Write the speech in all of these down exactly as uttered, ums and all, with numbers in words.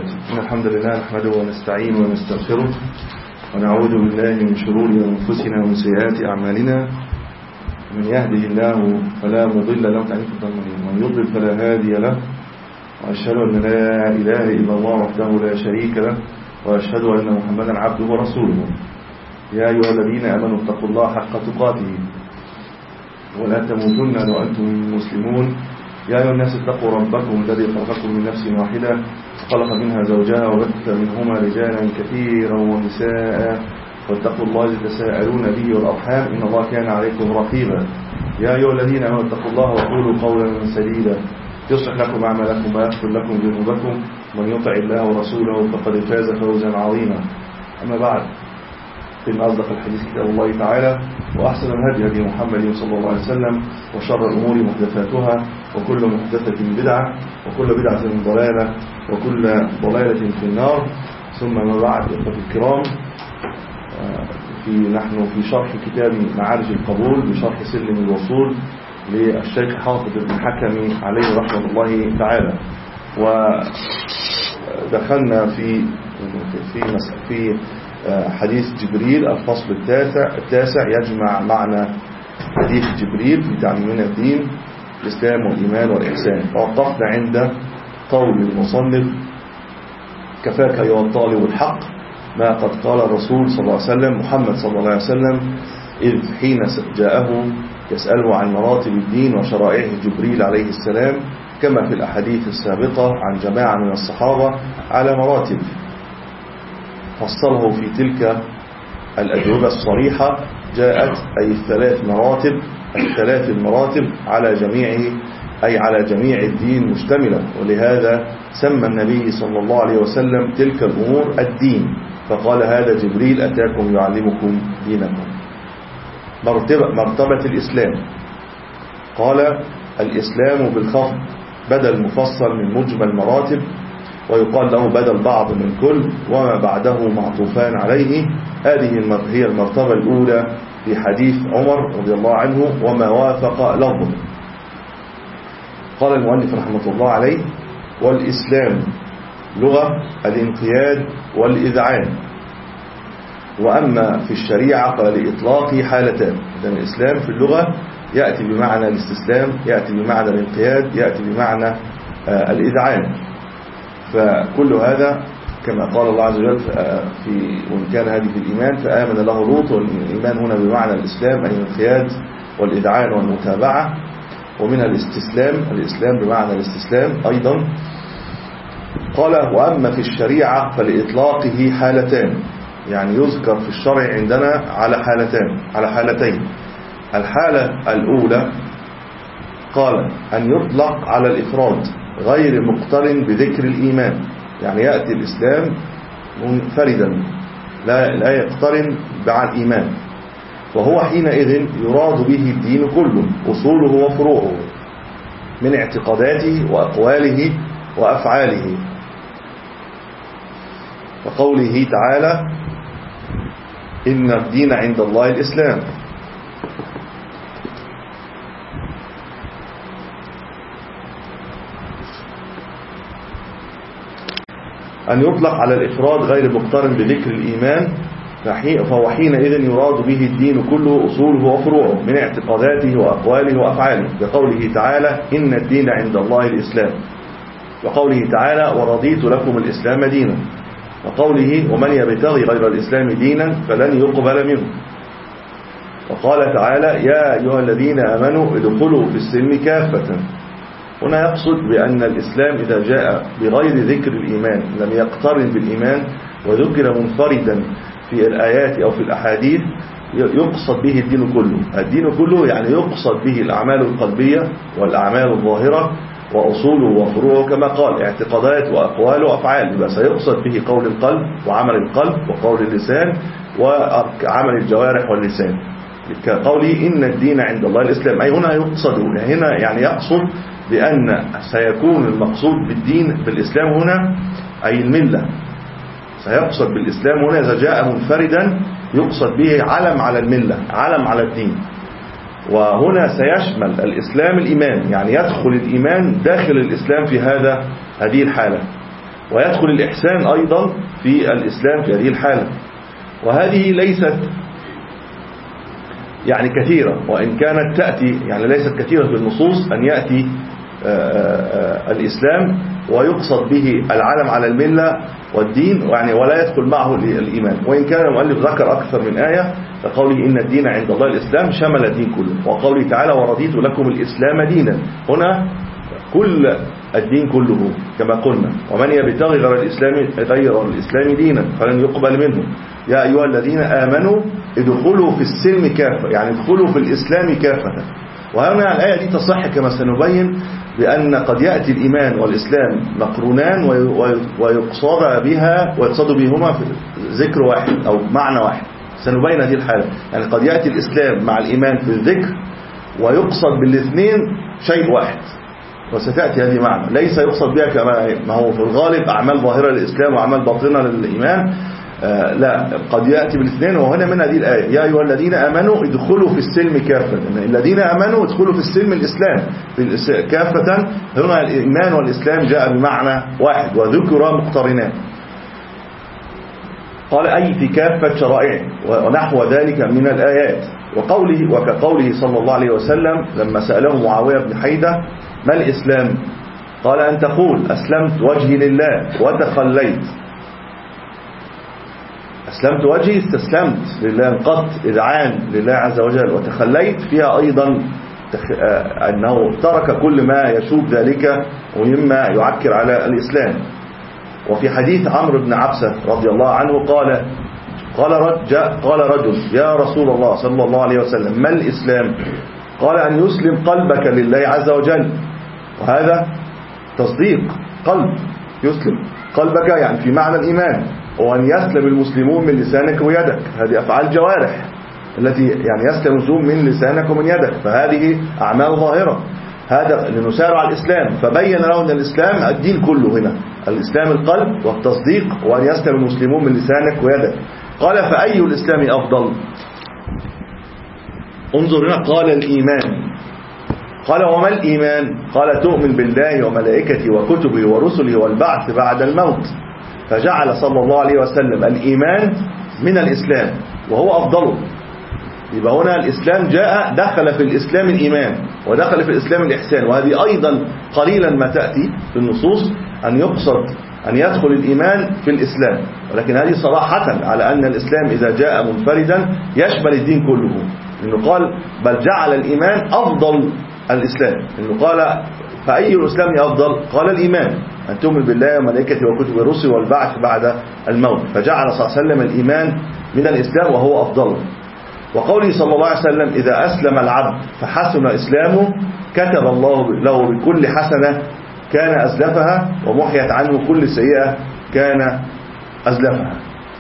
وبركاته. إن الحمد لله نحمده ونستعينه ونستغفره ونعوذ بالله من شرور أنفسنا ومن سيئات أعمالنا. من يهده الله فلا مضل له ومن يضلل فلا هادي له، وأشهد أن لا إله إلا الله وحده لا شريك له، وأشهد أن محمدا عبده ورسوله. يا أيها الذين آمنوا اتقوا الله حق تقاته ولا تموتن وأنتم مسلمون. يا أيها الناس اتقوا ربكم الذي خلقكم من نفس واحدة خلق منها زوجها وبث منهما رجالا كثيرا ونساء، واتقوا الله الذي تساءلون به والأرحام إن الله كان عليكم رقيبا. يا أيها الذين آمنوا اتقوا الله وقولوا قولا سديدا يصلح لكم أعمالكم ويغفر لكم ذنوبكم، من يطع الله ورسوله فقد فاز فوزا عظيما. أما بعد، فإن أصدق الحديث كتاب الله تعالى، وأحسن الهدي هدي محمد صلى الله عليه وسلم، وشر الأمور محدثاتها، وكل محدثة بدعة، وكل بدعة ضلالة، وكل ضلالة في النار. ثم ما بعد، إخوتي الكرام، في نحن في شرح كتاب معارج القبول بشرح سلم الوصول للشيخ حافظ بن حكم عليه رحمة الله تعالى. ودخلنا في في في حديث جبريل الفصل التاسع التاسع يجمع معنى حديث جبريل في تعليمنا الدين الإسلام والإيمان والإحسان. ووقفنا عند قول المصنف: كفاك أيها الطالب الحق ما قد قال الرسول صلى الله عليه وسلم محمد صلى الله عليه وسلم إذ حين جاءه يسأله عن مراتب الدين وشرائعه جبريل عليه السلام، كما في الأحاديث السابقة عن جماعة من الصحابة على مراتب، فصله في تلك الأجوبة الصريحة جاءت أي الثلاث مراتب الثلاث المراتب على جميعه، أي على جميع الدين مشتملة. ولهذا سمى النبي صلى الله عليه وسلم تلك الأمور الدين، فقال: هذا جبريل أتاكم يعلمكم دينكم. مرتبة, مرتبة الإسلام، قال: الإسلام بالخفض بدل مفصل من مجمل مراتب، ويقال له بدل بعض من كل، وما بعده معطوفان عليه. هذه هي المرتبة الأولى في حديث عمر رضي الله عنه وما وافق لفظه. قال المؤلف رحمة الله عليه: والإسلام لغة الانقياد والإذعان، وأما في الشريعة فلإطلاقه حالتان. إذن الإسلام في اللغة يأتي بمعنى الاستسلام، يأتي بمعنى الانقياد، يأتي بمعنى آه الإذعان. فكل هذا كما قال الله عز وجل في: وإن كان هذه في الإيمان فآمن له لوط. والإيمان هنا بمعنى الإسلام أي الانقياد والإذعان والمتابعة، ومن الاستسلام الإسلام بمعنى الاستسلام أيضا. قال: وأما في الشريعة فلإطلاقه حالتان، يعني يذكر في الشرع عندنا على حالتان على حالتين. الحالة الأولى قال أن يطلق على الإفراد غير مقترن بذكر الإيمان، يعني يأتي الإسلام منفردا لا, لا يقترن مع الإيمان، وهو حينئذ يراد به الدين كله، أصوله وفروعه، من اعتقاداته وأقواله وأفعاله. وقوله تعالى: إن الدين عند الله الإسلام. أن يطلق على الإفراد غير مقترن بذكر الإيمان، فهو حينئذ يراد به الدين كله، أصوله وفروعه، من اعتقاداته وأقواله وأفعاله. بقوله تعالى: إن الدين عند الله الإسلام. وقوله تعالى: ورضيت لكم الإسلام دينا. وقوله: ومن يبتغي غير الإسلام دينا فلن يقبل منه. وقال تعالى: يا أيها الذين آمنوا ادخلوا في السلم كافة. هنا يقصد بأن الإسلام إذا جاء بغير ذكر الإيمان لم يقترن بالإيمان وذكر منفردا في الآيات أو في الأحاديث، يقصد به الدين كله. الدين كله يعني يقصد به الأعمال القلبية والأعمال الظاهرة وأصوله وفروعه، كما قال: اعتقادات وأقوال وأفعال. يبقى سيقصد به قول القلب وعمل القلب وقول اللسان وعمل الجوارح واللسان، كقوله: إن الدين عند الله الإسلام. أي هنا يقصد هنا يعني يقصد بأن سيكون المقصود بالدين بالإسلام هنا أي الملة. سيقصد بالإسلام هنا إذا جاء منفردا يقصد به علم على الملة، علم على الدين. وهنا سيشمل الإسلام الإيمان، يعني يدخل الإيمان داخل الإسلام في هذا هذه الحالة. ويدخل الإحسان أيضا في الإسلام في هذه الحالة. وهذه ليست يعني كثيرة، وإن كانت تأتي يعني ليست كثيرة في النصوص أن يأتي الإسلام ويقصد به العالم على الملة والدين يعني ولا يدخل معه الإيمان. وإن كان المؤلف ذكر أكثر من آية فقوله إن الدين عند الله الإسلام شمل الدين كله، وقوله تعالى ورضيت لكم الإسلام دينا، هنا كل الدين كله كما قلنا. ومن يبتغي غير الإسلام غير الإسلام دينا فلن يقبل منه. يا أيها الذين آمنوا ادخلوا في السلم كافة، يعني ادخلوا في الإسلام كافة. وهنا الآية دي تصح كما سنبين بأن قد يأتي الإيمان والإسلام مقرونان ويقصد بها ويقصد بهما في ذكر واحد أو معنى واحد. سنبين هذه الحالة، يعني قد يأتي الإسلام مع الإيمان في الذكر ويقصد بالاثنين شيء واحد، وستأتي هذه معنى ليس يقصد بها كما هو في الغالب أعمال ظاهرة للإسلام وأعمال باطنة للإيمان. آه لا، قد يأتي بالاثنين. وهنا من هذه الآية يا أيها الذين آمنوا ادخلوا في السلم كافة، الذين آمنوا ادخلوا في السلم الإسلام في كافة. هنا الإيمان والإسلام جاء بمعنى واحد وذكر مقترنان. قال أي في كافة شرائع ونحو ذلك من الآيات. وقوله وكقوله صلى الله عليه وسلم لما سأله معاوية بن حيدة ما الإسلام؟ قال أن تقول أسلمت وجهي لله وتخليت. أسلمت وجهي استسلمت لله، انقضت إذعان لله عز وجل. وتخليت فيها أيضا أنه ترك كل ما يشوب ذلك ومما يعكر على الإسلام. وفي حديث عمرو بن عبسة رضي الله عنه قال قال رجل, قال رجل يا رسول الله صلى الله عليه وسلم ما الإسلام؟ قال أن يسلم قلبك لله عز وجل. وهذا تصديق قلب، يسلم قلبك يعني في معنى الإيمان. وأن يسلم المسلمون من لسانك ويدك، هذه أفعال جوارح التي يعني يسلم المسلمون من لسانك ومن يدك، فهذه أعمال ظاهرة. هذا لنسارع على الإسلام، فبين له أن الإسلام الدين كله هنا، الإسلام القلب والتصديق وأن يسلم المسلمون من لسانك ويدك. قال فأي الإسلام أفضل؟ انظر هنا قال الإيمان. قال وما الإيمان؟ قال تؤمن بالله وملائكته وكتبه ورسله والبعث بعد الموت. فجعل صلى الله عليه وسلم الإيمان من الإسلام وهو أفضله. يبقى هنا الإسلام جاء دخل في الإسلام الإيمان ودخل في الإسلام الإحسان. وهذه أيضا قليلا ما تأتي في النصوص أن يقصد أن يدخل الإيمان في الإسلام، ولكن هذه صراحة على أن الإسلام إذا جاء منفردا يشمل الدين كله. إنه قال بل جعل الإيمان أفضل الإسلام، إنه قال فأي الإسلام أفضل؟ قال الإيمان، أن تؤمن بالله وملائكته وكتبه ورسله والبعث بعد الموت. فجعل صلى الله عليه وسلم الإيمان من الإسلام وهو أفضل. وقوله صلى الله عليه وسلم إذا أسلم العبد فحسن إسلامه كتب الله له بكل حسنة كان أزلفها ومحيت عنه كل سيئة كان أزلفها.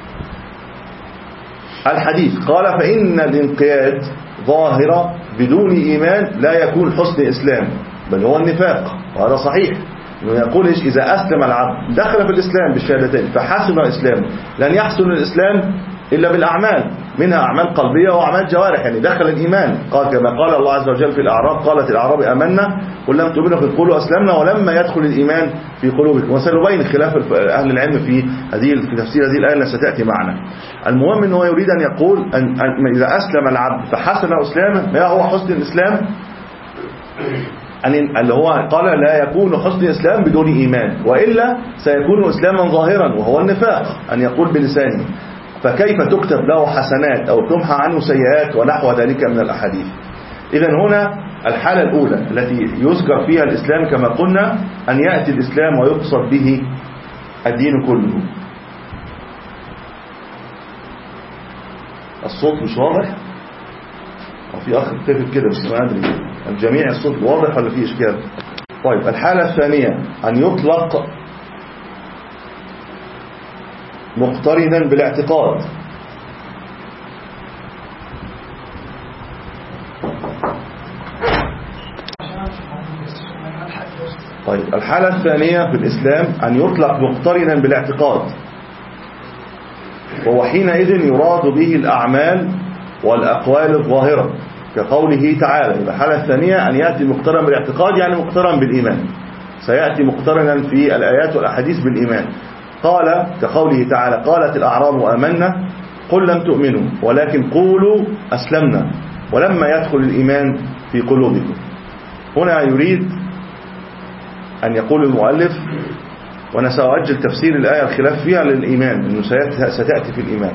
الحديث قال فإن الانقياد ظاهرة بدون إيمان لا يكون حسن إسلام بل هو النفاق. وهذا صحيح، إنه يقول إيش إذا أسلم العبد دخل في الإسلام بالشهادتين فحسن إسلامه. لن يحسن الإسلام إلا بالأعمال، منها أعمال قلبية وأعمال جوارح، يعني دخل الإيمان. قال كما قال الله عز وجل في الأعراب قالت الأعراب آمنا قل لم تؤمنوا فقولوا أسلمنا ولما يدخل الإيمان في قلوبكم. وسنبين خلاف أهل العلم في هذه في تفسير هذه الآية التي ستأتي معنا. المهم أنه يريد أن يقول أن إذا أسلم العبد فحسن إسلامه. ما هو حسن الإسلام؟ اللي هو قال لا يكون حسن الإسلام بدون إيمان، وإلا سيكون إسلاما ظاهرا وهو النفاق أن يقول بلسانه. فكيف تكتب له حسنات أو تمحى عنه سيئات ونحو ذلك من الأحاديث. إذن هنا الحالة الأولى التي يذكر فيها الإسلام كما قلنا أن يأتي الإسلام ويقصد به الدين كله. الصوت مش واضح؟ وفي أخر كتبت كده بس ما أدري الجميع الصوت واضح ولا فيه إشكال؟ طيب الحالة الثانية أن يطلق مقترنا بالاعتقاد. طيب الحالة الثانية في الإسلام أن يطلق مقترنا بالاعتقاد، وهو حينئذ يراد به الأعمال والأقوال الظاهرة كقوله تعالى. الحالة الثانية أن يأتي مقترن بالاعتقاد يعني مقترن بالإيمان. سيأتي مقترنا في الآيات والأحاديث بالإيمان. قال كقوله تعالى قالت الأعراب آمنا قل لم تؤمنوا ولكن قولوا أسلمنا ولما يدخل الإيمان في قلوبكم. هنا يريد أن يقول المؤلف، وأنا سأؤجل تفسير الآية الخلاف فيها للإيمان أنه ستأتي في الإيمان،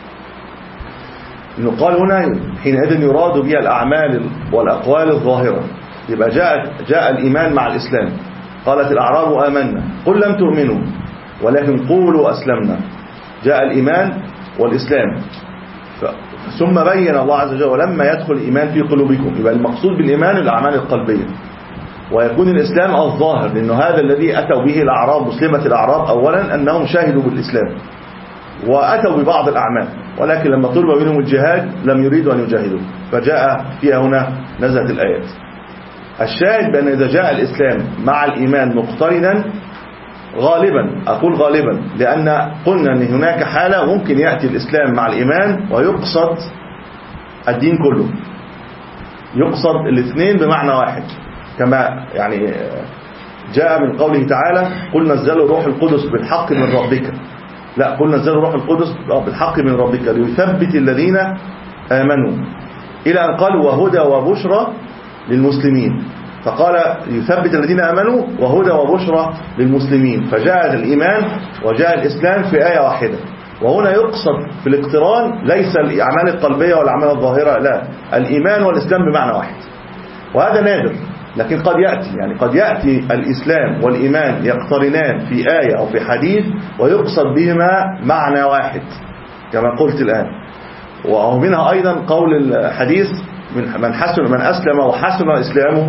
أنه قال هنا حينئذ يراد بها الأعمال والأقوال الظاهرة. يبقى جاء, جاء الإيمان مع الإسلام. قالت الأعراب آمنا قل لم تؤمنوا ولكن قولوا أسلمنا. جاء الإيمان والإسلام، ثم بين الله عز وجل ولما يدخل الإيمان في قلوبكم. يبقى المقصود بالإيمان الأعمال القلبية، ويكون الإسلام الظاهر، لأنه هذا الذي أتوا به الأعراب مسلمة الأعراب أولا أنهم شاهدوا بالإسلام وأتوا ببعض الأعمال، ولكن لما طلب منهم الجهاد لم يريدوا أن يجاهدوا، فجاء فيها هنا نزلت الآيات. الشاهد بأن إذا جاء الإسلام مع الإيمان مقترنا غالبا، أقول غالبا لأن قلنا أن هناك حالة ممكن يأتي الإسلام مع الإيمان ويقصد الدين كله، يقصد الاثنين بمعنى واحد، كما يعني جاء من قوله تعالى قل نزل روح القدس بالحق من ربك. لا، قل نزل روح القدس بالحق من ربك ليثبت الذين آمنوا، إلى أن قال وهدى وبشرى للمسلمين. فقال يثبت الذين آمنوا وهدى وبشرى للمسلمين، فجاء الإيمان وجاء الإسلام في آية واحدة. وهنا يقصد في الاقتران ليس الأعمال القلبية والأعمال الظاهرة، لا، الإيمان والإسلام بمعنى واحد، وهذا نادر، لكن قد يأتي، يعني قد يأتي الإسلام والإيمان يقترنان في آية أو في حديث ويقصد بهما معنى واحد كما قلت الآن. ومنها أيضا قول الحديث من حسن من أسلم وحسن إسلامه.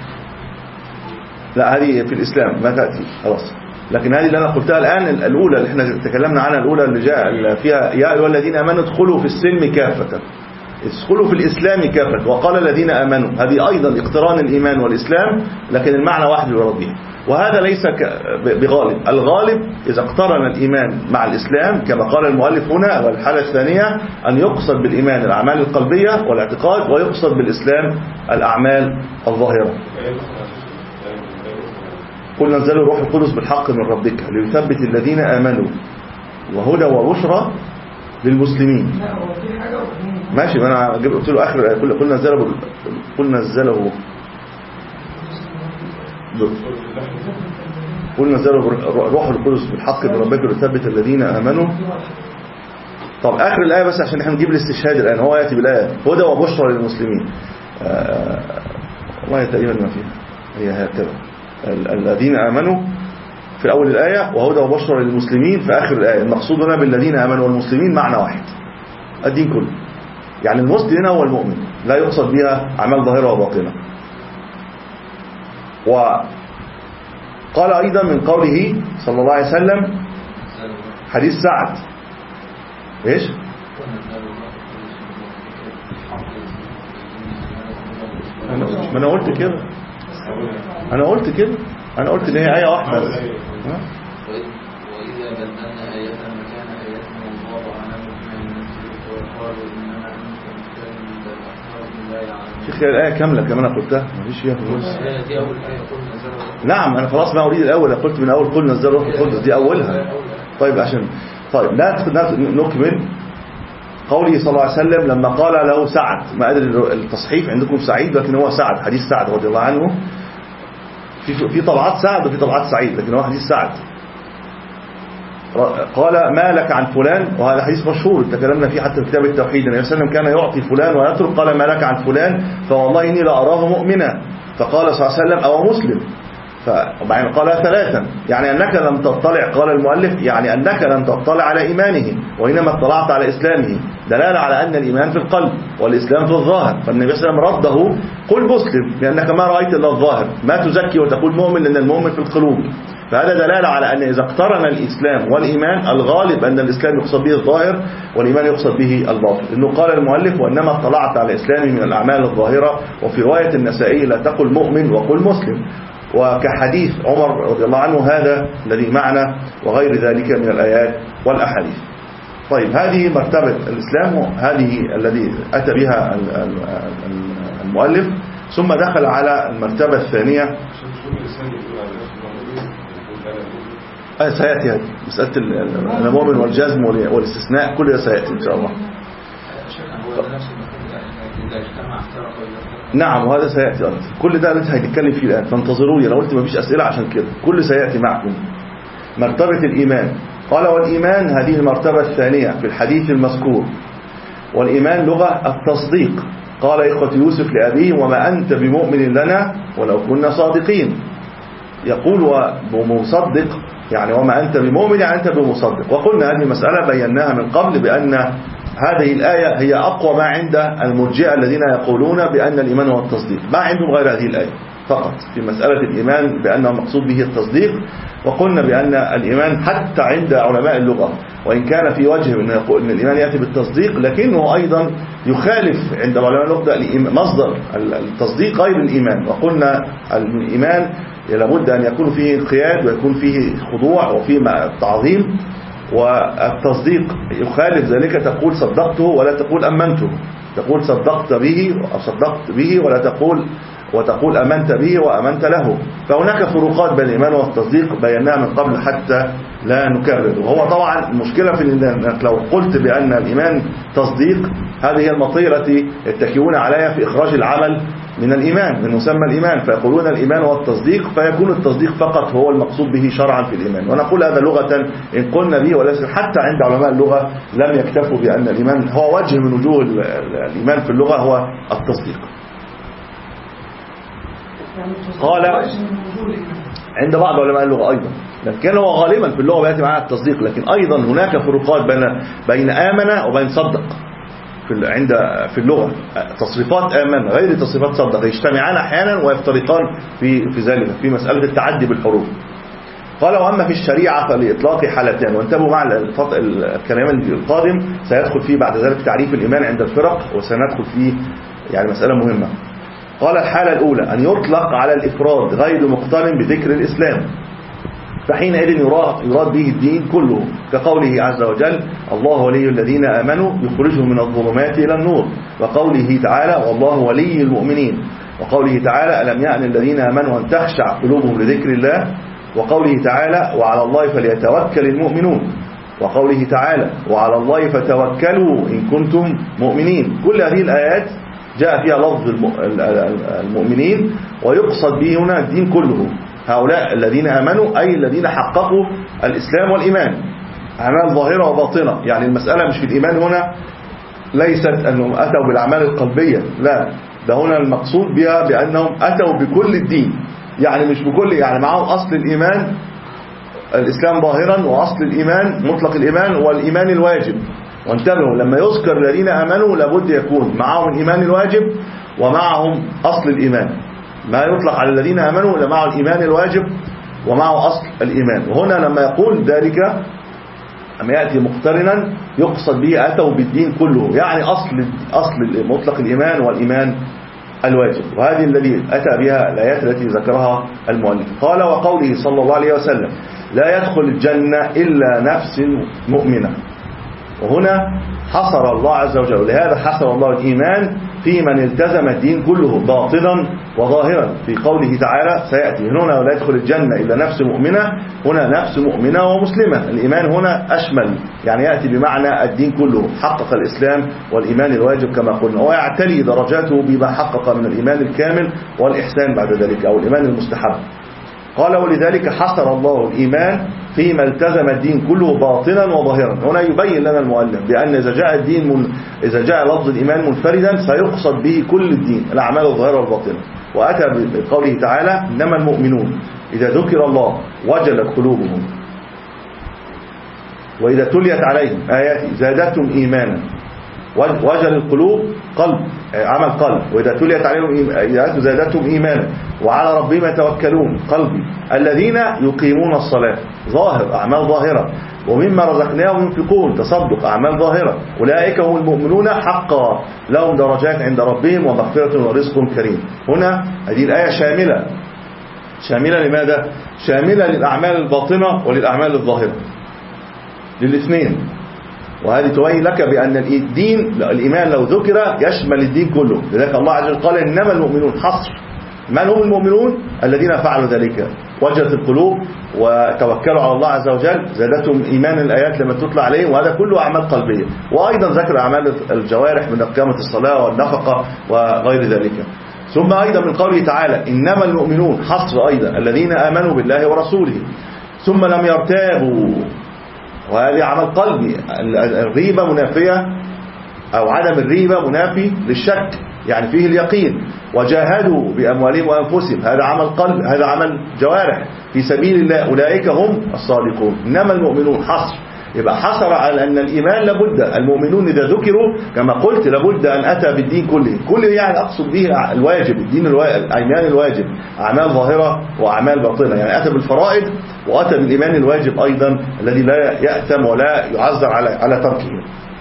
لا، هذه في الإسلام ما تأتي خلاص، لكن هذه اللي أنا قلتها الآن الأولى اللي احنا تكلمنا عنها، الأولى اللي جاء فيها يا أيها الذين آمنوا ادخلوا في السلم كافة، ادخلوا في الإسلام كافة، وقال الذين آمنوا، هذه أيضا اقتران الإيمان والإسلام، لكن المعنى واحد يراد به. وهذا ليس بغالب، الغالب إذا اقترن الإيمان مع الإسلام كما قال المؤلف هنا، والحالة الثانية أن يقصد بالإيمان الأعمال القلبية والاعتقاد، ويقصد بالإسلام الأعمال الظاهرة. قل نزل روح القدس بالحق من ربك ليثبت الذين آمنوا وهدى وبشرى للمسلمين. ماشي، ما انا قلت له اخر قل قل نزله قل نزله قل نزله روح القدس بالحق من ربك ليثبت الذين آمنوا. طب اخر الايه بس عشان احنا نجيب الاستشهاد الان، هو ياتي بالايه هدى وبشرى للمسلمين. والله تقريبا ما فيها، هي هكذا الذين آمنوا في أول الآية وهدى وبشرى للمسلمين في آخر الآية. المقصود هنا بالذين آمنوا والمسلمين معنى واحد، الدين كله، يعني المسلم هنا هو المؤمن، لا يقصد بها أعمال ظاهرة وباطنة. وقال أيضا من قوله صلى الله عليه وسلم حديث سعد إيش؟ ما أنا قلت كده أنا قلت كده أنا قلت إن هي آية واحدة بس. وإذا بدلنا آية مكان آية الله أعلم بما ينزل وقالوا إنما أنتم مفترون بل لا يعلمون. شيخ الآية كاملة كما أنا قلتها، مفيش فيها فلوس. دي أول آية قل نزل. نعم أنا خلاص ما أريد الأول، قلت من أول قل نزل روح القدس دي أولها. طيب عشان طيب لا نكمل قوله صلى الله عليه وسلم لما قال له سعد، ما أدري التصحيف عندكم سعيد لكن هو سعد، حديث سعد رضي الله عنه، في في طبعات سعد وفي طبعات سعيد، لكن هو حديث سعد. قال ما لك عن فلان، وهذا حديث مشهور تكلمنا فيه حتى في كتاب التوحيد، النبي صلى الله عليه وسلم كان يعطي فلان ويترك، قال ما لك عن فلان فوالله إني لأراه مؤمنا، فقال صلى الله عليه وسلم أو مسلم، فبعدين قال ثلاثا، يعني أنك لم تطلع، قال المؤلف يعني أنك لم تطلع على إيمانه وإنما اطلعت على إسلامه، دلالة على أن الإيمان في القلب والإسلام في الظاهر. فالنبي صلى الله عليه وسلم رده قل مسلم لأنك ما رأيت إلا الظاهر، ما تزكي وتقول مؤمن لأن المؤمن في القلوب. فهذا دلالة على أن إذا اقترن الإسلام والإيمان الغالب أن الإسلام يقصد به الظاهر والإيمان يقصد به الباطن. إنه قال المؤلف وإنما اطلعت على إسلامه من الأعمال الظاهرة، وفي رواية النسائي لا تقل مؤمن وقل مسلم، وكحديث عمر رضي الله عنه هذا الذي معنا وغير ذلك من الآيات والأحاديث. طيب هذه مرتبة الإسلام، هذه الذي أتى بها المؤلف، ثم دخل على المرتبة الثانية. آه سيأتي هذه مسألة المؤمن والجزم والاستثناء كل ده سيأتي إن شاء الله. نعم وهذا سيأتي أيضا، كل ده اللي هنتكلم فيه الآن، فانتظروني. أنا قلت مفيش أسئلة عشان كده، كل سيأتي معكم. مرتبة الإيمان، قال والإيمان هذه المرتبة الثانية في الحديث المذكور. والإيمان لغة التصديق. قال إخوة يوسف لأبيه وما أنت بمؤمن لنا ولو كنا صادقين. يقول ومصدق يعني وما أنت بمؤمن يعني أنت بمصدق. وقلنا هذه المسألة بيناها من قبل بأن هذه الآية هي أقوى ما عند المرجئة الذين يقولون بأن الإيمان هو التصديق، ما عندهم غير هذه الآية فقط في مسألة الإيمان بأنه مقصود به التصديق. وقلنا بأن الإيمان حتى عند علماء اللغة وإن كان في وجه أن يقول أن الإيمان يأتي بالتصديق، لكنه أيضا يخالف عند علماء اللغة مصدر التصديق غير الإيمان. وقلنا الإيمان لابد أن يكون فيه انقياد ويكون فيه خضوع وفيه تعظيم، والتصديق يخالف ذلك، تقول صدقته ولا تقول أمنته، تقول صدقت به وصدقت به ولا تقول وتقول أمنت به وأمنت له. فهناك فروقات بين الإيمان والتصديق بيناها من قبل حتى لا نكرر. وهو طبعا المشكلة في أنك لو قلت بأن الإيمان تصديق، هذه هي المطية التي يتكئون عليها في إخراج العمل من الإيمان من مسمى الإيمان، فيقولون الإيمان والتصديق، فيكون التصديق فقط هو المقصود به شرعا في الإيمان. ونقول هذا لغة إن قلنا به، ولكن حتى عند علماء اللغة لم يكتفوا بأن الإيمان هو وجه من وجوه الإيمان في اللغة هو التصديق. قال عند بعض علماء اللغة أيضا، لكن هو غالبا في اللغة بيأتي معها التصديق، لكن أيضا هناك فروقات بين بين آمن وبين صدق في عند في اللغة. تصريفات آمن غير تصريفات صدق يجتمعان أحيانا ويفترقان في في ذلك في مسألة التعدي بالحروف. قال وأما في الشريعة فلإطلاق حالتين، وانتبهوا مع الكلام القادم سيدخل فيه بعد ذلك تعريف الإيمان عند الفرق، وسندخل فيه يعني مسألة مهمة. قال الحالة الأولى أن يطلق على الإفراد غير مقترن بذكر الإسلام، فحينئذ يراد به الدين كله، كقوله عز وجل الله ولي الذين آمنوا يخرجهم من الظلمات إلى النور، وقوله تعالى والله ولي المؤمنين، وقوله تعالى ألم يأن الذين آمنوا أن تخشع قلوبهم لذكر الله، وقوله تعالى وعلى الله فليتوكل المؤمنون، وقوله تعالى وعلى الله فتوكلوا إن كنتم مؤمنين. كل هذه الآيات جاء فيها لفظ المؤمنين، ويقصد به هنا الدين كله. هؤلاء الذين آمنوا أي الذين حققوا الإسلام والإيمان أعمال ظاهرة وباطنة. يعني المسألة مش في الإيمان هنا ليست أنهم أتوا بالأعمال القلبية، لا، ده هنا المقصود بها بأنهم أتوا بكل الدين، يعني مش بكل، يعني معهم أصل الإيمان الإسلام ظاهرا، وأصل الإيمان مطلق الإيمان والإيمان الواجب. وانتبهوا لما يذكر الذين آمنوا لابد يكون معهم الإيمان الواجب ومعهم أصل الإيمان. ما يطلق على الذين آمنوا لمعه الإيمان الواجب ومعه أصل الإيمان. وهنا لما يقول ذلك أما يأتي مقترنا يقصد به أتوا بالدين كله، يعني أصل أصل مطلق الإيمان والإيمان الواجب. وهذه الذي أتى بها الآيات التي ذكرها المؤلف. قال وقوله صلى الله عليه وسلم لا يدخل الجنة إلا نفس مؤمنة، وهنا حصر الله عز وجل، لهذا حصر الله الإيمان في من التزم الدين كله باطنا وظاهرا في قوله تعالى سيأتي. هنا لا يدخل الجنة إلا نفس مؤمنة، هنا نفس مؤمنة ومسلمة. الإيمان هنا أشمل، يعني يأتي بمعنى الدين كله، حقق الإسلام والإيمان الواجب كما قلنا، ويعتلي درجاته بما حقق من الإيمان الكامل والإحسان بعد ذلك أو الإيمان المستحب. قال ولذلك حصر الله الإيمان فيما التزم الدين كله باطنا وظاهرا. هنا يبين لنا المؤلف بأن إذا جاء الدين من إذا جاء لفظ الإيمان منفردا سيقصد به كل الدين الأعمال الظاهرة والباطنة. وأتى بقوله تعالى إنما المؤمنون إذا ذكر الله وجلت قلوبهم وإذا تليت عليهم آياته زادتهم إيمانا. وجل القلوب قلب عمل قلب، وإذا تليت عليهم آياته زادتهم إيمانا وعلى ربهم يتوكلون قلبي. الذين يقيمون الصلاة ظاهر أعمال ظاهرة، ومما رزقناهم ينفقون تصدق أعمال ظاهرة. أولئك هم المؤمنون حقا لهم درجات عند ربهم ومغفرة ورزق كريم. هنا هذه الآية شاملة شاملة لماذا؟ شاملة للأعمال الباطنة وللأعمال الظاهرة للاثنين. وهذه تبين لك بأن الدين الإيمان لو ذكر يشمل الدين كله. لذلك الله عز وجل قال إنما المؤمنون حصر من هم المؤمنون؟ الذين فعلوا ذلك، وجلت القلوب وتوكلوا على الله عز وجل، زادتهم إيمانا الآيات لما تطلع عليهم، وهذا كله أعمال قلبية. وأيضا ذكر أعمال الجوارح من إقامة الصلاة والنفقة وغير ذلك. ثم أيضا من قوله تعالى إنما المؤمنون، حصر أيضا الذين آمنوا بالله ورسوله ثم لم يرتابوا، وهذه عمل قلبي. الريبة منافية أو عدم الريبة منافي للشك، يعني فيه اليقين. وجاهدوا بأموالهم وأنفسهم، هذا عمل قلب، هذا عمل جوارح في سبيل الله، أولئك هم الصادقون. إنما المؤمنون حصر، يبقى حصر على أن الإيمان لابد، المؤمنون إذا ذكروا كما قلت لابد أن أتى بالدين كله، كله يعني أقصد به الواجب، الدين الإيمان الواجب، أعمال ظاهرة وأعمال باطنة، يعني أتى بالفرائض وأتى بالإيمان الواجب أيضا الذي لا يأثم ولا يعذر على على تركه.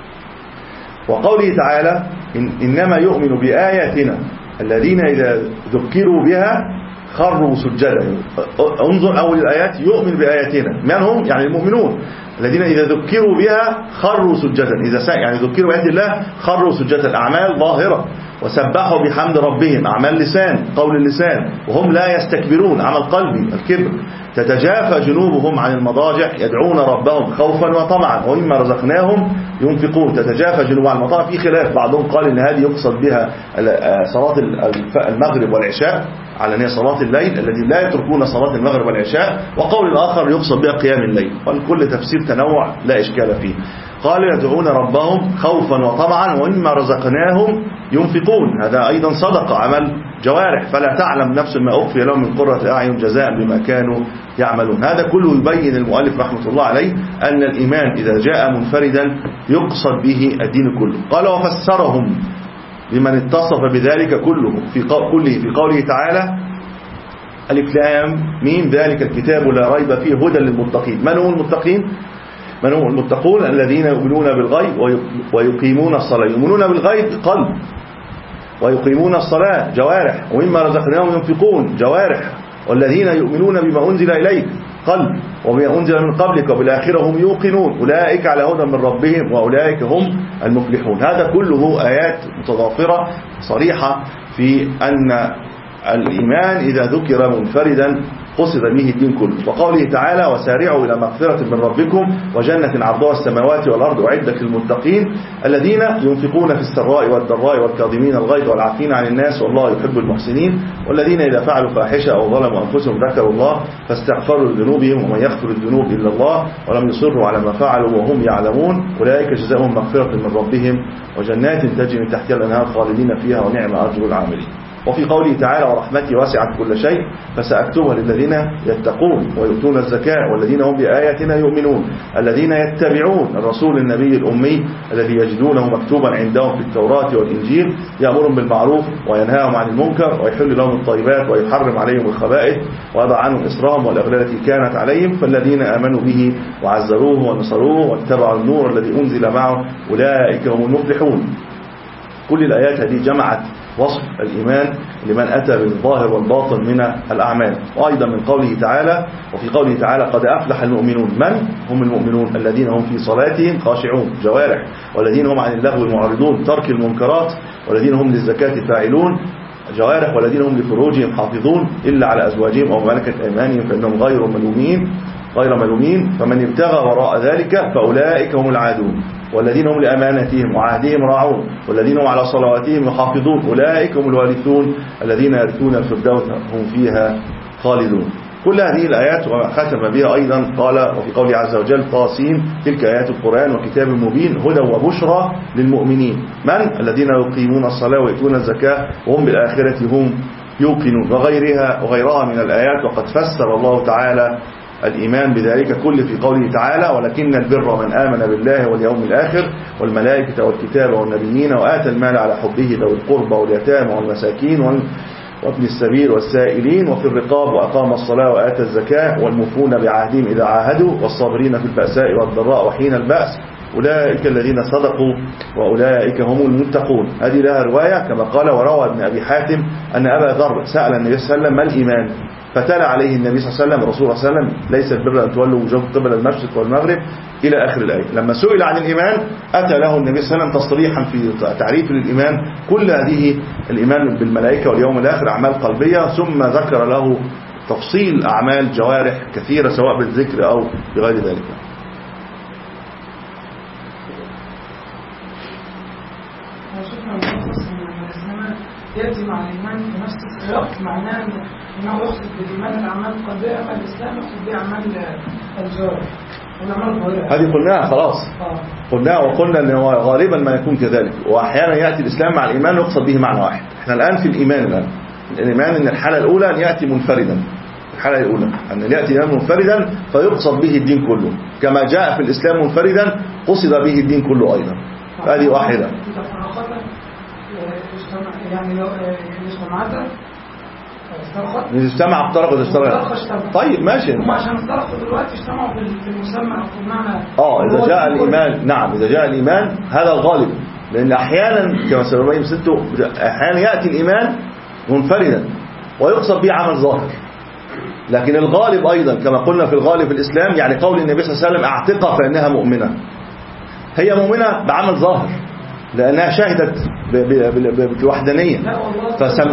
وقوله تعالى إن إنما يؤمن بآياتنا الذين إذا ذكروا بها خروا سجدا. انظر أول الآيات، يؤمن بآياتنا، من هم؟ يعني المؤمنون الذين إذا ذكروا بها خروا سجدا، إذا يعني ذكروا بآيات الله خروا سجدا، أعمال ظاهرة. وسبحوا بحمد ربهم، أعمال لسان، قول اللسان. وهم لا يستكبرون، عمل قلبي، الكبر. تتجافى جنوبهم عن المضاجع يدعون ربهم خوفا وطمعا ومما رزقناهم ينفقون. تتجافى جنوبهم عن المضاجع، في خلاف، بعضهم قال إن هذه يقصد بها صلاة المغرب والعشاء، على أن هي صلاة الليل الذي لا يتركون صلاة المغرب والعشاء، وقول الآخر يقصد بها قيام الليل. والكل تفسير تنوع لا إشكال فيه. قال يدعون ربهم خوفا وطمعا ومما رزقناهم ينفقون، هذا أيضا صدقة، عمل جوارح. فلا تعلم نفس ما أخفي لهم من قرة أعين جزاء بما كانوا يعملون. هذا كله يبين المؤلف رحمة الله عليه أن الإيمان إذا جاء منفردا يقصد به الدين كله. قال وفسرهم لمن اتصف بذلك كله في كله في قوله تعالى ألف لام ميم ذلك الكتاب لا ريب فيه هدى للمتقين. من هم المتقين؟ من هم المتقون؟ الذين يؤمنون بالغيب ويقيمون الصلاة. يؤمنون بالغيب قلب، ويقيمون الصلاة جوارح، ومما رزقناهم ينفقون جوارح. والذين يؤمنون بما أنزل إليك قلب، وما أنزل من قبلك وبالآخرة هم يوقنون أولئك على هدى من ربهم وأولئك هم المفلحون. هذا كله آيات متضافرة صريحة في أن الإيمان إذا ذكر منفردا قصد به الدين كله. وقوله تعالى وسارعوا إلى مغفرة من ربكم وجنة عرضها السماوات والأرض أعدت للمتقين الذين ينفقون في السراء والضراء والكاظمين الغيظ والعافين عن الناس والله يحب المحسنين والذين إذا فعلوا فاحشة أو ظلموا أنفسهم ذكروا الله فاستغفروا لذنوبهم ومن يغفر الذنوب إلا الله ولم يصروا على ما فعلوا وهم يعلمون أولئك جزاؤهم مغفرة من ربهم وجنات تجري من تحتها الأنهار خالدين فيها ونعم أجر العاملين. وفي قوله تعالى ورحمتي واسعت كل شيء فسأكتبها للذين يتقون ويؤتون الزكاة والذين هم بآياتنا يؤمنون الذين يتبعون الرسول النبي الأمي الذي يجدونه مكتوبا عندهم في التوراة والإنجيل يأمرهم بالمعروف وينهاهم عن المنكر ويحل لهم الطيبات ويحرم عليهم الخبائث ويضع عنهم إصرهم والأغلال التي كانت عليهم فالذين آمنوا به وعزروه ونصروه واتبعوا النور الذي أنزل معه أولئك هم المفلحون. كل الآيات هذه جمعت وصف الإيمان لمن أتى بالظاهر والباطن من الأعمال. وأيضا من قوله تعالى وفي قوله تعالى قد أفلح المؤمنون. من هم المؤمنون؟ الذين هم في صلاتهم خاشعون جوارح والذين هم عن اللغو معرضون ترك المنكرات والذين هم للزكاة فاعلون جوارح والذين هم لفروجهم حافظون إلا على أزواجهم أو ملكت أيمانهم فإنهم غير ملومين غير ملومين فمن ابتغى وراء ذلك فأولئك هم العادون والذين هم لأمانتهم وعهدهم راعون والذين هم على صلواتهم يحافظون أولئك هم الوارثون الذين يرثون الفردوس هم فيها خالدون. كل هذه الآيات وختم بها أيضا قال وفي قوله عز وجل طاسين تلك آيات القرآن وكتاب مبين هدى وبشرى للمؤمنين. من؟ الذين يقيمون الصلاة ويؤتون الزكاة وهم بالآخرة هم يوقنون وغيرها وغيرها من الآيات. وقد فسر الله تعالى الإيمان بذلك كل في قوله تعالى ولكن البر من آمن بالله واليوم الآخر والملائكة والكتاب والنبيين وآتى المال على حبه ذوي القربى واليتامى والمساكين وابن السبيل والسائلين وفي الرقاب وأقام الصلاة وآتى الزكاة والموفون بعهدهم إذا عاهدوا والصابرين في البأساء والضراء وحين البأس أولئك الذين صدقوا وأولئك هم المتقون. هذه لها رواية كما قال وروى ابن أبي حاتم أن أبا ذر سأل النبي صلى الله عليه وسلم ما الإيمان فتلا عليه النبي صلى الله عليه وسلم الرسول صلى الله عليه وسلم ليس البر أن تولوا وجوهكم قبل المشرق والمغرب إلى آخر الآية. لما سئل عن الإيمان أتى له النبي صلى الله عليه وسلم تصريحا في تعريف للإيمان كل هذه الإيمان بالملائكة واليوم الآخر أعمال قلبية، ثم ذكر له تفصيل أعمال جوارح كثيرة سواء بالذكر أو بغير ذلك. يأتي مع الإيمان في نفس السياق، معناه أنه يقصد بالإيمان الأعمال القلبية، أما الإسلام يقصد بأعمال الجوارح والأعمال الظاهرة. هذه قلناها خلاص، قلناها وقلنا أنه غالبا ما يكون كذلك، وأحيانا يأتي الإسلام مع الإيمان يقصد به معنى واحد. احنا الآن في الإيمان الآن الإيمان أن الحالة الأولى أن يأتي منفردا، الحالة الأولى أن يأتي الإيمان منفردا فيقصد به الدين كله، كما جاء في الإسلام منفردا قصد به الدين كله أيضا. هذه واحدة. يعني لو اجتمعت إذا اجتمع افترق وإذا افترق. طيب ماشي. هم عشان افترقوا دلوقتي اجتمعوا في المسمى أو في المعنى. اه إذا جاء الإيمان، نعم إذا جاء الإيمان هذا الغالب، لأن أحيانا كما سنبين ستو أحيانا يأتي الإيمان منفردا ويقصد به عمل ظاهر، لكن الغالب أيضا كما قلنا في الغالب في الإسلام، يعني قول النبي صلى الله عليه وسلم اعتقها فإنها مؤمنة، هي مؤمنة بعمل ظاهر لأنها شهدت بوحدانية. فسم...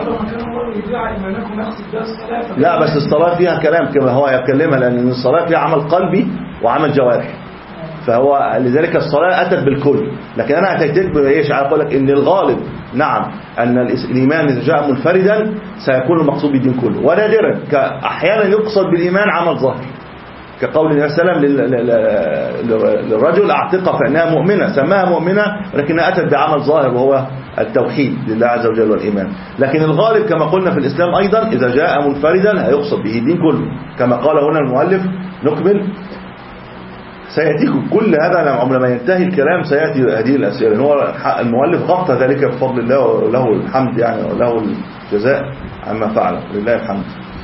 لا بس الصلاة فيها كلام كما هو يكلمها، لأن الصلاة فيها عمل قلبي وعمل جوارح، فهو لذلك الصلاة أتت بالكل. لكن أنا أتيت بإيش؟ أقول لك إن الغالب نعم أن الإيمان إذا جاء منفردا سيكون المقصود بالدين كله، ونادرا أحيانا يقصد بالإيمان عمل ظاهر، كقول النبي صلى الله عليه وسلم للرجل اعتقها فإنها مؤمنة، سماها مؤمنة ولكنها أتت بعمل ظاهر وهو التوحيد لله عز وجل والإيمان. لكن الغالب كما قلنا في الإسلام أيضا إذا جاء منفردا هيقصد به الدين كله، كما قال هنا المؤلف. نكمل، سيأتيكم كل هذا لما ينتهي الكلام سيأتي هذه الأسئلة. هو المؤلف غطى ذلك بفضل الله وله الحمد، يعني وله الجزاء عما فعل، لله الحمد.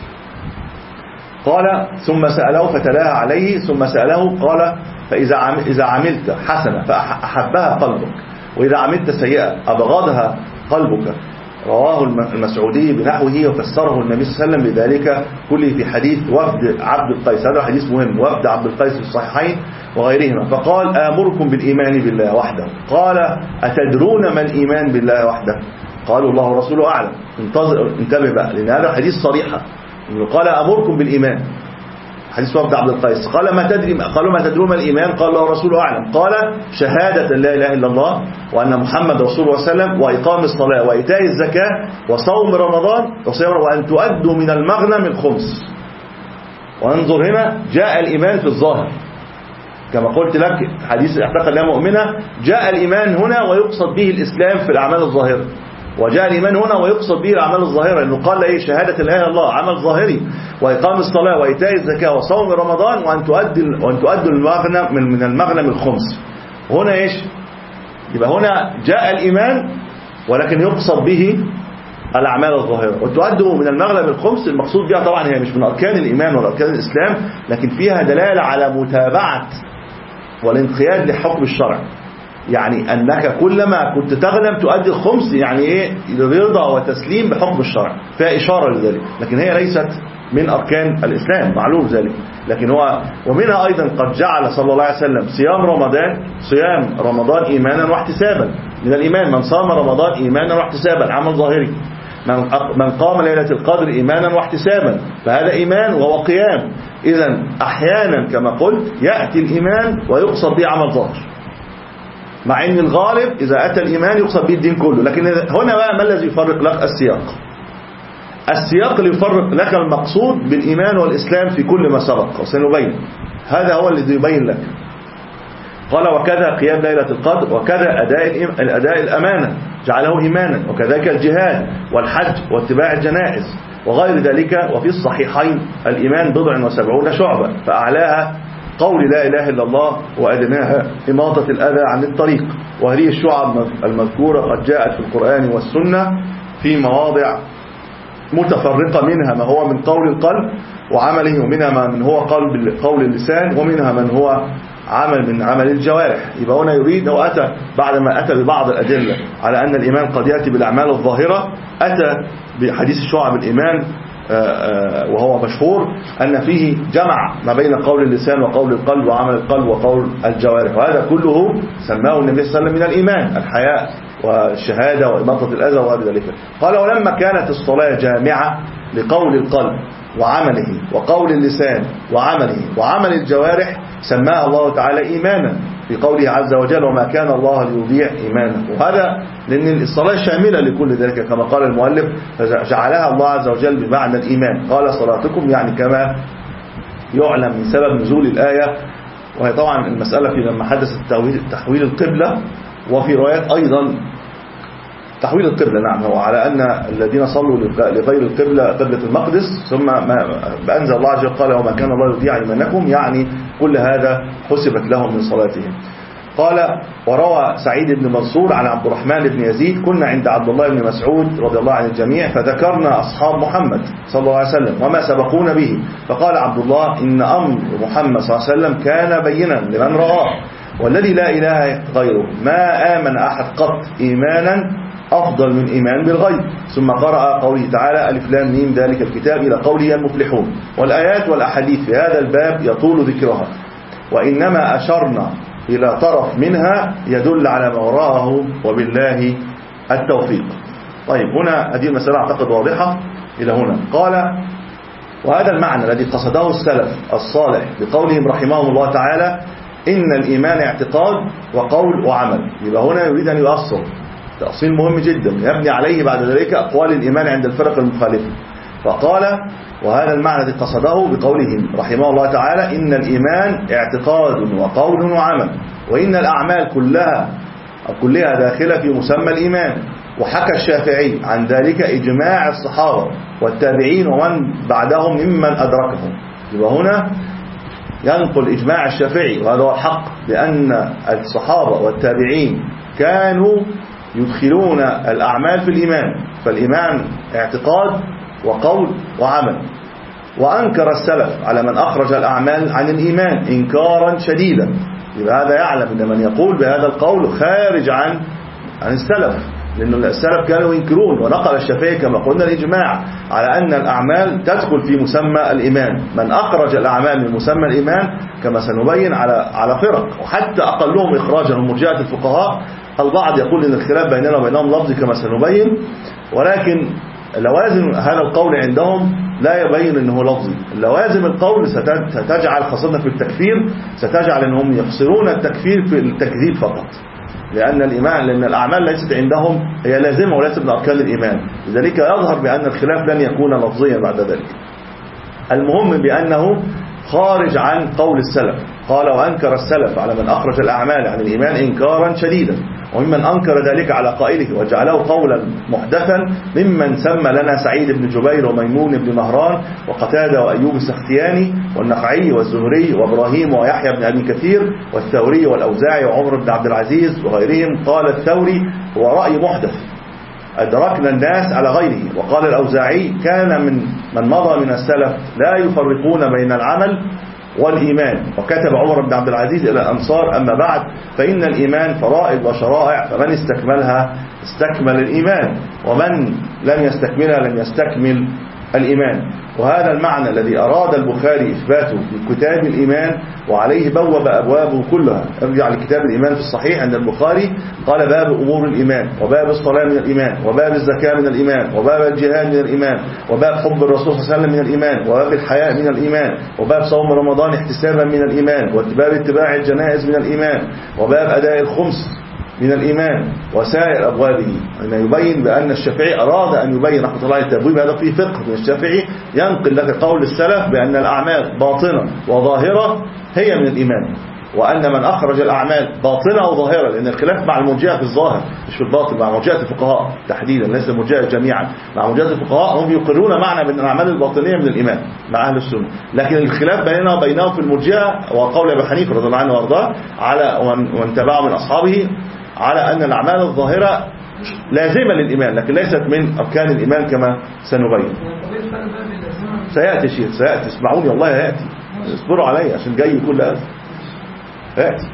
قال ثم سأله فتلاها عليه، ثم سأله قال فإذا إذا عملت حسنة فأحبها قلبك، وإذا عملت سيئة أبغضها قلبك. رواه المسعودي بنحوه وفسره النبي صلى الله عليه وسلم بذلك كله في حديث وفد عبد القيس. هذا حديث مهم، وفد عبد القيس في الصحيحين وغيرهما. فقال آمركم بالإيمان بالله وحده. قال أتدرون ما الإيمان بالله وحده؟ قالوا الله ورسوله أعلم. انتظر انتبه بقى، لأن هذا حديث صريحة. قال أمركم بالإيمان، حديث وفد عبد القيس. قال ما تدري قالوا ما تدرون ما الإيمان؟ قال الله ورسوله أعلم. قال شهادة لا إله إلا الله وأن محمد رسول الله صلى الله عليه وسلم، وإقام الصلاة وإيتاء الزكاة وصوم رمضان وأن تؤدوا من المغنم الخمس. وانظر هنا جاء الإيمان في الظاهر كما قلت لك، حديث اعتقد لا مؤمنة، جاء الإيمان هنا ويقصد به الإسلام في الأعمال الظاهرة، وجاء الإيمان هنا ويقصد به الأعمال الظاهرة، لأنه قال إيه؟ شهادة لا إله إلا الله عمل ظاهري، وإقام الصلاة وإيتاء الزكاة وصوم رمضان وأن تؤدوا وأن تؤدوا المغنم من من المغنم الخمس. هنا إيش؟ يبقى هنا جاء الإيمان ولكن يقصد به الأعمال الظاهرة. وتؤدوا من المغنم الخمس المقصود بها طبعا هي مش من أركان الإيمان ولا أركان الإسلام، لكن فيها دلالة على متابعة والانقياد لحكم الشرع، يعني أنك كلما كنت تغنم تؤدي الخمس، يعني إيه؟ رضا وتسليم بحكم الشرع، فيها إشارة لذلك، لكن هي ليست من أركان الإسلام معلوم ذلك. لكن هو ومنها أيضا قد جعل صلى الله عليه وسلم صيام رمضان صيام رمضان إيمانا واحتسابا، من الإيمان من صام رمضان إيمانا واحتسابا عمل ظاهري، من قام ليلة القدر إيمانا واحتسابا، فهذا إيمان وهو قيام. إذن أحيانا كما قلت يأتي الإيمان ويقصد به عمل ظاهر، مع ان الغالب اذا اتى الايمان يقصد به الدين كله. لكن هنا بقى ما الذي يفرق لك؟ السياق. السياق اللي يفرق لك المقصود بالايمان والاسلام في كل ما سبق، وسنبين هذا هو الذي يبين لك. قال وكذا قيام ليلة القدر، وكذا اداء الاداء الامانه جعله ايمانا، وكذلك الجهاد والحج واتباع الجنائز وغير ذلك. وفي الصحيحين الإيمان بضع وسبعون شعبة، فأعلاها قول لا إله إلا الله، وأدناها إماطة الأذى عن الطريق. وهذه الشعب المذكورة قد جاءت في القرآن والسنة في مواضع متفرقة، منها ما هو من قول القلب وعمله، ومنها ما من هو قول اللسان، ومنها من هو عمل من عمل الجوارح. يبقى هنا يريد أو أتى بعدما أتى ببعض الأدلة على أن الإيمان قد يأتي بالأعمال الظاهرة، أتى بحديث شعب الإيمان وهو مشهور أن فيه جمع ما بين قول اللسان وقول القلب وعمل القلب وقول الجوارح، وهذا كله سماه النبي صلى الله عليه وسلم من الإيمان، الحياء والشهادة وإماطة الأذى وغير ذلك. قال ولما كانت الصلاة جامعة لقول القلب وعمله وقول اللسان وعمله وعمل الجوارح سماها الله تعالى إيمانا في قوله عز وجل وما كان الله ليضيع إيمانه. وهذا لأن الصلاة شاملة لكل ذلك كما قال المؤلف، فجعلها الله عز وجل بمعنى الإيمان. قال صلاتكم يعني كما يعلم من سبب نزول الآية، وهي طبعا المسألة في لما حدث تحويل القبلة، وفي روايات أيضا تحويل القبلة. نعم، هو على أن الذين صلوا لغير القبلة قبلة المقدس ثم بأنزل الله عز وجل قال وما كان الله يضيع إيمانكم، يعني كل هذا حسبت لهم من صلاتهم. قال وروى سعيد بن منصور عن عبد الرحمن بن يزيد كنا عند عبد الله بن مسعود رضي الله عن الجميع فذكرنا أصحاب محمد صلى الله عليه وسلم وما سبقون به، فقال عبد الله إن أمر محمد صلى الله عليه وسلم كان بينا لمن رآه، والذي لا إله غيره ما آمن أحد قط إيمانا أفضل من إيمان بالغيب. ثم قرأ قوله تعالى ألف لام ميم ذلك الكتاب إلى قوله المفلحون. والآيات والأحاديث في هذا الباب يطول ذكرها، وإنما أشرنا إلى طرف منها يدل على ما وراءه وبالله التوفيق. طيب هنا هذه المسألة أعتقد واضحة إلى هنا. قال وهذا المعنى الذي قصده السلف الصالح بقولهم رحمهم الله تعالى إن الإيمان اعتقاد وقول وعمل. يبقى هنا يريد أن يؤصل تأصيل مهم جدا يبني عليه بعد ذلك أقوال الإيمان عند الفرق المخالفة. فقال وهذا المعنى الذي قصده بقولهم رحمه الله تعالى إن الإيمان اعتقاد وقول وعمل، وإن الأعمال كلها كلها داخلة في مسمى الإيمان. وحكى الشافعي عن ذلك إجماع الصحابة والتابعين ومن بعدهم ممن أدركهم. يبقى هنا ينقل إجماع الشافعي، وهذا هو الحق، بأن الصحابة والتابعين كانوا يدخلون الأعمال في الإيمان، فالإيمان اعتقاد وقول وعمل. وأنكر السلف على من أخرج الأعمال عن الإيمان إنكارا شديدا. يبقى هذا يعلم أن من يقول بهذا القول خارج عن عن السلف، لأن السلف كانوا ينكرون. ونقل الشافعي كما قلنا الإجماع على أن الأعمال تدخل في مسمى الإيمان. من أخرج الأعمال من مسمى الإيمان كما سنبين على على فرق، وحتى أقلهم إخراجا من مرجئة الفقهاء. البعض يقول أن الخلاف بيننا وبينهم لفظي كما سنبين، ولكن لوازم هذا القول عندهم لا يبين أنه لفظي. لوازم القول ستجعل خاصة في التكفير ستجعل أنهم يقصرون التكفير في التكذيب فقط، لأن الإيمان لأن الأعمال ليست عندهم هي لازمة وليست من أركان الإيمان. لذلك يظهر بأن الخلاف لن يكون لفظيا بعد ذلك. المهم بأنه خارج عن قول السلف. قال وأنكر السلف على من أخرج الأعمال عن الإيمان إنكارا شديدا، وممن أنكر ذلك على قائله وجعله قولا محدثا ممن سمى لنا سعيد بن جبير وميمون بن مهران وقتادة وأيوب السختياني والنخعي والزهري وإبراهيم ويحيى بن أبي كثير والثوري والأوزاعي وعمر بن عبد العزيز وغيرهم. قال الثوري هو رأي محدث أدركنا الناس على غيره. وقال الأوزاعي كان من من مضى من السلف لا يفرقون بين العمل والإيمان. وكتب عمر بن عبد العزيز إلى الأنصار أما بعد فإن الإيمان فرائض وشرائع، فمن استكملها استكمل الإيمان، ومن لم يستكملها لم يستكمل الإيمان. وهذا المعنى الذي أراد البخاري إثباته في كتاب الإيمان، وعليه بوب أبوابه كلها. ارجع لكتاب الإيمان في الصحيح عند البخاري قال باب أمور الإيمان، وباب الصلاة من الإيمان، وباب الزكاة من الإيمان، وباب الجهاد من الإيمان، وباب حب الرسول صلى الله عليه وسلم من الإيمان، وباب الحياء من الإيمان، وباب صوم رمضان احتسابا من الإيمان، وباب اتباع الجنائز من الإيمان، وباب أداء الخمس من الإيمان، وسائر أبوابه. أن يبين بأن الشافعي أراد أن يبين رحمة الله التبويب هذا فيه فقه من الشافعي، ينقل لك قول السلف بأن الأعمال باطنة وظاهرة هي من الإيمان، وأن من أخرج الأعمال باطنة وظاهرة، لأن الخلاف مع المرجئة في الظاهر مش في الباطن، مع مرجئة الفقهاء تحديدا ليس المرجئة جميعا. مع مرجئة الفقهاء هم يقرون معنى بأن الأعمال الباطنية من الإيمان مع أهل السنة، لكن الخلاف بيننا وبينهم في المرجئة وقول أبي حنيفة رضي الله عنه وارضاه على ومن تبعه من أصحابه على أن الأعمال الظاهرة لازمة للإيمان لكن ليست من أركان الإيمان كما سنبين. سيأتي شيء سيأتي اسمعوني والله يأتي، اصبروا علي عشان جاي كل هذا يأتي.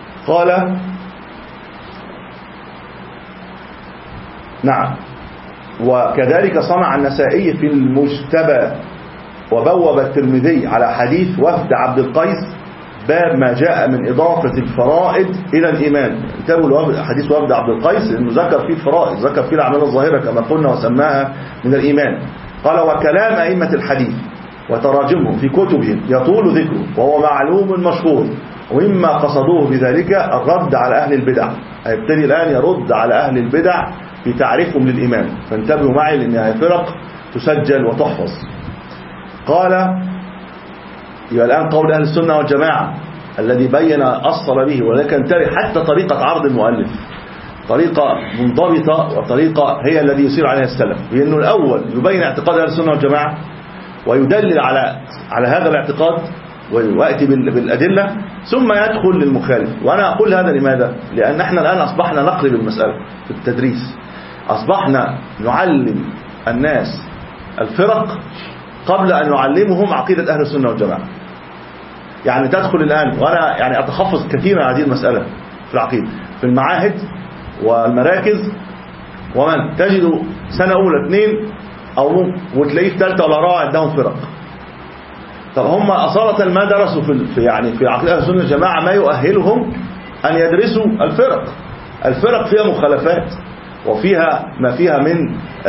قال نعم وكذلك صنع النسائي في المجتبى، وبوب الترمذي على حديث وفد عبد القيس باب ما جاء من إضافة الفرائض إلى الإيمان. كتابوا حديث وفد عبد القيس إنه ذكر فيه الفرائض، ذكر فيه الأعمال الظاهرة كما قلنا وسماها من الإيمان. قال وكلام أئمة الحديث وتراجمهم في كتبهم يطول ذكره وهو معلوم مشهور، ومما قصدوه بذلك الرد على أهل البدع. هيبتدي الآن يرد على أهل البدع في تعريفهم للإيمان، فانتبهوا معي لأنها فرق تسجل وتحفظ. قال يبقى الآن قول أهل السنة والجماعة الذي بين أصل به، ولكن ترى حتى طريقة عرض المؤلف طريقة منضبطة وطريقة هي الذي يسير عليها السلف، لأنه الأول يبين اعتقاد أهل السنة والجماعة ويدلل على على هذا الاعتقاد ويأتي بالأدلة، ثم يدخل للمخالف. وأنا أقول هذا لماذا؟ لأن احنا الآن أصبحنا نقلب المسألة في التدريس، أصبحنا نعلم الناس الفرق قبل أن نعلمهم عقيدة أهل السنة والجماعة. يعني تدخل الآن، وأنا يعني أتخفض كثيرا هذه المسألة في العقيدة، في المعاهد والمراكز، ومن تجد سنة أولى اثنين أو وتلاقيه في ثالثة ولا رابعة عندهم فرق. طب هم أصالة ما درسوا في يعني في عقيدة أهل السنة والجماعة ما يؤهلهم أن يدرسوا الفرق. الفرق فيها مخالفات وفيها ما فيها من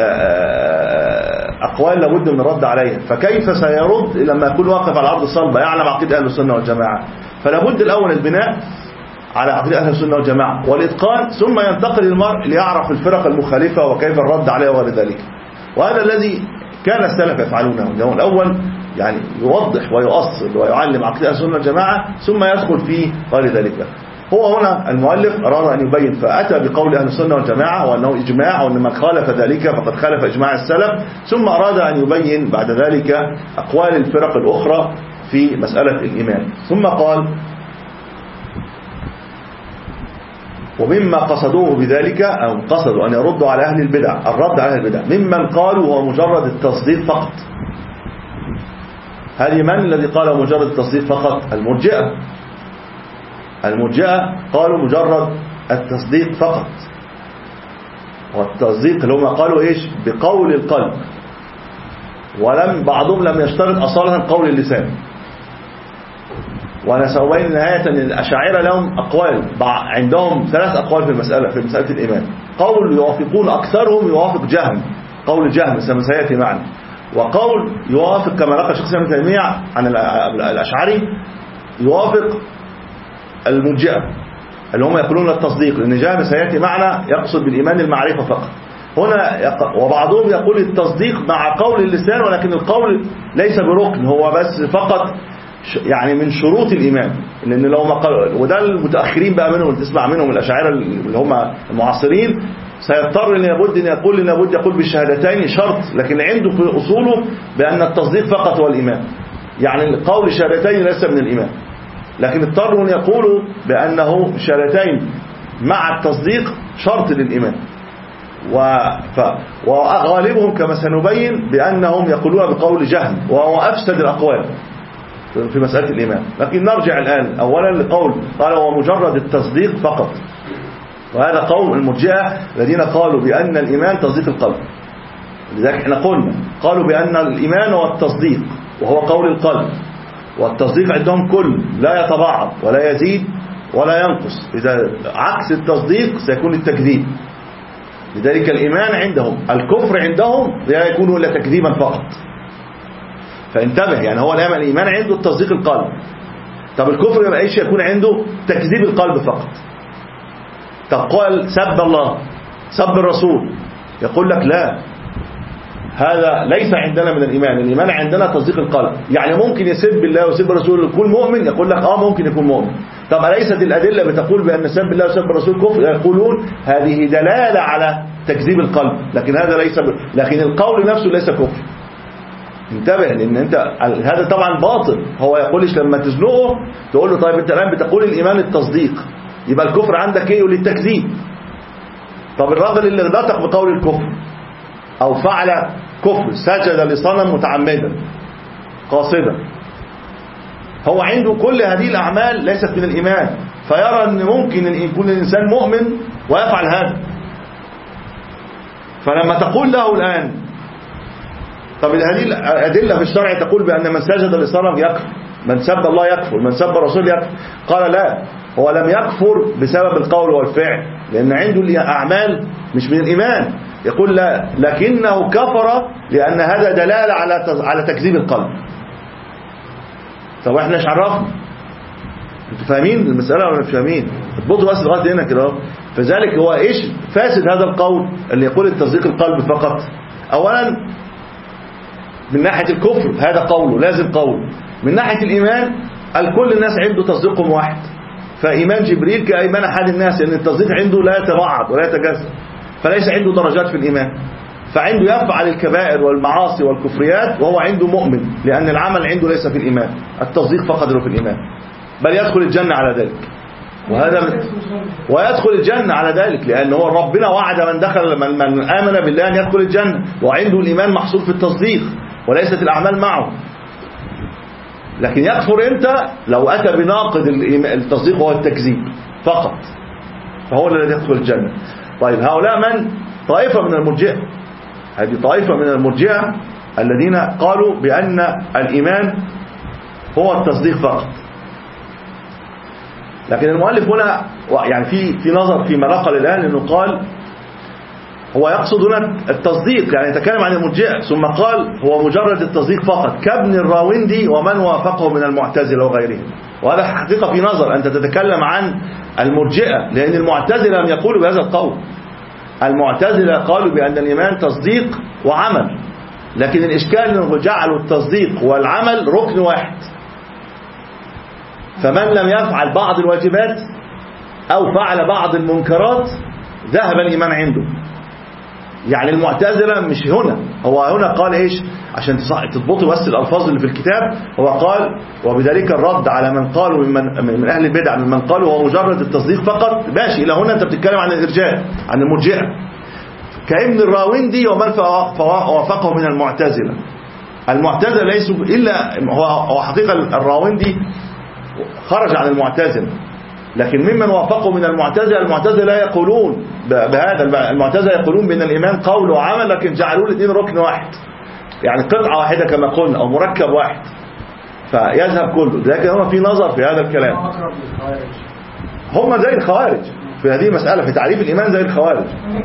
أقوال لابد من الرد عليها، فكيف سيرد لما يكون واقف على الأرض الصلبة يعلم عقيدة أهل السنة والجماعة؟ فلابد الأول البناء على عقيدة أهل السنة والجماعة والإتقان، ثم ينتقل المرء ليعرف الفرق المخالفة وكيف الرد عليها وغير ذلك. وهذا الذي كان السلف يفعلونه. اليوم الأول يعني يوضح ويؤصل ويعلم عقيدة أهل السنة والجماعة ثم يدخل في غير ذلك. هو هنا المؤلف أراد أن يبين، فأتى بقول أهل السنة والجماعة وأنه إجماع، وأن من خالف ذلك فقد خالف إجماع السلف، ثم أراد أن يبين بعد ذلك أقوال الفرق الأخرى في مسألة الإيمان. ثم قال ومما قصدوه بذلك أو قصدوا أن يردوا على أهل البدع، الرد على أهل البدع ممن قالوا هو مجرد التصديق فقط. هذه من الذي قال مجرد التصديق فقط؟ المرجئة. المرجئة قالوا مجرد التصديق فقط، والتصديق اللي هم قالوا إيش؟ بقول القلب، ولم بعضهم لم يشترط أصالة قول اللسان. وأنا سأبين نهاية أن الأشاعرة لهم أقوال، عندهم ثلاث أقوال في المسألة في مسألة الإيمان. قول يوافقون أكثرهم يوافق جهم، قول جهم سيأتي معنا، وقول يوافق كما نقل شيخ الإسلام ابن تيمية عن الأشعري يوافق المرجئة اللي هم يقولون التصديق، لأن جهم سيأتي معنا يقصد بالإيمان المعرفة فقط. هنا يق... وبعضهم يقول التصديق مع قول اللسان، ولكن القول ليس بركن، هو بس فقط يعني من شروط الإيمان. لأن لو ما قال، وده المتأخرين بقى منهم اللي تسمع منهم الأشاعرة اللي هم المعاصرين، سيضطر ان لابد ان يقول لابد يقول بالشهادتين شرط، لكن عنده في اصوله بان التصديق فقط هو الايمان، يعني قول الشهادتين ليس من الايمان، لكن اضطروا ان يقولوا بانه الشهادتين مع التصديق شرط للايمان. وف... وغالبهم كما سنبين بانهم يقولون بقول جهم، وهو افسد الاقوال في مساله الايمان. لكن نرجع الان اولا لقول قال هو مجرد التصديق فقط، وهذا قول المرجئة الذين قالوا بأن الإيمان تصديق القلب. لذلك احنا قلنا قالوا بأن الإيمان هو التصديق وهو قول القلب، والتصديق عندهم كل لا يتبعض ولا يزيد ولا ينقص، إذا عكس التصديق سيكون التكذيب. لذلك الإيمان عندهم، الكفر عندهم لا يكون إلا تكذيبا فقط. فانتبه، يعني هو الإيمان عنده التصديق القلب، طب الكفر يبقى ايش؟ يكون عنده تكذيب القلب فقط. تقول سب الله سب الرسول، يقول لك لا، هذا ليس عندنا من الإيمان، الإيمان عندنا تصديق القلب. يعني ممكن يسب الله ويسب الرسول يكون مؤمن؟ يقول لك آه ممكن يكون مؤمن. طب أليست الأدلة بتقول بأن سب الله وسب الرسول كفر؟ يقولون هذه دلالة على تكذيب القلب، لكن هذا ليس ب... لكن القول نفسه ليس كفر. انتبه، لأن أنت هذا طبعا باطل. هو يقولش لما تزنقه تقول له طيب أنت الآن بتقول الإيمان التصديق، يبقى الكفر عندك ايه؟ يقول التكذيب. طب الراجل اللي نطق بقول الكفر او فعل كفر، سجد لصنم متعمدا قاصدا، هو عنده كل هذه الاعمال ليست من الايمان، فيرى ان ممكن ان يكون الانسان مؤمن ويفعل هذا. فلما تقول له الآن طب هذه الأدلة في الشرع تقول بأن من سجد لصنم يكفر، من سب الله يكفر، من سب الرسول يكفر. قال لا، هو لم يكفر بسبب القول والفعل، لأن عنده الأعمال مش من الإيمان. يقول لا، لكنه كفر لأن هذا دلالة على على تكذيب القلب. طب احنا ايش عرفنا؟ انتوا فاهمين المسألة ولا مش فاهمين؟ اضبطوا بس لغاية هنا كده. فذلك هو ايش فاسد هذا القول اللي يقول التصديق القلب فقط؟ اولا من ناحية الكفر هذا قوله لازم قوله، من ناحية الإيمان الكل الناس عنده تصديقهم واحد، فإيمان جبريل كإيمان أحد الناس، لأن التصديق عنده لا يتبعض ولا يتجزأ، فليس عنده درجات في الإيمان، فعنده يفعل الكبائر والمعاصي والكفريات وهو عنده مؤمن، لأن العمل عنده ليس في الإيمان، التصديق فقط له في الإيمان، بل يدخل الجنة على ذلك. وهذا من ويدخل الجنة على ذلك، لأن هو ربنا وعد من دخل من, من آمن بالله أن يدخل الجنة، وعنده الإيمان محصول في التصديق وليست الأعمال معه. لكن يكفر امتى؟ لو أتى بناقض التصديق وهو التكذيب فقط، فهو الذي يدخل الجنة. طيب هؤلاء من؟ طائفة من المرجئة، هذه طائفة من المرجئة الذين قالوا بأن الإيمان هو التصديق فقط. لكن المؤلف هنا يعني في في نظر فيما نقل الآن، انه قال هو يقصد هنا التصديق، يعني يتكلم عن المرجئة، ثم قال هو مجرد التصديق فقط كابن الراوندي ومن وافقه من المعتزلة وغيرهم. وهذا حقيقة في نظر أنت تتكلم عن المرجئة، لأن المعتزلة لم يقولوا بهذا القول. المعتزلة قالوا بأن الإيمان تصديق وعمل، لكن الإشكال أنه جعلوا التصديق والعمل ركن واحد، فمن لم يفعل بعض الواجبات أو فعل بعض المنكرات ذهب الإيمان عنده. يعني المعتزلة مش هنا، هو هنا قال إيش عشان تضبطوا بس الألفاظ اللي في الكتاب، هو قال وبذلك الرد على من قالوا من, من أهل البدع من قالوا هو مجرد التصديق فقط. ماشي، إلى هنا أنت بتتكلم عن الإرجاء، عن المرجئة كابن الراوندي ومن وافقه من المعتزلة. المعتزلة ليسوا إلا هو حقيقة الراوندي خرج عن المعتزلة، لكن ممن وافقوا من المعتزلة، المعتزلة لا يقولون بهذا، المعتزلة يقولون بأن الإيمان قول وعمل، لكن جعلوا الاثنين ركن واحد، يعني قطعة واحدة كما قلنا أو مركب واحد، فيذهب كله. لكن هم في نظر في هذا الكلام، هم زي الخوارج في هذه المسألة، في تعريف الإيمان زي الخوارج.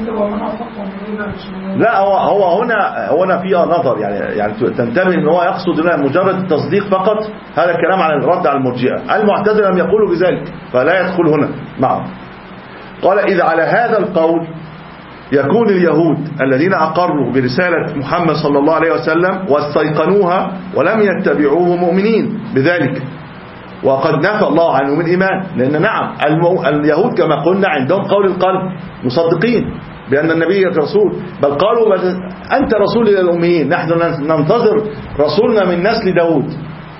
لا هو هو هنا هنا فيها نظر، يعني يعني تنتبه ان هو يقصد هنا مجرد التصديق فقط. هذا الكلام على الرد على المرجئة. المعتزلة لم يقولوا بذلك فلا يدخل هنا معه. قال إذا على هذا القول يكون اليهود الذين أقروا برسالة محمد صلى الله عليه وسلم واستيقنوها ولم يتبعوه مؤمنين بذلك، وقد نفى الله عنهم الإيمان. لأن نعم اليهود كما قلنا عندهم قول القلب، مصدقين بأن النبي رسول، بل قالوا أنت رسول إلى الأميين، نحن ننتظر رسولنا من نسل داود،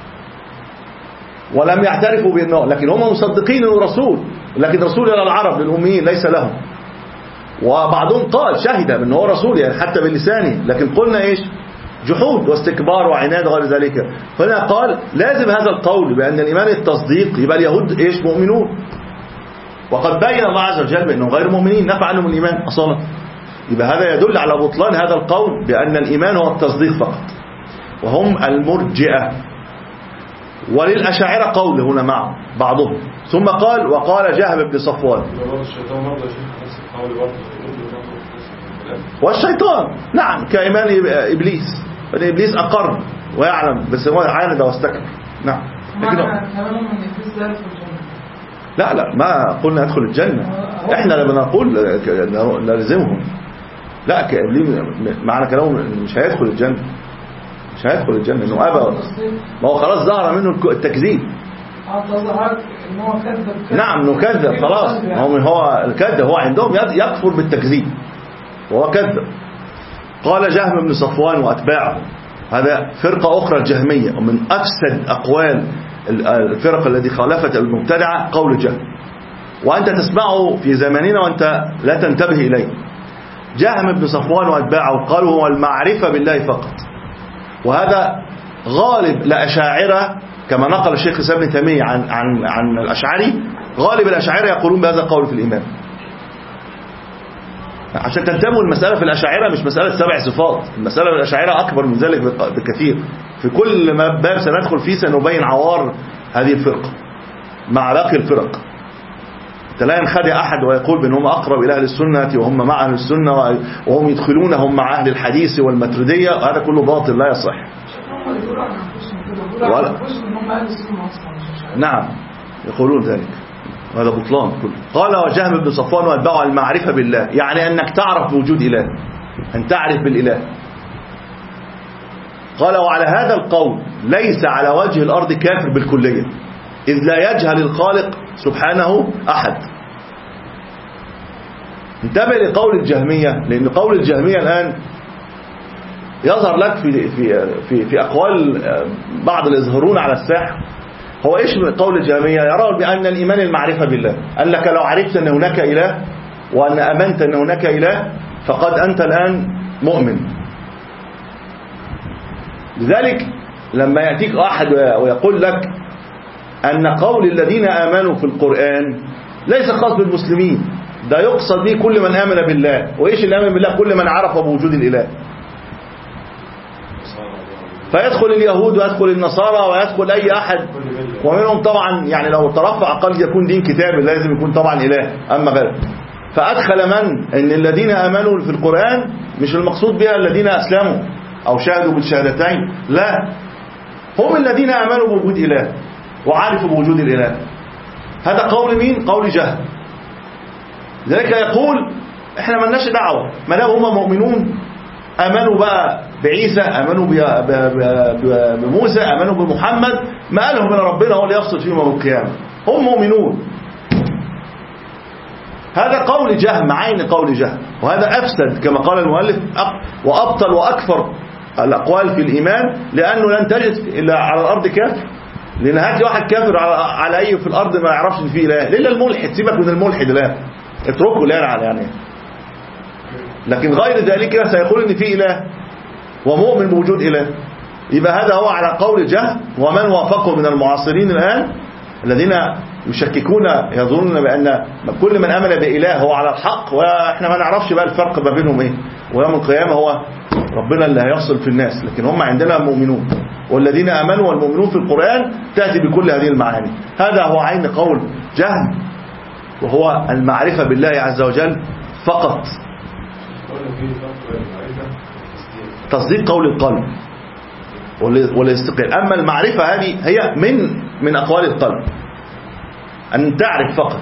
ولم يعترفوا بأنه، لكن هم مصدقين أنه رسول، لكن رسول إلى العرب للأميين ليس لهم. وبعضهم قال شهد بأنه هو رسول يعني حتى بلسانه، لكن قلنا إيش؟ جحود واستكبار وعناد وغير ذلك. فهنا قال لازم هذا القول بأن الإيمان التصديق، يبقى اليهود إيش؟ مؤمنون، وقد بين الله عز وجل بأنهم غير مؤمنين، نفع عنهم الإيمان أصلا. يبقى هذا يدل على بطلان هذا القول بأن الإيمان هو التصديق فقط، وهم المرجئة. وللأشاعرة قول هنا معه بعضهم. ثم قال وقال جهم بن صفوان والشيطان نعم كإيمان إبليس، فإن إبليس أقر ويعلم بس هو عاند واستكبر. نعم لا لا ما قلنا ادخل الجنة، احنا لما نقول نلزمهم، لا معنى كلامه مش هيدخل الجنة، مش هيدخل الجنة انه ابى، ما هو خلاص ظهر منه التكذيب. نعم انه كذب خلاص، هو هو الكذب، هو عندهم يكفر بالتكذيب وهو كذب. قال جهم بن صفوان واتباعه، هذا فرقة اخرى الجهمية، ومن افسد اقوال الفرق التي خالفت المبتدعة قول جهم، وأنت تسمعه في زماننا وأنت لا تنتبه إليه. جهم بن صفوان وأتباعه قالوا هو المعرفة بالله فقط، وهذا غالب الأشاعرة كما نقل الشيخ الإسلام ابن تيمية عن عن عن الأشعري، غالب الأشاعرة يقولون بهذا القول في الإيمان. عشان تنتموا المسألة في الأشاعرة مش مسألة سبع صفات، المسألة في الأشاعرة أكبر من ذلك بكثير. في كل باب سندخل فيه سنبين عوار هذه الفرقة مع باقي الفرق. لا ينخدع أحد ويقول بأنهم أقرب إلى أهل السنة وهم مع أهل السنة وهم يدخلونهم مع أهل الحديث والماتريدية، هذا كله باطل لا يصح. ولا... نعم يقولون ذلك، هذا بطلان كله. قال وجهم بن صفوان واتبعه المعرفة بالله، يعني أنك تعرف بوجود إله، أن تعرف بالإله. قال وعلى هذا القول ليس على وجه الأرض كافر بالكلية، إذ لا يجهل الخالق سبحانه أحد. انتبه لقول الجهمية، لأن قول الجهمية الآن يظهر لك في في في, في أقوال بعض اللي يظهرون على الساحة. هو إيش قول الجهمية؟ يرون بأن الإيمان المعرفة بالله، أنك لو عرفت أن هناك إله وأن أمنت أن هناك إله فقد أنت الآن مؤمن. لذلك لما يأتيك أحد ويقول لك أن قول الذين آمنوا في القرآن ليس خاص بالمسلمين، ده يقصد به كل من آمن بالله. وإيش اللي آمن بالله؟ كل من عرف بوجود الإله. فيدخل اليهود ويدخل النصارى ويدخل أي أحد، ومنهم طبعا يعني لو ترفع قد يكون دين كتاب لازم يكون طبعا إله أما غير. فأدخل من أن الذين آمنوا في القرآن مش المقصود بها الذين أسلموا أو شهدوا بالشهادتين، لا، هم الذين آمنوا بوجود إله وعرفوا بوجود الإله. هذا قول مين؟ قول جهل. لذلك يقول احنا ما لناش دعوه، ما دام هم مؤمنون امنوا بقى بعيسى، امنوا بموسى، امنوا بمحمد، ما قالهم من ربنا هو اللي يفصل فيهم يوم القيامه، هم مؤمنون. هذا قول جهم، عين قول جهم، وهذا افسد كما قال المؤلف وابطل واكفر الاقوال في الايمان، لانه لن تجد الا على الارض كافر. لان هات لي واحد كافر على اي في الارض ما يعرفش ان في اله، الا الملحد، سيبك من الملحد لا اتركه لا يعني. لكن غير ذلك سيقول ان في اله ومؤمن بوجود اله، يبقى هذا هو على قول جهل. ومن وافقه من المعاصرين الان الذين يشككون يظنون بان كل من امن باله هو على الحق، واحنا ما نعرفش بقى الفرق ما بينهم ايه، ويوم القيامه هو ربنا اللي هيفصل في الناس. لكن هم عندنا مؤمنون، والذين امنوا والمؤمنون في القرآن تأتي بكل هذه المعاني. هذا هو عين قول جهل، وهو المعرفة بالله عز وجل فقط. تصديق قول القلب والاستقلال. أما المعرفة هذه هي من من أقوال القلب، أن تعرف فقط،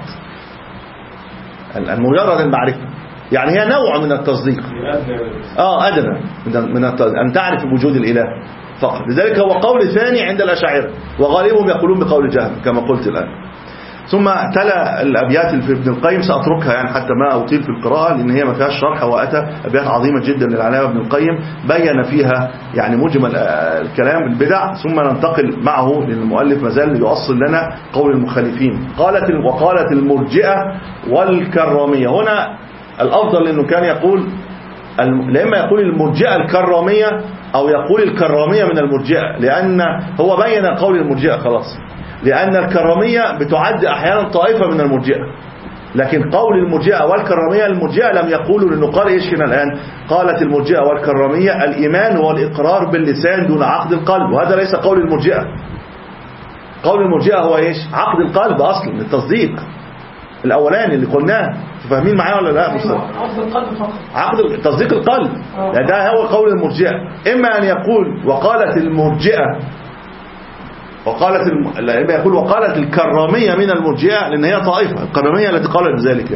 مجرد المعرفة، يعني هي نوع من التصديق آه أدنى من أن تعرف بوجود الإله فقط. لذلك هو قول ثاني عند الأشاعرة، وغالبهم يقولون بقول جهم كما قلت الآن. ثم تلا الأبيات في ابن القيم، سأتركها يعني حتى ما أطيل في القراءة لأن هي ما فيهاش شرح، وأتى أبيات عظيمة جدا للعلامة ابن القيم بين فيها يعني مجمل الكلام البدع. ثم ننتقل معه للمؤلف مازال يؤصل لنا قول المخالفين. قالت وقالت المرجئة والكرامية. هنا الأفضل أنه كان يقول لما يقول المرجئة الكرامية أو يقول الكرامية من المرجئة، لأن هو بين قول المرجئة خلاص، لأن الكرامية بتعد أحيانا طائفة من المرجئة. لكن قول المرجئة والكرامية، المرجئة لم يقولوا، لأنه قال إيش هنا الآن؟ قالت المرجئة والكرامية الإيمان هو الإقرار باللسان دون عقد القلب، وهذا ليس قول المرجئة. قول المرجئة هو إيش؟ عقد القلب أصلا، التصديق الأولاني اللي قلناه. فاهمين معايا ولا لا؟ عقد القلب فقط، عقد تصديق القلب. يعني ده هو قول المرجئة. إما أن يقول وقالت المرجئة وقالت الم... إما يقول وقالت الكرامية من المرجئة، لأن هي طائفة الكرامية التي قالت بذلك.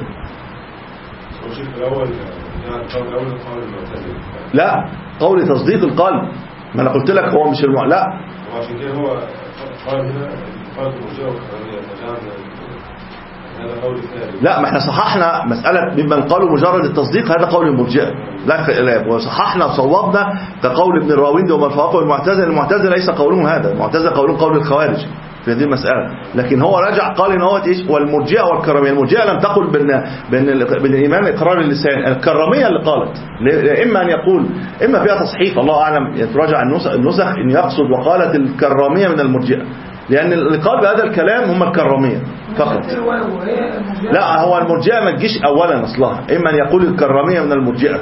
لا، قول تصديق القلب. ما أنا قلت لك هو مش الم... لا وعشان كده هو قال هنا قالت المرجئة والكرامية. لا، ما احنا صححنا مسألة ممن قالوا مجرد التصديق، هذا قول المرجئة لا، وصححنا وصوبنا كقول ابن الراوندي ومن فوقه المعتزلة. المعتزلة ليس قولهم هذا، المعتزلة قولهم قول الخوارج في هذه المسألة. لكن هو رجع قال ان هو ايش؟ والمرجئة والكرامية. المرجئة لم تقل بان بان بالايمان اقرار اللسان، الكرامية اللي قالت. اما ان يقول اما فيها تصحيف الله اعلم، يتراجع النسخ ان يقصد وقالت الكرامية من المرجئة، لان اللي قال بهذا الكلام هم الكرامية. فقط. لا هو المرجئة ما تجيش اولا اصلها، اما ان يقول الكرامية من المرجئة،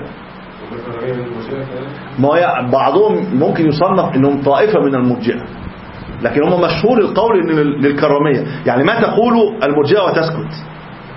ما هي بعضهم ممكن يصنف انهم طائفة من المرجئة، لكن هم مشهور القول ان للكرامية. يعني ما تقول المرجئة وتسكت،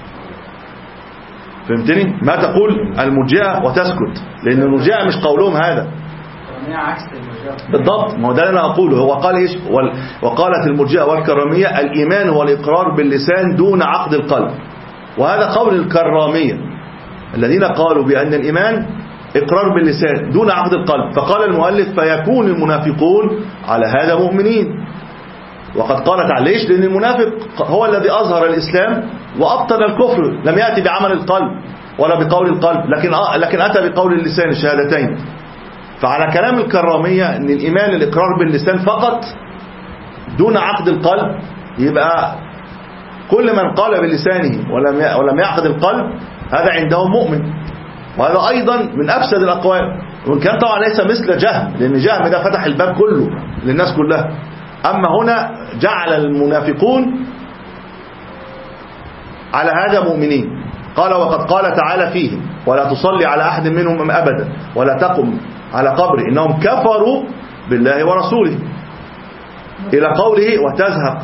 فهمتني؟ ما تقول المرجئة وتسكت، لان المرجئة مش قولهم هذا بالضبط. ما هو ده اللي انا اقوله. هو قال ايش؟ وقالت المرجئة والكرامية الإيمان هو الإقرار باللسان دون عقد القلب، وهذا قول الكرامية الذين قالوا بأن الإيمان إقرار باللسان دون عقد القلب. فقال المؤلف فيكون المنافقون على هذا مؤمنين، وقد قال تعالى ليش؟ لأن المنافق هو الذي أظهر الإسلام وأبطل الكفر، لم يأتي بعمل القلب ولا بقول القلب، لكن لكن أتى بقول اللسان الشهادتين. فعلى كلام الكرامية أن الإيمان الإقرار باللسان فقط دون عقد القلب، يبقى كل من قال بلسانه ولم ولم يعقد القلب هذا عندهم مؤمن، وهذا أيضا من أفسد الأقوال، وإن كان طبعا ليس مثل جهم، لأن جهم ده فتح الباب كله للناس كلها. أما هنا جعل المنافقون على هذا مؤمنين. قال وقد قال تعالى فيهم ولا تصلي على أحد منهم أبدا ولا تقم على قبر إنهم كفروا بالله ورسوله، إلى قوله وتزهق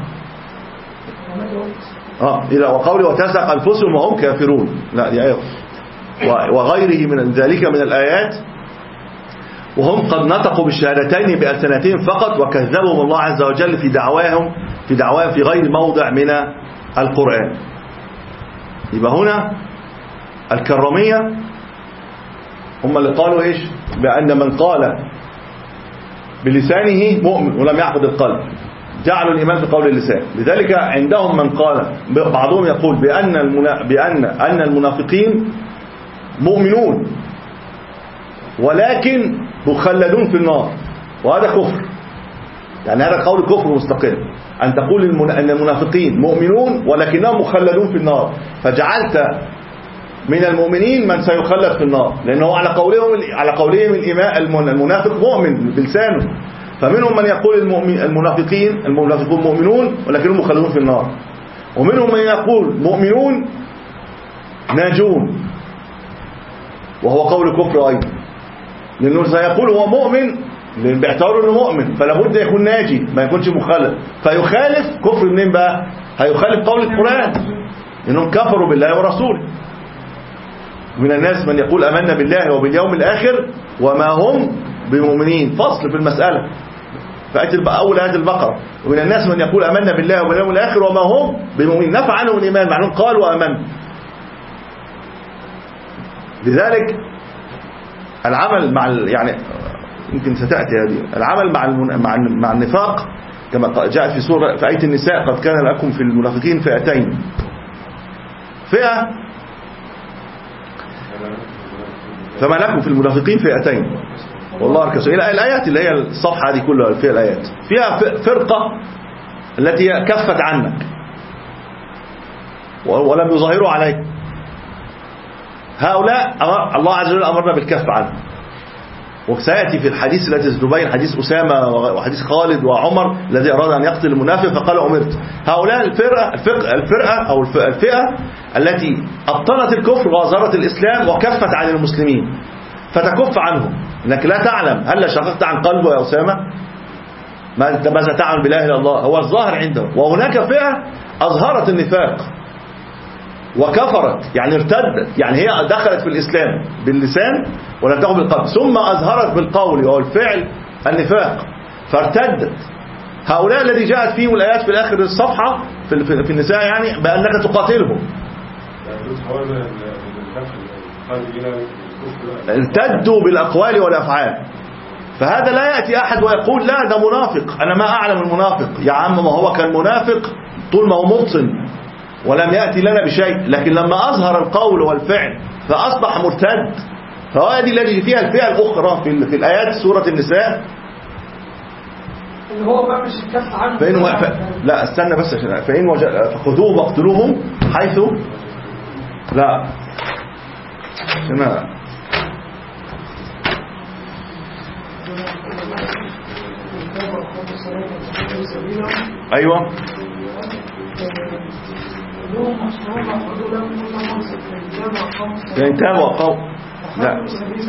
آه إلى وقوله وتزهق أنفسهم وهم كافرون. لا دي آية وغيره من ذلك من الآيات، وهم قد نطقوا بالشهادتين بألسنتهم فقط وكذبهم الله عز وجل في دعواهم في دعواهم في غير موضع من القرآن. يبقى هنا الكرامية هم اللي قالوا إيش؟ بأن من قال بلسانه مؤمن ولم يعقد القلب جعلوا الإيمان في قول اللسان. لذلك عندهم من قال بعضهم يقول بأن المنا... بأن أن المنافقين مؤمنون ولكن مخلدون في النار، وهذا كفر. يعني هذا قول كفر مستقل، أن تقول المن... أن المنافقين مؤمنون ولكنهم مخلدون في النار، فجعلت من المؤمنين من سيخلد في النار، لأنه على قولهم على قولهم الإيمان المنافق مؤمن بلسانه. فمنهم من يقول المؤمن المنافقين المنافقون مؤمنون ولكنهم مخلدون في النار، ومنهم من يقول مؤمنون ناجون، وهو قول كفر أيضا، لأنه سيقول هو مؤمن لأن باعتباره انه مؤمن فلا بد يكون ناجي ما يكونش مخلد، فيخالف كفر منين بقى؟ هيخالف قول القرآن انهم كفروا بالله ورسوله. من الناس من يقول آمنا بالله وباليوم الآخر وما هم بمؤمنين، فصل في المسألة فأتي أول آية البقرة. ومن الناس من يقول آمنا بالله وباليوم الآخر وما هم بمؤمنين، نفى عنهم الإيمان مع أنهم قالوا آمنا. لذلك العمل مع يعني يمكن ستأتي هذه العمل مع مع مع النفاق كما جاءت في سورة في آية النساء قد كان لكم في المنافقين فئتين، فئة فما لكم في المنافقين فئتين والله أركسوا إلى الآيات اللي هي الصفحة دي كلها فيها الآيات، فيها فرقة التي كفت عنك ولم يظاهروا عليك، هؤلاء الله عز وجل أمرنا بالكف عنهم. وسيأتي في الحديث الذي تبين حديث أسامة وحديث خالد وعمر الذي أراد أن يقتل المنافق فقال أمرت. هؤلاء الفرقة, الفرقة أو الفئة التي أبطلت الكفر وأظهرت الإسلام وكفت عن المسلمين، فتكف عنهم إنك لا تعلم هل شققت عن قلبه يا أسامة؟ ماذا تعمل بلا إله إلا الله؟ هو الظاهر عنده. وهناك فئة أظهرت النفاق وكفرت يعني ارتدت، يعني هي دخلت في الإسلام باللسان ولم تقم بالقلب، ثم أظهرت بالقول والفعل النفاق فارتدت. هؤلاء الذي جاءت فيهم الآيات في الآخر الصفحة في, في النساء يعني بأنك تقاتلهم، ارتدوا بالأقوال والأفعال. فهذا لا يأتي أحد ويقول لا ده منافق، أنا ما أعلم المنافق. يا عم ما هو كان منافق طول ما هو مبطن ولم يأتي لنا بشيء، لكن لما أظهر القول والفعل فأصبح مرتد. فهذه التي فيها الفئة الأخرى في, في الآيات سورة النساء اللي هو بقى مش الكف عنه فإن و... ف... لا استنى بس عشان فإن وج... فخذوه واقتلوهم حيث لا هنا أيوة خذوهم واحصروهم واخرجوا لهم كل منصب الإسلام وأقاموا الصلاة. يعني تابوا وقوم. لا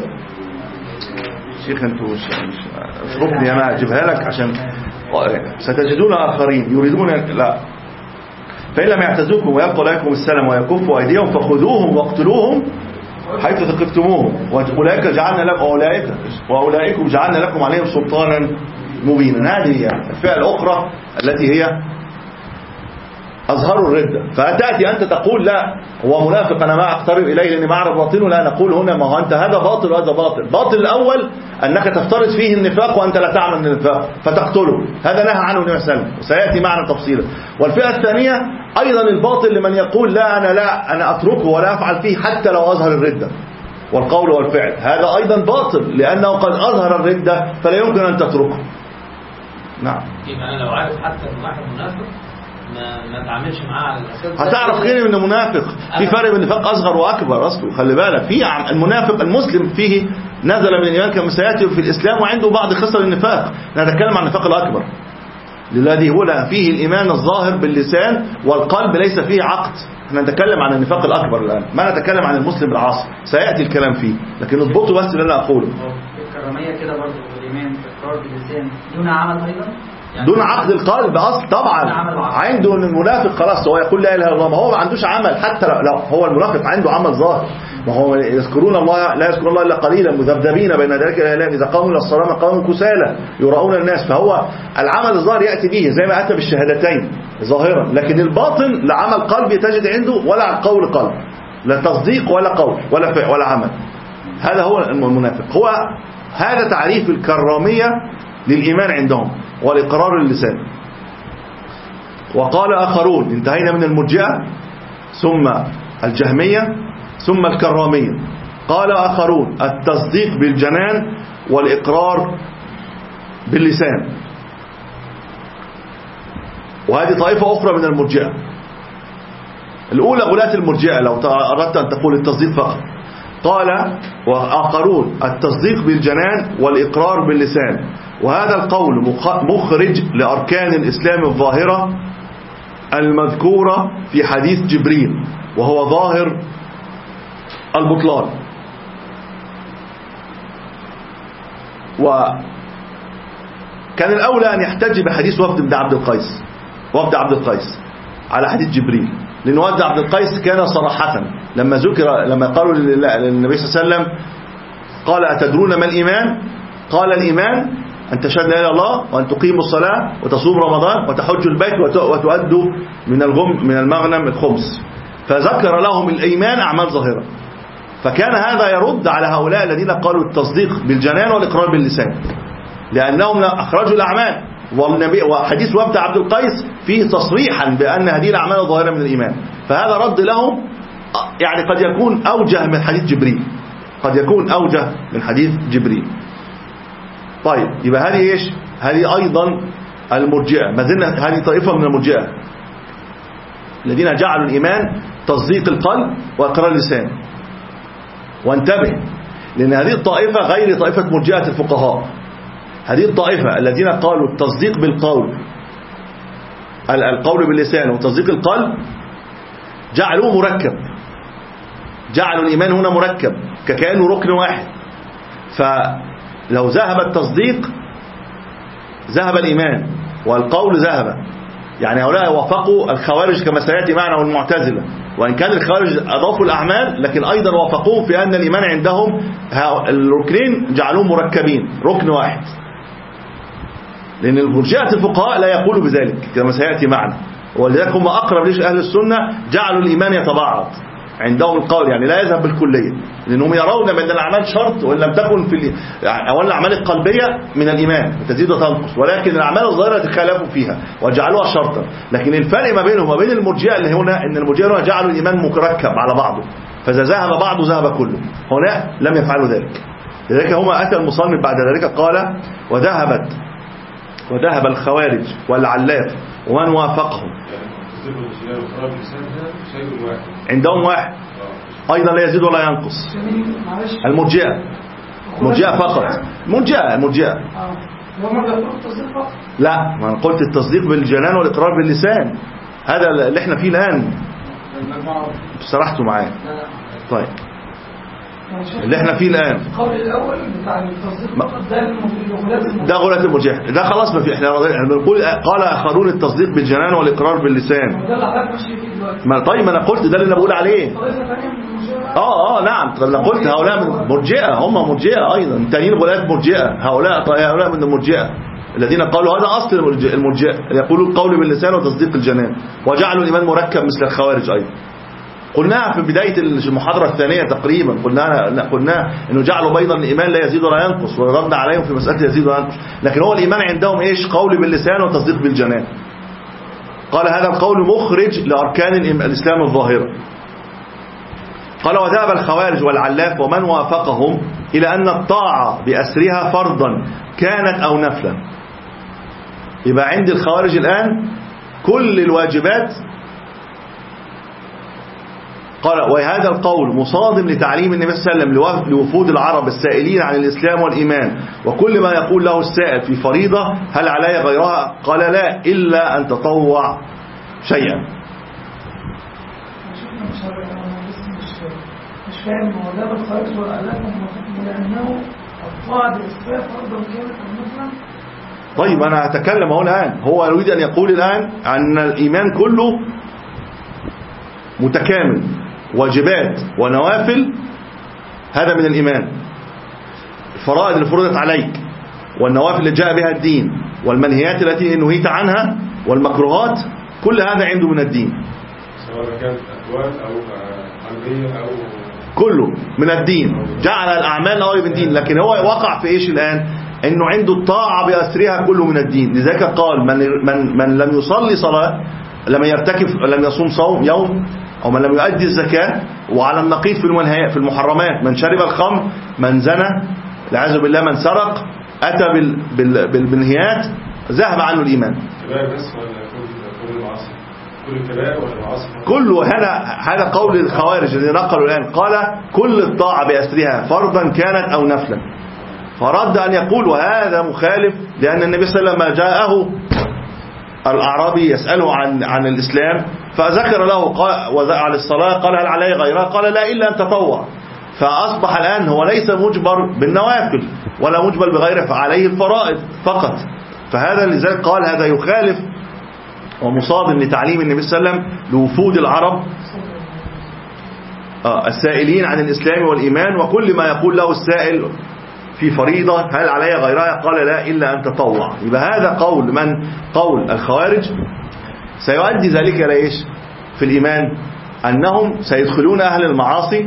شيخ انتوا مش اصرفني انا اجيبها لك عشان ستجدون اخرين يريدون. لا، فإن لم يعتزوكم ويبقوا لكم السلام ويكفوا أيديهم فخذوهم واقتلوهم حيث ثقفتموهم وأولئك جعلنا لكم أولئك وأولئكم جعلنا لكم عليهم سلطانا مبينا. هذه هي الفئة الأخرى التي هي أظهروا الردة. فتأتي أنت تقول لا هو منافق أنا ما أقترب إليه لأني ما أعرف باطنه. لا، نقول هنا ما هو أنت هذا باطل وهذا باطل. باطل الأول أنك تفترض فيه النفاق وأنت لا تعلم النفاق فتقتله، هذا نهى عنه النبي صلى الله عليه وسلم وسيأتي معنا تفصيلا. والفئة الثانية أيضا الباطل لمن يقول لا أنا لا أنا أتركه ولا أفعل فيه حتى لو أظهر الردة والقول والفعل، هذا أيضا باطل لأنه قد أظهر الردة فلا يمكن أن تتركه. نعم. يبقى أنا لو عارف حتى أن واحد منافق ما ما تعاملش معاه على الأساس. هتعرف كده من منافق. في فرق بين النفاق أصغر وأكبر أصله. خلي بالك في المنافق المسلم فيه نزل من الإيمان كما سيأتي في الإسلام وعنده بعض خصال النفاق. نتكلم عن النفاق الأكبر الذي هو فيه الإيمان الظاهر باللسان والقلب ليس فيه عقد. احنا نتكلم عن النفاق الأكبر الآن، ما نتكلم عن المسلم العاصي، سيأتي الكلام فيه، لكن اضبطوا بس اللي أنا أقوله. الكرامية كده برضه الإيمان إقرار باللسان دون عمل أيضا، يعني دون عقد القلب أصل طبعا. عنده المنافق خلاص هو يقول لا إله إلا الله، ما هو ما عندوش عمل. حتى لو هو المنافق عنده عمل ظاهر، ما هو يذكرون الله لا يذكرون الله إلا قليلا مذبذبين بين ذلك الإعلام إذا قاموا إلى الصلاة قاموا كسالى يراؤون الناس. فهو العمل الظاهر يأتي به زي ما أتى بالشهادتين ظاهرا، لكن الباطن لعمل قلب تجد عنده ولا قول قلب، لا تصديق ولا قول ولا فعل ولا عمل. هذا هو المنافق. هو هذا تعريف الكرامية للإيمان عندهم والإقرار اللسان. وقال آخرون، انتهينا من المرجئة ثم الجهمية ثم الكرامية. قال آخرون التصديق بالجنان والإقرار باللسان، وهذه طائفة أخرى من المرجئة. الأولى غلاة المرجئة لو أردت أن تقول التصديق فقط. قال وآخرون التصديق بالجنان والإقرار باللسان، وهذا القول مخرج لأركان الإسلام الظاهرة المذكورة في حديث جبريل وهو ظاهر البطلان. وكان الأولى أن يحتج بحديث وفد بن عبد القيس وفد عبد القيس على حديث جبريل، لأن وفد عبد القيس كان صراحة لما ذكر لما قالوا للنبي صلى الله عليه وسلم قال أتدرون ما الإيمان؟ قال الإيمان أن تشهد لا إله إلا الله وأن تقيموا الصلاة وتصوم رمضان وتحجوا البيت وتؤدوا من الغم من المغنم الخمس. فذكر لهم الإيمان أعمال ظاهرة. فكان هذا يرد على هؤلاء الذين قالوا التصديق بالجنان والإقرار باللسان، لأنهم أخرجوا الأعمال. والنبي وحديث وفد عبد القيس فيه تصريحا بأن هذه الأعمال الظاهرة من الإيمان، فهذا رد لهم يعني قد يكون أوجه من حديث جبريل، قد يكون أوجه من حديث جبريل. طيب يبقى هذه إيش؟ هذه أيضا المرجئة، ما زلنا هذه طائفة من المرجئة الذين جعلوا الإيمان تصديق القلب وإقرار اللسان. وانتبه لأن هذه الطائفة غير طائفة مرجئة الفقهاء. هذه الطائفة الذين قالوا التصديق بالقول القول باللسان وتصديق القلب جعلوه مركب، جعلوا الإيمان هنا مركب ككأنه ركن واحد. فلو ذهب التصديق ذهب الإيمان والقول ذهب. يعني هؤلاء وافقوا الخوارج كما سيأتي معنا والمعتزلة، وإن كان الخوارج أضافوا الأعمال لكن أيضا وافقوه في أن الإيمان عندهم الركنين جعلوه مركبين ركن واحد، لأن المرجئة الفقهاء لا يقولوا بذلك كما سيأتي معنا. ولذلك هم أقرب ليش أهل السنة جعلوا الإيمان يتباعد عندهم القول، يعني لا يذهب بالكلية، لأنهم يرون بأن الأعمال شرط وإن لم تكن في أولا الأعمال القلبية من الإيمان تزيد وتنقص، ولكن الأعمال الظاهرة تخالفوا فيها وجعلوها شرطا. لكن الفرق ما بينهم وبين المرجئة اللي هنا أن المرجئة هنا جعلوا الإيمان مركب على بعضه، فإذا ذهب بعضه ذهب كله. هنا لم يفعلوا ذلك. لذلك هما أتى المصنف بعد ذلك قال وذهبت وذهب الخوارج والعلاف ومن وافقهم عندهم واحد أيضا لا يزيد ولا ينقص. المرجئة المرجئة فقط المرجئة المرجئة لا ما قلت التصديق بالجنان والإقرار باللسان، هذا اللي احنا فيه الآن. سرحتوا معايا؟ لا لا. طيب اللي احنا فيه الآن القول الأول بتاع التصديق فقط ده المغلب ده غلاة المرجح، ده خلاص ما في، احنا بنقول قال آخرون التصديق بالجنان والإقرار باللسان. ده اللي حضرتك ماشي فيه دلوقتي. ما طيب ما انا قلت ده اللي انا بقول عليه. طائفة ثانية من المرجئة. اه اه نعم، طب انا قلت هؤلاء من مرجئة، هم مرجئة ايضا، التانيين غلاة مرجئة، هؤلاء هؤلاء من المرجئة الذين قالوا هذا اصل المرجئة، يقولوا القول باللسان وتصديق الجنان، وجعلوا الايمان مركب مثل الخوارج ايضا. قلناها في بداية المحاضرة الثانية تقريبا، قلنا قلنا انه جعلوا بيضا الايمان لا يزيد ولا ينقص، وردنا عليهم في مسألة يزيد ولا ينقص، لكن هو الايمان عندهم ايش؟ قول باللسان وتصديق بالجنان. قال هذا القول مخرج لاركان الاسلام الظاهرة. قال وذهب الخوارج والعلاف ومن وافقهم الى ان الطاعة باسرها فرضا كانت او نفلا. يبقى عند الخوارج الان كل الواجبات، قال وهذا القول مصادم لتعليم النبي صلى الله عليه وسلم لوفود العرب السائلين عن الإسلام والإيمان، وكل ما يقول له السائل في فريضة هل علي غيرها؟ قال لا إلا أن تطوع شيئا. مش مش فاهم هو ده بالخارج ولا لا، لأنه الطاعة بالإسلام فرضا كانت مثلا. طيب أنا أتكلم هنا الآن، هو يريد أن يقول الآن أن الإيمان كله متكامل، واجبات ونوافل، هذا من الإيمان. الفرائض اللي فرضت عليك والنوافل اللي جاء بها الدين والمنهيات التي نهيت عنها والمكروهات، كل هذا عنده من الدين، سواء كانت أقوال أو قلبية أو كله من الدين. جعل الأعمال نوافل من الدين، لكن هو وقع في إيش الآن؟ إنه عنده الطاعة بأسرها كله من الدين. لذلك قال من, من, من لم يصلي صلاة، لم يرتكب، لم يصوم صوم يوم، أو من لم يؤدي الزكاة، وعلى النقيض في المنهيات في المحرمات، من شرب الخمر، من زنى، والعياذ بالله من سرق، أتى بال بال بالمنهيات، ذهب عنه الإيمان. كبائر بس ولا كل كل المعاصي؟ كل الكبائر ولا المعاصي؟ كله. هذا هذا قول الخوارج الذي نقلوا الآن، قال كل الطاعة بأسرها فرضا كانت أو نفلا. فرد أن يقول وهذا مخالف، لأن النبي صلى الله عليه وسلم جاءه الأعرابي يسأله عن عن الإسلام، فذكر له وعلى الصلاة، قال هل علي غيرها؟ قال لا إلا أن تطوع. فأصبح الآن هو ليس مجبر بالنوافل ولا مجبر بغيره، فعليه الفرائض فقط. فهذا لذلك قال هذا يخالف ومصادم لتعليم النبي صلى الله عليه وسلم لوفود العرب السائلين عن الإسلام والإيمان، وكل ما يقول له السائل في فريضة هل علي غيرها؟ قال لا إلا أن تطوع. يبقى هذا قول من؟ قول الخوارج. سيؤدي ذلك لإيش في الإيمان؟ أنهم سيدخلون أهل المعاصي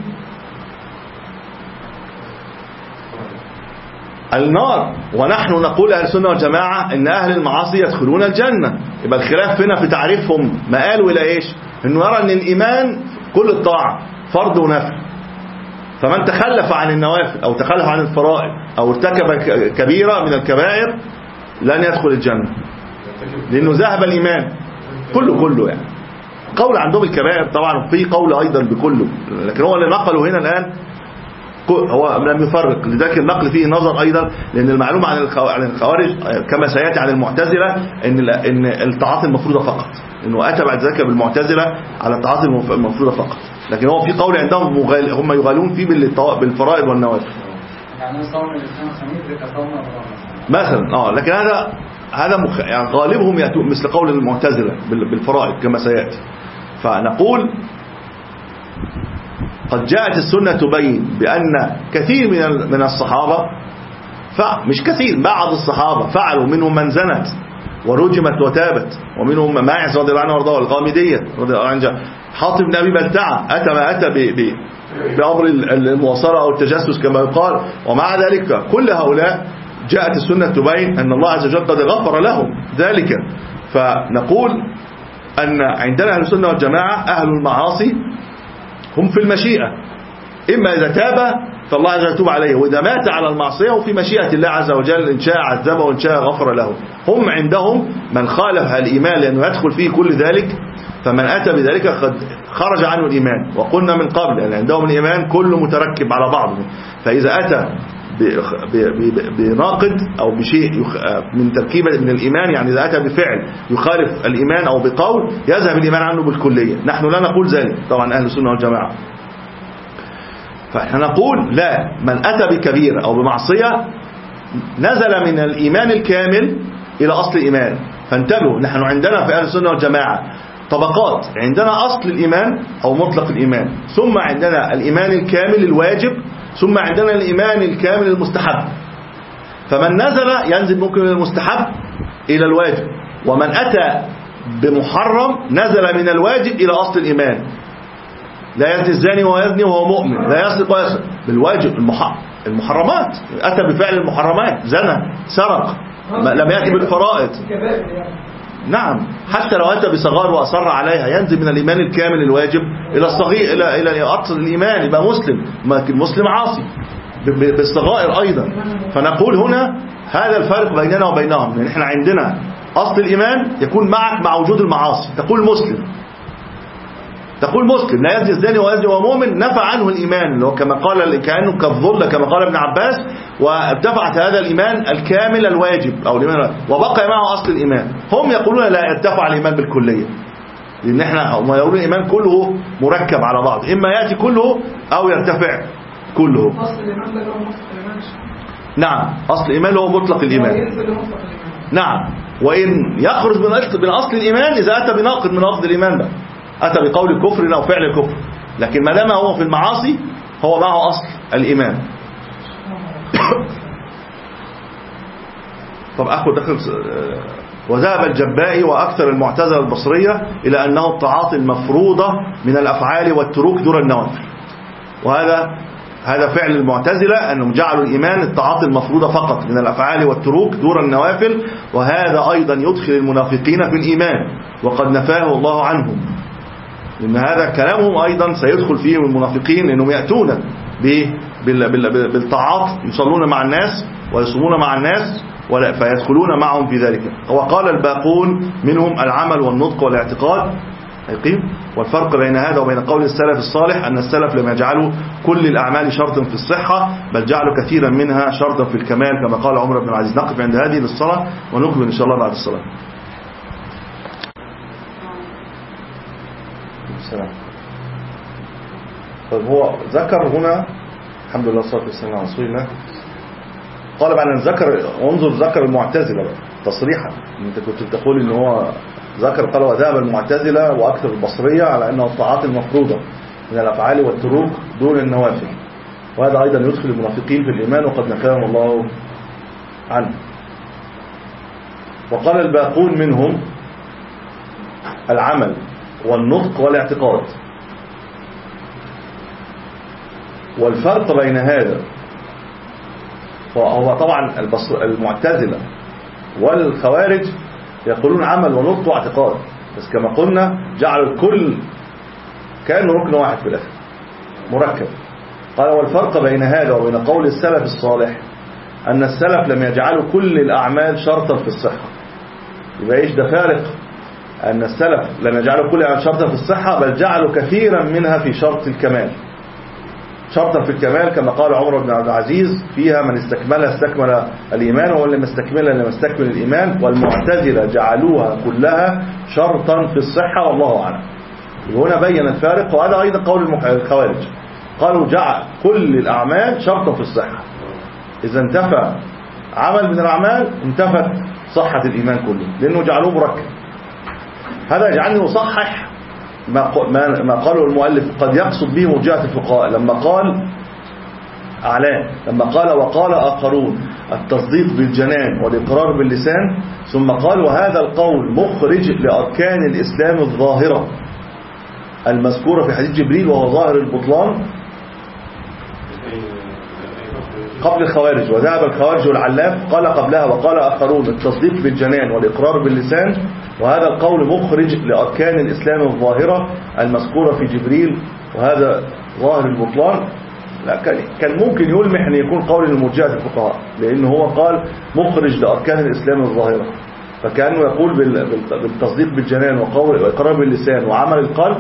النار، ونحن نقول أهل السنة والجماعة إن أهل المعاصي يدخلون الجنة. يبقى الخلاف هنا في تعريفهم مآل إلى إيش؟ إنه يرى أن الإيمان كل الطاعة فرض ونفل، فمن تخلف عن النوافل أو تخلف عن الفرائض أو ارتكب كبيرة من الكبائر لن يدخل الجنة، لأنه ذهب الإيمان كله كله. يعني قول عندهم الكبائر طبعا، في قول أيضا بكله، لكن هو اللي نقله هنا الآن هو لم يفرق. لذلك النقل فيه نظر أيضا، لأن المعلومة عن الخوارج كما سيأتي عن المعتزلة إن إن الطاعات المفروضة فقط، إنه أتى بعد ذلك بالمعتزلة على الطاعات المفروضة فقط، لكن هو في قول عندهم مغال... هم يغالون فيه بالفرائض والنوافل. يعني صوم الإسلام الخميس كصوم مثلا اه لكن هذا هذا مخ... يعني غالبهم يأتوا مثل قول المعتزلة بالفرائض كما سيأتي. فنقول قد جاءت السنة تبين بأن كثير من من الصحابة، فمش كثير، بعض الصحابة فعلوا، منهم من زنت ورجمت وتابت، ومنهم ماعز رضي الله عنه وارضاه، والغامدية رضي الله عنه، حاطب بن أبي بلتعة أتى ما أتى ب... ب... بأمر المواصلة أو التجسس كما يقال. ومع ذلك كل هؤلاء جاءت السنة تبين أن الله عز وجل قد غفر لهم ذلك. فنقول أن عندنا أهل السنة والجماعة أهل المعاصي هم في المشيئة، إما إذا تاب فالله عز وجل يتوب عليه، وإذا مات على المعصية وفي مشيئة الله عز وجل، إن شاء عذبه وإن شاء غفر له. هم عندهم من خالف الإيمان لأنه يدخل فيه كل ذلك، فمن أتى بذلك قد خرج عنه الإيمان. وقلنا من قبل أن عندهم الإيمان كله متركب على بعضه، فإذا أتى بناقض أو بشيء من تركيبة من الإيمان، يعني إذا أتى بفعل يخالف الإيمان أو بقول يذهب الإيمان عنه بالكلية. نحن لا نقول ذلك طبعا أهل السنة والجماعة. فإحنا نقول لا، من أتى بكبيرة أو بمعصية نزل من الإيمان الكامل إلى أصل الإيمان. فانتبهوا، نحن عندنا في أهل السنة والجماعة طبقات، عندنا أصل الإيمان أو مطلق الإيمان، ثم عندنا الإيمان الكامل الواجب، ثم عندنا الإيمان الكامل المستحب. فمن نزل ينزل ممكن من المستحب إلى الواجب، ومن أتى بمحرم نزل من الواجب إلى أصل الإيمان. لا يزني الزاني وهو يزني وهو مؤمن، لا يسرق ويسرق بالواجب المحرمات، أتى بفعل المحرمات، زنى سرق، لم يأتي بالفرائض. نعم، حتى لو أتى بصغار وأصر عليها ينزل من الإيمان الكامل الواجب إلى الصغير إلى إلى أصل الإيمان، يبقى مسلم، مسلم عاصي بالصغائر أيضا. فنقول هنا هذا الفرق بيننا وبينهم، لأن احنا عندنا أصل الإيمان يكون معك مع وجود المعاصي، تقول مسلم، تقول مسلم لا يزني الزاني ويزني وهو مؤمن، نفى عنه الإيمان اللي هو كما قال كأنه كالظل كما قال ابن عباس، وارتفعت هذا الإيمان الكامل الواجب أو الإيمان وبقى معه أصل الإيمان. هم يقولون لا يرتفع الإيمان بالكلية، لأن احنا هم يقولون الإيمان كله مركب على بعض، إما يأتي كله أو يرتفع كله. أصل الإيمان ده هو مطلق الإيمان. نعم، أصل الإيمان هو مطلق الإيمان. نعم، وإن يخرج من أصل الإيمان إذا أتى بناقض من أصل الإيمان بقى، أتى بقول الكفر أو فعل الكفر، لكن ما دام هو في المعاصي هو معه أصل الإيمان. طب أخذ دخل. وذهب الجبائي وأكثر المعتزلة البصرية إلى أنه الطاعات المفروضة من الأفعال والتروك دون النوافل، وهذا هذا فعل المعتزلة أنهم جعلوا الإيمان الطاعات المفروضة فقط من الأفعال والتروك دون النوافل، وهذا أيضا يدخل المنافقين في الإيمان وقد نفاه الله عنهم، لأن هذا كلامهم أيضا سيدخل فيه المنافقين، لأنهم يأتون بالطاعات، يصلون مع الناس ويصومون مع الناس فيدخلون معهم في ذلك. وقال الباقون منهم العمل والنطق والاعتقاد يقيم. والفرق بين هذا وبين قول السلف الصالح أن السلف لم يجعلوا كل الأعمال شرطا في الصحة، بل جعلوا كثيرا منها شرطا في الكمال كما قال عمر بن العزيز. نقف عند هذه للصلاة ونكمل إن شاء الله بعد الصلاة. السلام. طيب هو ذكر هنا الحمد لله والصلاة والسلام على رسول الله، قال بعد أن ذكر، انظر ذكر المعتزلة تصريحا، انت كنت بتقول ان هو ذكر، قال وذهب المعتزلة واكثر البصرية على انه الطاعات المفروضة من الافعال والتروك دون النوافل، وهذا ايضا يدخل المنافقين في الايمان وقد نفاهم الله عنه. وقال الباقون منهم العمل والنطق والاعتقاد. والفرق بين هذا، هو طبعا المعتزلة والخوارج يقولون عمل ونطق واعتقاد، بس كما قلنا جعلوا الكل كأنه ركن واحد في الآخر مركب. قال والفرق بين هذا وبين قول السلف الصالح أن السلف لم يجعلوا كل الأعمال شرطا في الصحة. يبقى إيش ده فارق؟ أن السلف لم يجعلوا كل الأعمال شرطا في الصحة، بل جعلوا كثيرا منها في شرط الكمال، شرطا في الكمال كما قال عمر بن عبد العزيز فيها من استكملها استكمل الإيمان ومن لم يستكملها لم يستكمل الإيمان. والمعتزلة جعلوها كلها شرطا في الصحة والله أعلم. وهنا بين الفارق، وهذا أيضا قول الخوارج، قالوا جعل كل الأعمال شرطا في الصحة، إذا انتفى عمل من الأعمال انتفت صحة الإيمان كله، لأنه جعلوه مركب. هذا يجعلني أصحح ما قاله المؤلف، قد يقصد به مرجئة الفقهاء لما قال أعلاه، لما قال وقال آخرون التصديق بالجنان والإقرار باللسان، ثم قال وهذا القول مخرج لأركان الإسلام الظاهرة المذكورة في حديث جبريل وهو ظاهر البطلان قبل الخوارج. وذهب الخوارج والعلاف قال قبلها وقال آخرون التصديق بالجنان والإقرار باللسان، وهذا القول مخرج لأركان الإسلام الظاهرة المذكورة في جبريل وهذا ظاهر البطلان. لا كان ممكن يلمح أن يكون قول المرجئة الفقهاء، لأنه هو قال مخرج لأركان الإسلام الظاهرة، فكأنه يقول بالتصديق بالجنان وإقرار باللسان وعمل القلب،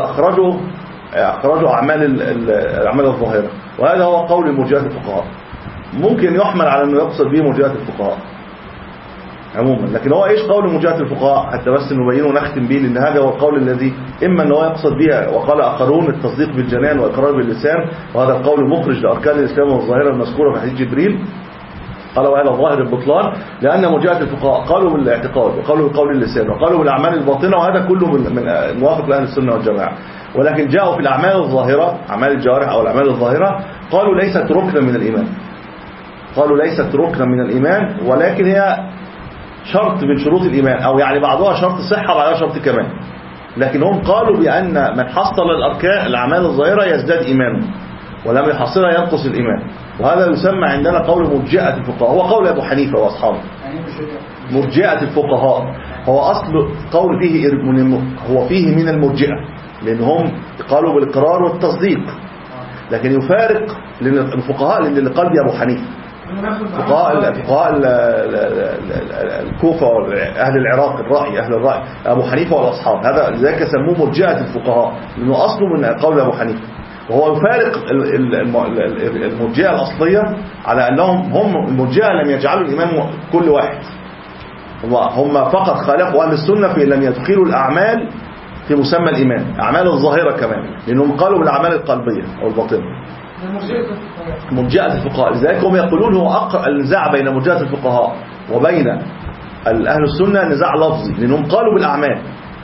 وأخرجوا أخرجوا أعمال الأعمال الظاهرة، وهذا هو قول المرجئة الفقهاء. ممكن يحمل على أنه يقصد به مرجئة الفقهاء عموما. لكن هو إيش قول مرجئة الفقهاء حتى بس نبينه ونختم به، لأن هذا هو القول الذي إما أنه يقصد بها وقال آخرون التصديق بالجنان والإقرار باللسان، وهذا القول مخرج لأركان الإسلام والظاهرة المذكورة في حديث جبريل، قال وعلى ظاهر البطلان، لأن مرجئة الفقهاء قالوا بالاعتقاد وقالوا بقول اللسان وقالوا بالأعمال الباطنة، وهذا كله من موافق لأهل السنة والجماعة. ولكن جاءوا في الأعمال الظاهرة، أعمال الجوارح أو الأعمال الظاهرة، قالوا ليست ركنا من الإيمان، قالوا ليست ركنا من الإيمان، ولكن هي شرط من شروط الإيمان، أو يعني بعضها شرط صحة وبعضها شرط كمان. لكن هم قالوا بأن من حصل الأركان الأعمال الظاهرة يزداد إيمانه، ولم يحصلها ينقص الإيمان، وهذا يسمى عندنا قول مرجئة الفقهاء، هو قول أبو حنيفة وأصحابه. مرجئة الفقهاء هو أصل قول فيه، هو فيه من المرجئة، لأنهم قالوا بالإقرار والتصديق، لكن يفارق الفقهاء اللي قال به أبو حنيفة، فقهاء فقهاء الكوفة وأهل العراق الرأي، أهل الرأي أبو حنيفة والأصحاب، هذا لذلك سموه مرجئة الفقهاء لأنه أصله من قول أبو حنيفة. وهو يفارق المرجئة الأصلية على أنهم هم المرجئة لم يجعلوا الإيمان كل واحد، هم فقط خالفوا أهل السنة في لم يدخلوا الأعمال في مسمى الإيمان، أعمال الظاهرة كمان، لأنهم قالوا بالأعمال القلبية أو الباطنة. مرجئة الفقهاء لذلك هم يقولون هو أقرأ النزاع بين مرجئة الفقهاء وبين أهل السنة نزاع لفظي، لأنهم قالوا بالأعمال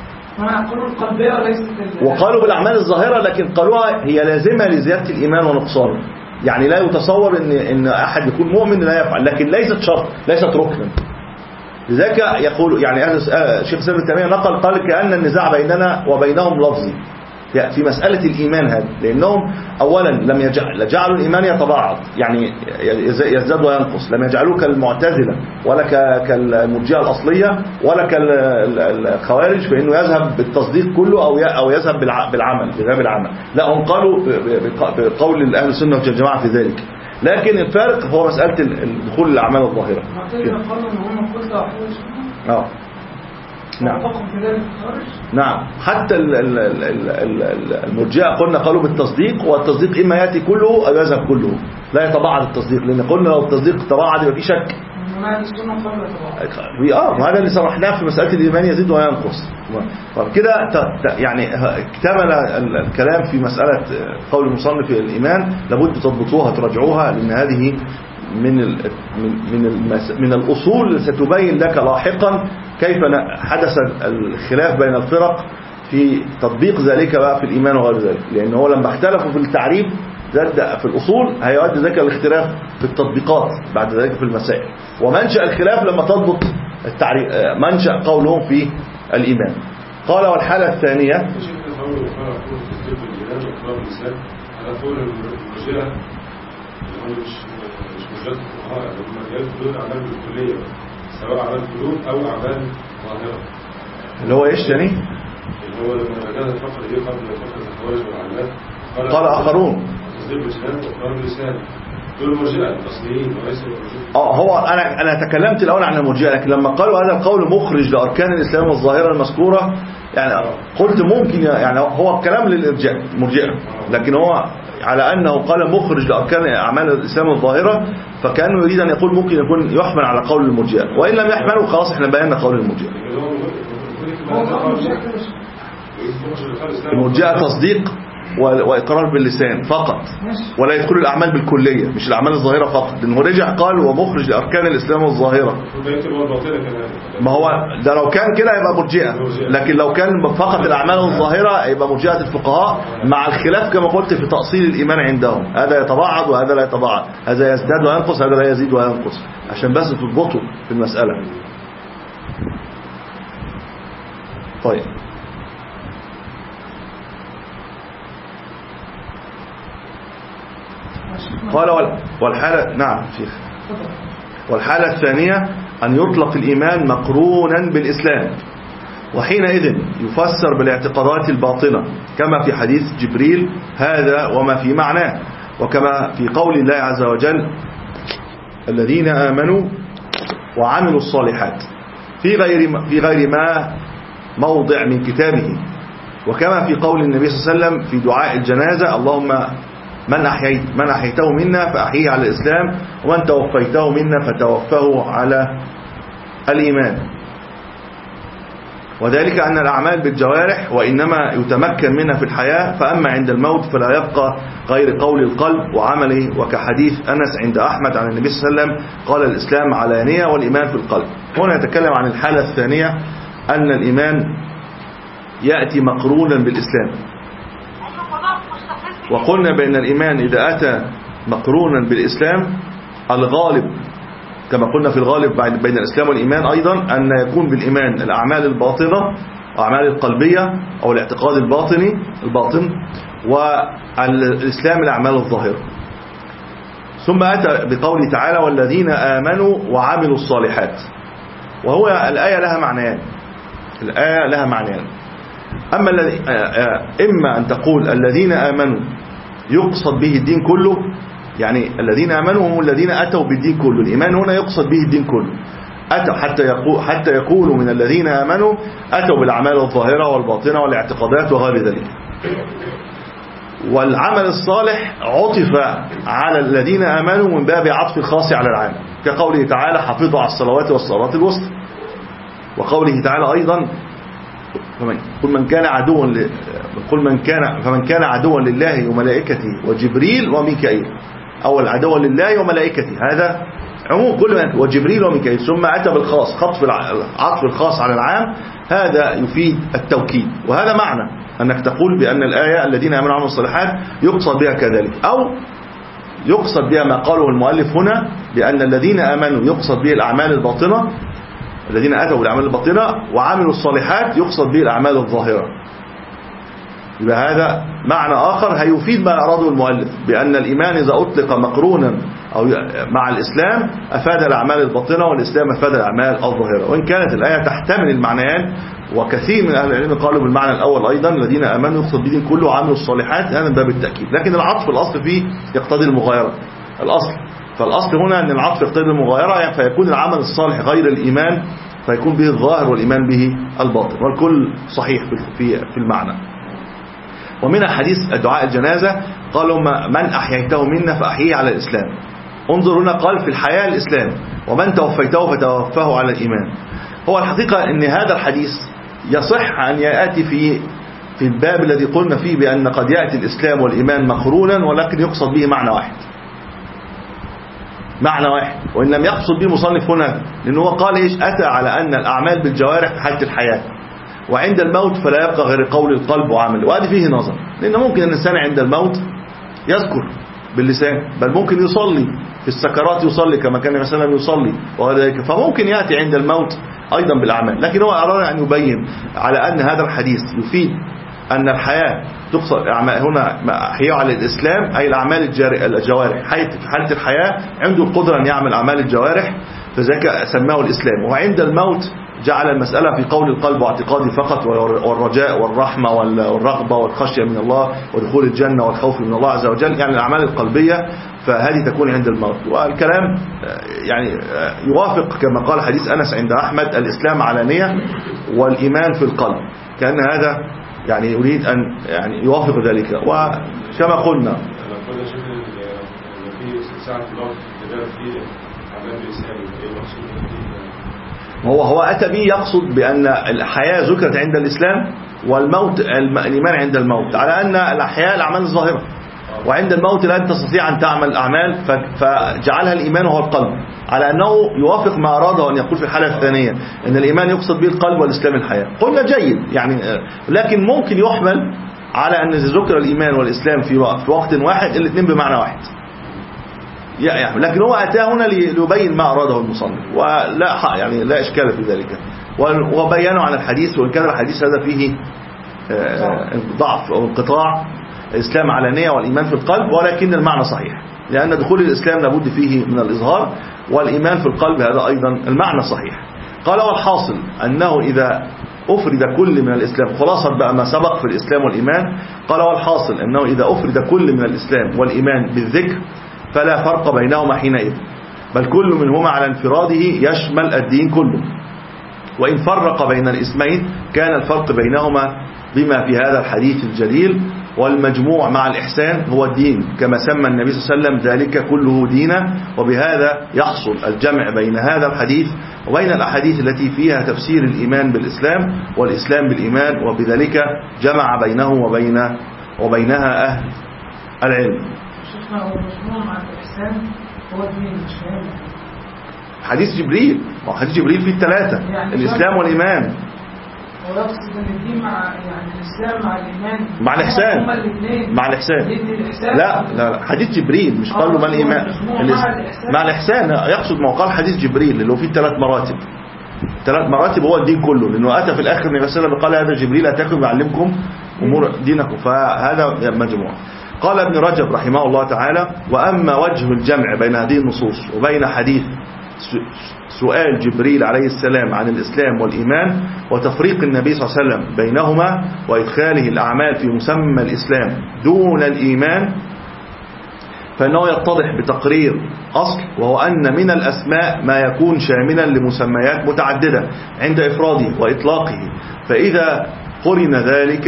وقالوا بالأعمال الظاهرة، لكن قالوها هي لازمة لزيادة الإيمان ونقصانه، يعني لا يتصور إن إن أحد يكون مؤمن لا يفعل، لكن ليست شرط، ليست ركنا. لذلك يقول يعني أهل الشيخ سلم التيمية نقل قال كأن النزاع بيننا وبينهم لفظي في مسألة الإيمان هذا، لأنهم أولا لم يجعل جعلوا الإيمان يتباعد يعني يزداد وينقص، لم يجعلوه كالمعتزلة ولا كالمرجئة الأصلية ولا كالخوارج فإنه يذهب بالتصديق كله أو أو يذهب بالعمل بذهاب العمل، لا هم قالوا بقول أهل السنة والجماعة في ذلك. لكن الفارق هو مسألة الدخول الأعمال الظاهرة. اه نعم نعم حتى المرجئة قلنا قالوا بالتصديق، والتصديق إما يأتي كله أو يذهب كله، لا يتباعد التصديق، لأن قلنا لو التصديق تباعد يبقى في شك. اه وهذا اللي صرحناه في مسألة الإيمان يزيد وينقص. كده يعني اكتمل الكلام في مسألة قول المصنف في الإيمان، لابد تضبطوها تراجعوها، لأن هذه من من من الأصول اللي ستبين لك لاحقا كيف حدث الخلاف بين الفرق في تطبيق ذلك بقى في الإيمان وغير ذلك، لأن هو لما اختلفوا في التعريف في الأصول هيؤدي ذلك الاختلاف في التطبيقات بعد ذلك في المسائل، ومنشأ الخلاف لما تضبط التعريف منشأ قولهم في الإيمان. قال والحالة الثانية سواء أعمال قلوب أو أعمال ظاهرة، اللي هو إيش تاني؟ اللي هو لما كانت الفقر دي قبل فقر الخوارج والعلمات قال آخرون تصديق باللسان وإقرار باللسان، دول المرجئة الأصليين وليس المرجئة. اه هو أنا أنا تكلمت الأول عن المرجئة، لكن لما قالوا هذا القول مخرج لأركان الإسلام والظاهرة المذكورة يعني قلت ممكن يعني هو الكلام للإرجاء مرجئة، لكن هو على أنه قال مخرج لأركان أعمال الإسلام الظاهرة، فكانوا يريد أن يقول ممكن يكون يحمل على قول المرجئة، وإن لم يحمله خلاص احنا بينا قول المرجئة. المرجئة تصديق وإقرار باللسان فقط، ولا يدخل الأعمال بالكلية مش الأعمال الظاهرة فقط، لأنه رجع قال ومخرج لأركان الإسلام الظاهرة. ما هو ده لو كان كده يبقى مرجئة، لكن لو كان فقط الأعمال الظاهرة يبقى مرجئة الفقهاء، مع الخلاف كما قلت في تأصيل الإيمان عندهم، هذا يتباعد وهذا لا يتباعد، هذا يزداد وينقص هذا لا يزيد وينقص، عشان بس تضبطوا في المسألة. طيب قال والحالة نعم شيخ والحالة الثانية أن يطلق الإيمان مقرونا بالإسلام، وحينئذ يفسر بالاعتقادات الباطنة كما في حديث جبريل هذا وما في معناه، وكما في قول الله عز وجل الذين آمنوا وعملوا الصالحات في غير في غير ما موضع من كتابه، وكما في قول النبي صلى الله عليه وسلم في دعاء الجنازة اللهم من أحييت من أحييته منا فأحييه على الإسلام، ومن توفيته منا فتوفه على الإيمان. وذلك أن الأعمال بالجوارح وإنما يتمكن منها في الحياة، فأما عند الموت فلا يبقى غير قول القلب وعمله، وكحديث أنس عند أحمد عن النبي صلى الله عليه وسلم قال الإسلام علانية والإيمان في القلب. هنا يتكلم عن الحالة الثانية، أن الإيمان يأتي مقرونا بالإسلام. وقلنا بأن الإيمان إذا أتى مقرونا بالإسلام الغالب كما قلنا في الغالب بين الإسلام والإيمان أيضا أن يكون بالإيمان الأعمال الباطنة أعمال القلبية أو الاعتقاد الباطني الباطن، والإسلام الأعمال الظاهرة. ثم أتى بقوله تعالى والذين آمنوا وعملوا الصالحات. وهو الآية لها معنيان الآية لها معنيان أما الذي إما أن تقول الذين آمنوا يقصد به الدين كله، يعني الذين آمنوا هم الذين أتوا بالدين كله. الإيمان هنا يقصد به الدين كله، أتوا حتى يقول حتى يقولوا من الذين آمنوا أتوا بالأعمال الظاهرة والباطنة والاعتقادات وغير ذلك. والعمل الصالح عطف على الذين آمنوا من باب عطف الخاص على العام، كقوله تعالى حافظوا على الصلوات والصلاة الوسطى، وقوله تعالى أيضا قل من كان عدوا قل من كان فمن كان عدوا لله وملائكته وجبريل وميكائيل، أو العدو لله وملائكته، هذا عموم كل من وجبريل وميكائيل، ثم أتى بالخاص خطف العطف الخاص على العام، هذا يفيد التوكيد. وهذا معنى أنك تقول بأن الآية الذين آمنوا وعملوا الصالحات يقصد بها كذلك، أو يقصد بها ما قاله المؤلف هنا بأن الذين آمنوا يقصد به الأعمال الباطنة، الذين أتوا بالأعمال الباطنة وعملوا الصالحات يقصد به الأعمال الظاهرة. يبقى هذا معنى آخر هيفيد ما أراده المؤلف بأن الإيمان إذا أطلق مقرونا أو مع الإسلام أفاد الأعمال الباطنة، والإسلام أفاد الأعمال الظاهرة. وإن كانت الآية تحتمل المعنيان، وكثير من أهل العلم قالوا بالمعنى الأول أيضا الذين آمنوا يقصد به كله وعملوا الصالحات، هذا من باب التأكيد. لكن العطف الأصل فيه يقتضي المغايرة الأصل، فالأصل هنا أن العطف يقتضي المغايرة، يعني فيكون العمل الصالح غير الإيمان فيكون به الظاهر والإيمان به الباطن، والكل صحيح في في المعنى. ومن حديث دعاء الجنازة قالوا من أحييته منا فأحييه على الإسلام. انظر هنا قال في الحياة الإسلام، ومن توفيته فتوفاه على الإيمان. هو الحقيقة أن هذا الحديث يصح أن يأتي في في الباب الذي قلنا فيه بأن قد يأتي الإسلام والإيمان مقرونا، ولكن يقصد به معنى واحد معنى واحد وإن لم يقصد به مصنف هنا، لأنه قال إيش أتى على أن الأعمال بالجوارح في حالة الحياة، وعند الموت فلا يبقى غير قول القلب وعمل. وهذا فيه نظر، لأن ممكن الإنسان عند الموت يذكر باللسان، بل ممكن يصلي في السكرات يصلي كما كان مثلا يصلي وذلك، فممكن يأتي عند الموت أيضا بالأعمال. لكن هو أراد أن يبين على أن هذا الحديث يفيد أن الحياة تقصد هنا أحياء على الإسلام، أي الأعمال الجوارح، في حالة الحياة عنده القدرة أن يعمل أعمال الجوارح، فذلك سماه الإسلام. وعند الموت جعل المسألة في قول القلب واعتقاده فقط، والرجاء والرحمة والرغبة والخشية من الله ودخول الجنة والخوف من الله عز وجل، يعني الأعمال القلبية، فهذه تكون عند الموت. والكلام يعني يوافق كما قال حديث أنس عند أحمد الإسلام علانية والإيمان في القلب، كأن هذا يعني يريد أن يعني يوافق ذلك. وكما قلنا هو هو أتى به يقصد بأن الحياة ذكرت عند الإسلام والموت الإيمان عند الموت، على أن الحياة الأعمال الظاهرة، وعند الموت لن تستطيع أن تعمل أعمال، فجعلها الإيمان هو القلب، على أنه يوافق ما أراده أن يقول في الحالة الثانية أن الإيمان يقصد به القلب والإسلام الحياة. قلنا جيد يعني، لكن ممكن يحمل على أن ذكر الإيمان والإسلام في وقت واحد الاثنين بمعنى واحد يعني، لكن هو أتاه هنا ليبين ما أراده المصنف، ولا يعني لا إشكال في ذلك. وبيانوا عن الحديث، وإن كان الحديث هذا فيه ضعف أو انقطاع، الإسلام علانية والإيمان في القلب، ولكن المعنى صحيح، لأن دخول الإسلام لابد فيه من الإظهار، والإيمان في القلب هذا أيضا المعنى صحيح. قال والحاصل أنه إذا أفرد كل من الإسلام، خلاصة بقى ما سبق في الإسلام والإيمان، قال والحاصل أنه إذا أفرد كل من الإسلام والإيمان بالذكر فلا فرق بينهما حينئذ، بل كل منهما على انفراده يشمل الدين كله. وإن فرق بين الاسمين كان الفرق بينهما بما في هذا الحديث الجليل والمجموع مع الإحسان هو الدين، كما سمى النبي صلى الله عليه وسلم ذلك كله دينا. وبهذا يحصل الجمع بين هذا الحديث وبين الأحاديث التي فيها تفسير الإيمان بالإسلام والإسلام بالإيمان، وبذلك جمع بينه وبين وبينها أهل العلم. شفنا هو المجموع مع الإحسان هو الدين، مش فاهم حديث جبريل، حديث جبريل فيه الثلاثة، يعني الإسلام والإيمان. ويقصد ان الدين مع يعني الاسلام مع الايمان مع الإحسان، هما الاثنين مع الإحسان. الإحسان لا لا حديث جبريل مش قال له ما الإيمان، مع الإحسان يقصد ما قال حديث جبريل اللي هو فيه ثلاث مراتب. ثلاث مراتب هو الدين كله، لأنه أتى في الآخر النبي صلى الله عليه وسلم قال هذا جبريل أتاكم يعلمكم أمور دينكم، فهذا مجموع. قال ابن رجب رحمه الله تعالى: وأما وجه الجمع بين هذه النصوص وبين حديث سؤال جبريل عليه السلام عن الإسلام والإيمان وتفريق النبي صلى الله عليه وسلم بينهما وإدخاله الأعمال في مسمى الإسلام دون الإيمان، فإنه يتضح بتقرير أصل، وهو أن من الأسماء ما يكون شاملا لمسميات متعددة عند إفراده وإطلاقه، فإذا قرن ذلك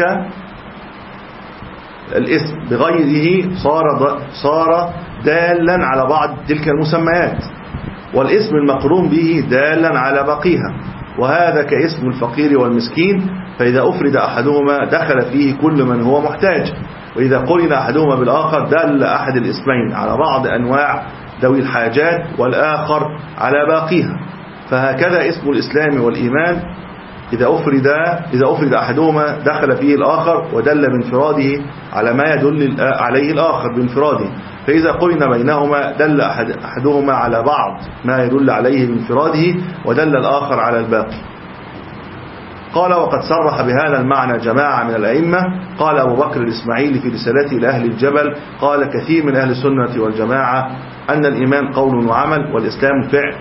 الاسم بغيره صار صار دالا على بعض تلك المسميات، والاسم المقرون به دالا على باقيها، وهذا كاسم الفقير والمسكين، فإذا أفرد أحدهما دخل فيه كل من هو محتاج، وإذا قرن أحدهما بالآخر دل أحد الاسمين على بعض أنواع ذوي الحاجات والآخر على باقيها. فهكذا اسم الإسلام والإيمان إذا أفرد إذا أفرد أحدهما دخل فيه الآخر ودل بانفراده على ما يدل عليه الآخر بانفراده، فإذا قرن بينهما دل أحد أحدهما على بعض ما يدل عليه بانفراده ودل الآخر على الباقي. قال: وقد صرح بهذا المعنى جماعة من الأئمة. قال أبو بكر الإسماعيلي في رسالته لأهل الجبل: قال كثير من أهل السنة والجماعة أن الإيمان قول وعمل، والإسلام فعل،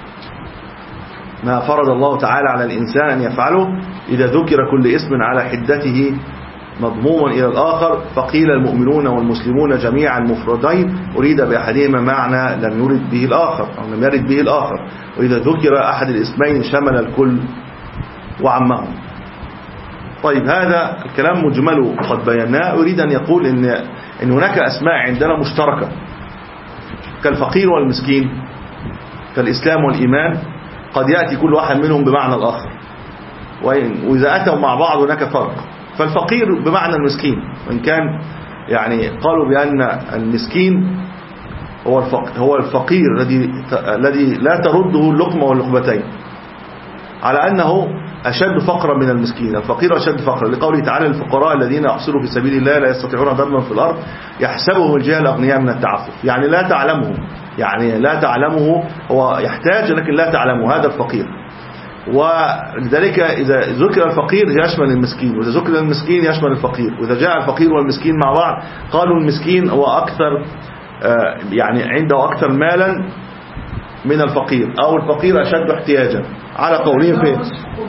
ما فرض الله تعالى على الإنسان أن يفعله. إذا ذكر كل اسم على حدته مضموما إلى الآخر فقيل المؤمنون والمسلمون جميعا مفردين، أريد بأحدهما معنى لم يرد به الآخر أو لم يرد به الآخر، وإذا ذكر أحد الاسمين شمل الكل وعمه. طيب، هذا الكلام مجمله قد بيناه. أريد أن يقول إن, إن هناك أسماء عندنا مشتركة كالفقير والمسكين، كالإسلام والإيمان، قد يأتي كل واحد منهم بمعنى الآخر، وإذا أتوا مع بعض هناك فرق. فالفقير بمعنى المسكين، وإن كان يعني قالوا بأن المسكين هو هو الفقير الذي الذي لا ترده اللقمة واللقمتين، على أنه أشد فقرا من المسكين. الفقير أشد فقرا لقوله تعالى: الفقراء الذين يحصلوا في سبيل الله لا يستطيعون ضربا في الأرض يحسبهم الجهل أغنياء من التعفف، يعني لا تعلمه، يعني لا تعلمه، هو يحتاج لكن لا تعلمه، هذا الفقير. ولذلك إذا ذكر الفقير يشمل المسكين، وإذا ذكر المسكين يشمل الفقير، وإذا جاء الفقير والمسكين مع بعض قالوا المسكين هو أكثر يعني عنده أكثر مالا من الفقير، أو الفقير أشد احتياجا، على قولين فيه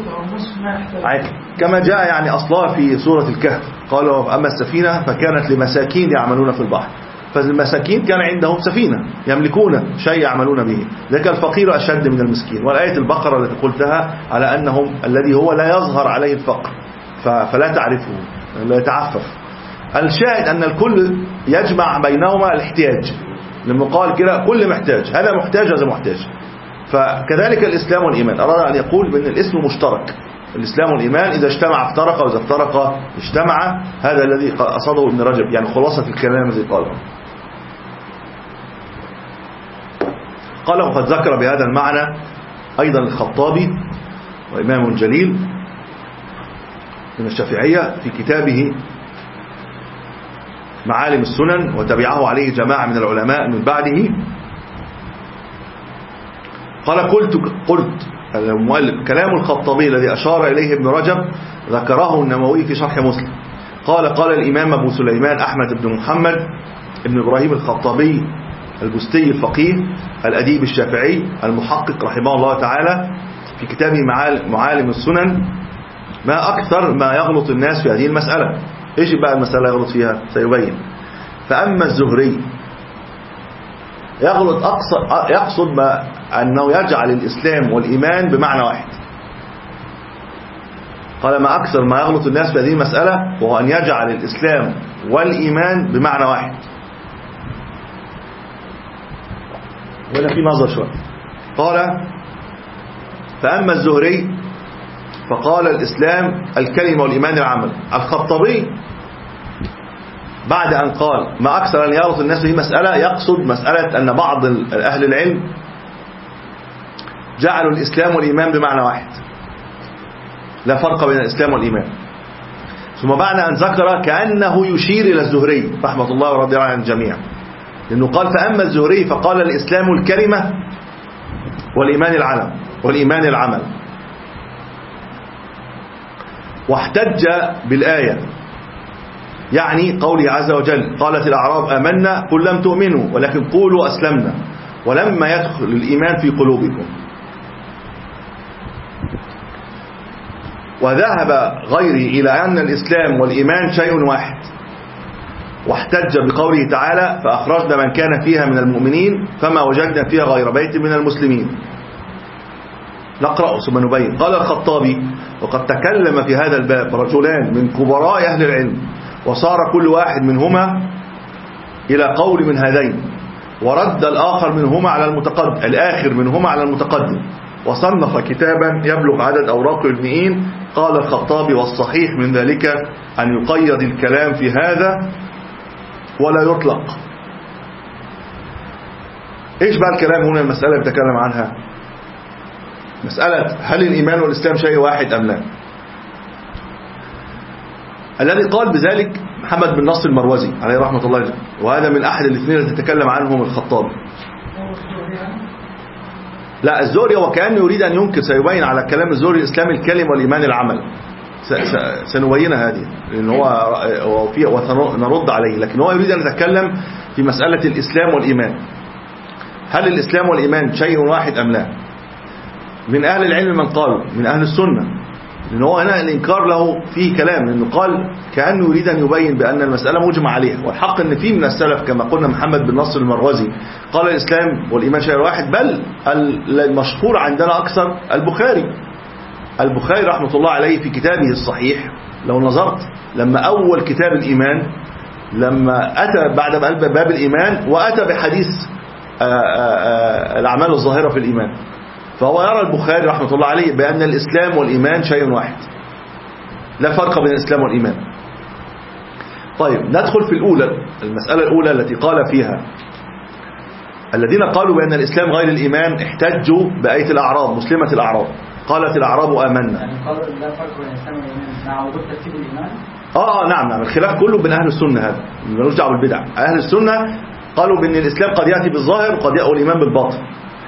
كما جاء يعني أصلا في سورة الكهف. قالوا: أما السفينة فكانت لمساكين يعملون في البحر، فالمساكين كان عندهم سفينة يملكون شيء يعملون به، ذلك الفقير أشد من المسكين. والآية البقرة التي قلتها على أنهم الذي هو لا يظهر عليه الفقر فلا تعرفه، لا يتعفف. الشاهد أن الكل يجمع بينهما الاحتياج، لما قال كده كل محتاج، هذا محتاج هذا محتاج. فكذلك الإسلام والإيمان، أراد أن يقول بأن الاسم مشترك، الإسلام والإيمان إذا اجتمع افترق وإذا افترق اجتمع، هذا الذي قصده ابن رجب، يعني خلاصة الكلام الذي قاله. قال: وقد ذكر بهذا المعنى أيضا الخطابي وإمام جليل من الشافعية في كتابه معالم السنن، وتبعه عليه جماعة من العلماء من بعده. قال: قلت قلت المؤلف: كلام الخطابي الذي أشار إليه ابن رجب ذكره النووي في شرح مسلم. قال: قال الإمام أبو سليمان أحمد بن محمد بن إبراهيم الخطابي البستي الفقيه الأديب الشافعي المحقق رحمه الله تعالى في كتابه معالم السنن ما أكثر ما يغلط الناس في هذه المسألة. إيش بقى المسألة يغلط فيها؟ سيبين. فأما الزهري يغلط أقصد يقصد ما أنه يجعل الإسلام والإيمان بمعنى واحد، قال ما أكثر ما يغلط الناس في هذه المسألة، وهو أن يجعل الإسلام والإيمان بمعنى واحد. ولا في نظر شوية. قال فأما الزهري فقال الإسلام الكلمة والإيمان العمل. الخطابي بعد أن قال ما أكثر أن يغلط الناس في مسألة، يقصد مسألة أن بعض أهل العلم جعلوا الإسلام والإيمان بمعنى واحد، لا فرق بين الإسلام والإيمان. ثم بعد أن ذكر كأنه يشير إلى الزهري رحمة الله ورضي الله عن الجميع، لأنه قال فأما الزهري فقال الإسلام الكلمة والإيمان العمل والإيمان العمل واحتج بالآية، يعني قوله عز وجل قالت الأعراب آمنا قل لم تؤمنوا ولكن قولوا أسلمنا ولما يدخل الإيمان في قلوبكم. وذهب غيري إلى أن الإسلام والإيمان شيء واحد، واحتج بقوله تعالى فأخرجنا من كان فيها من المؤمنين فما وجدنا فيها غير بيت من المسلمين. نقرأ ثم نبين. قال الخطابي وقد تكلم في هذا الباب رجلان من كبراء أهل العلم، وصار كل واحد منهما إلى قول من هذين، ورد الآخر منهما على المتقدم الآخر منهما على المتقدم، وصنف كتابا يبلغ عدد أوراق المئين. قال الخطابي والصحيح من ذلك أن يقيد الكلام في هذا ولا يطلق. إيش بقى الكلام هنا؟ المسألة اللي بتكلم عنها مسألة هل الإيمان والإسلام شيء واحد أم لا. الذي قال بذلك محمد بن نصر المروزي عليه رحمة الله جل. وهذا من أحد الاثنين الذي تكلم عنهم الخطابي. لا الزهري هو كأنه يريد أن ينكر، سيبين على كلام الزهري الإسلام الكلمة والإيمان العمل، سنبين هذه لأن هو فيه ونرد عليه، لكن هو يريد أن يتكلم في مسألة الإسلام والإيمان، هل الإسلام والإيمان شيء واحد أم لا. من أهل العلم من قالوا من أهل السنة، لأن هو هنا الإنكار له فيه كلام، لأنه قال كأنه يريد أن يبين بأن المسألة مجمع عليها، والحق أن فيه من السلف كما قلنا محمد بن نصر المروزي قال الإسلام والإيمان شيء واحد، بل المشهور عندنا أكثر البخاري البخاري رحمة الله عليه في كتابه الصحيح لو نظرت لما أول كتاب الإيمان لما أتى بعد باب الإيمان وأتى بحديث الأعمال الظاهرة في الإيمان، فهو يرى البخاري رحمة الله عليه بأن الإسلام والإيمان شيء واحد، لا فرق بين الإسلام والإيمان. طيب ندخل في الأولى، المسألة الأولى التي قال فيها الذين قالوا بأن الإسلام غير الإيمان احتجوا بآية الأعراب مسلمة الأعراب قالت الأعراب آمنا. يعني قالوا لا فرق بين الإسلام والإيمان مع وجود ترتيب الإيمان. آه آه نعم نعم الخلاف كله بين أهل السنة، هذا ملوش دعوة بالبدع. أهل السنة قالوا بأن الإسلام قد يأتي بالظاهر وقد يأتي الإيمان بالباطن،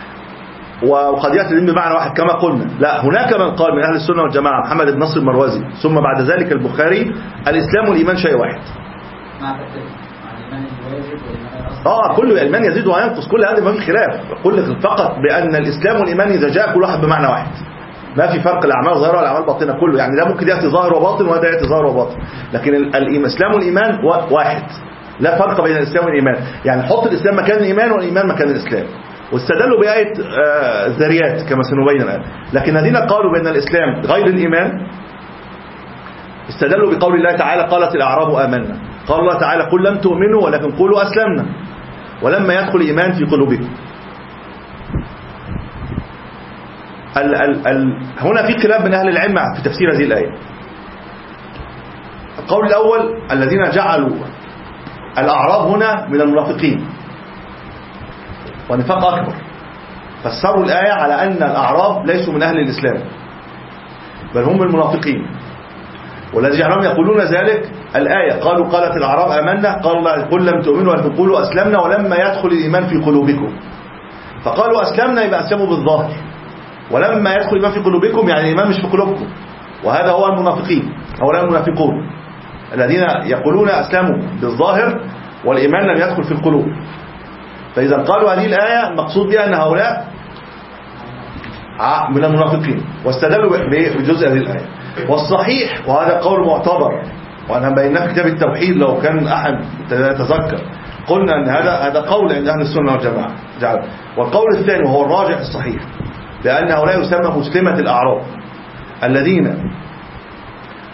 وقد يأتي الإيمان بمعنى واحد كما قلنا. لا هناك من قال من أهل السنة والجماعة محمد بن نصر المروزي ثم بعد ذلك البخاري الإسلام والإيمان شيء واحد. مع ترتيب الإيمان يزيد والإيمان آه كل الإيمان يزيد وينقص، كل هذا ما في خلاف، كل فقط بأن الإسلام والإيمان إذا جاء كل واحد بمعنى واحد، ما في فرق الأعمال ظاهرة والأعمال باطنة كله، يعني ده ممكن يأتي ظاهر وباطن وهذا يأتي ظاهر وباطن، لكن الإسلام والإيمان واحد، لا فرق بين الإسلام والإيمان. يعني حط الإسلام مكان الإيمان والإيمان مكان الإسلام، واستدلوا بآية الذاريات كما سنبين الآن. لكن الذين قالوا بأن الإسلام غير الإيمان استدلوا بقول الله تعالى قالت الأعراب آمنا، قال الله تعالى قل لم تؤمنوا ولكن قولوا أسلمنا ولما يدخل الإيمان في قلوبكم. ال ال ال هنا في خلاف من أهل العلم في تفسير هذه الآية. القول الأول الذين جعلوا الأعراب هنا من المنافقين ونفاق أكبر، فسروا الآية على أن الأعراب ليسوا من أهل الإسلام بل هم المنافقين، والذي جعلهم يقولون ذلك الآية قالوا قالت الأعراب آمنا قال الله قل لم تؤمنوا ولكن قولوا أسلمنا ولما يدخل الإيمان في قلوبكم، فقالوا أسلمنا يبقى أسلموا بالظاهر، ولما يدخل الإيمان في قلوبكم يعني الإيمان مش في قلوبكم، وهذا هو المنافقين هؤلاء المنافقون الذين يقولون أسلموا بالظاهر والإيمان لم يدخل في القلوب. فإذا قالوا هذه الآية المقصود بها أن هؤلاء من المنافقين، واستدلوا بجزء هذه الآية. والصحيح وهذا قول معتبر، وأنا بيناه في كتاب التوحيد لو كان أحد يتذكر قلنا أن هذا هذا قول عند أهل السنة والجماعة جعل. والقول الثاني وهو الراجح الصحيح بأن هؤلاء يسمى مسلمة الأعراب الذين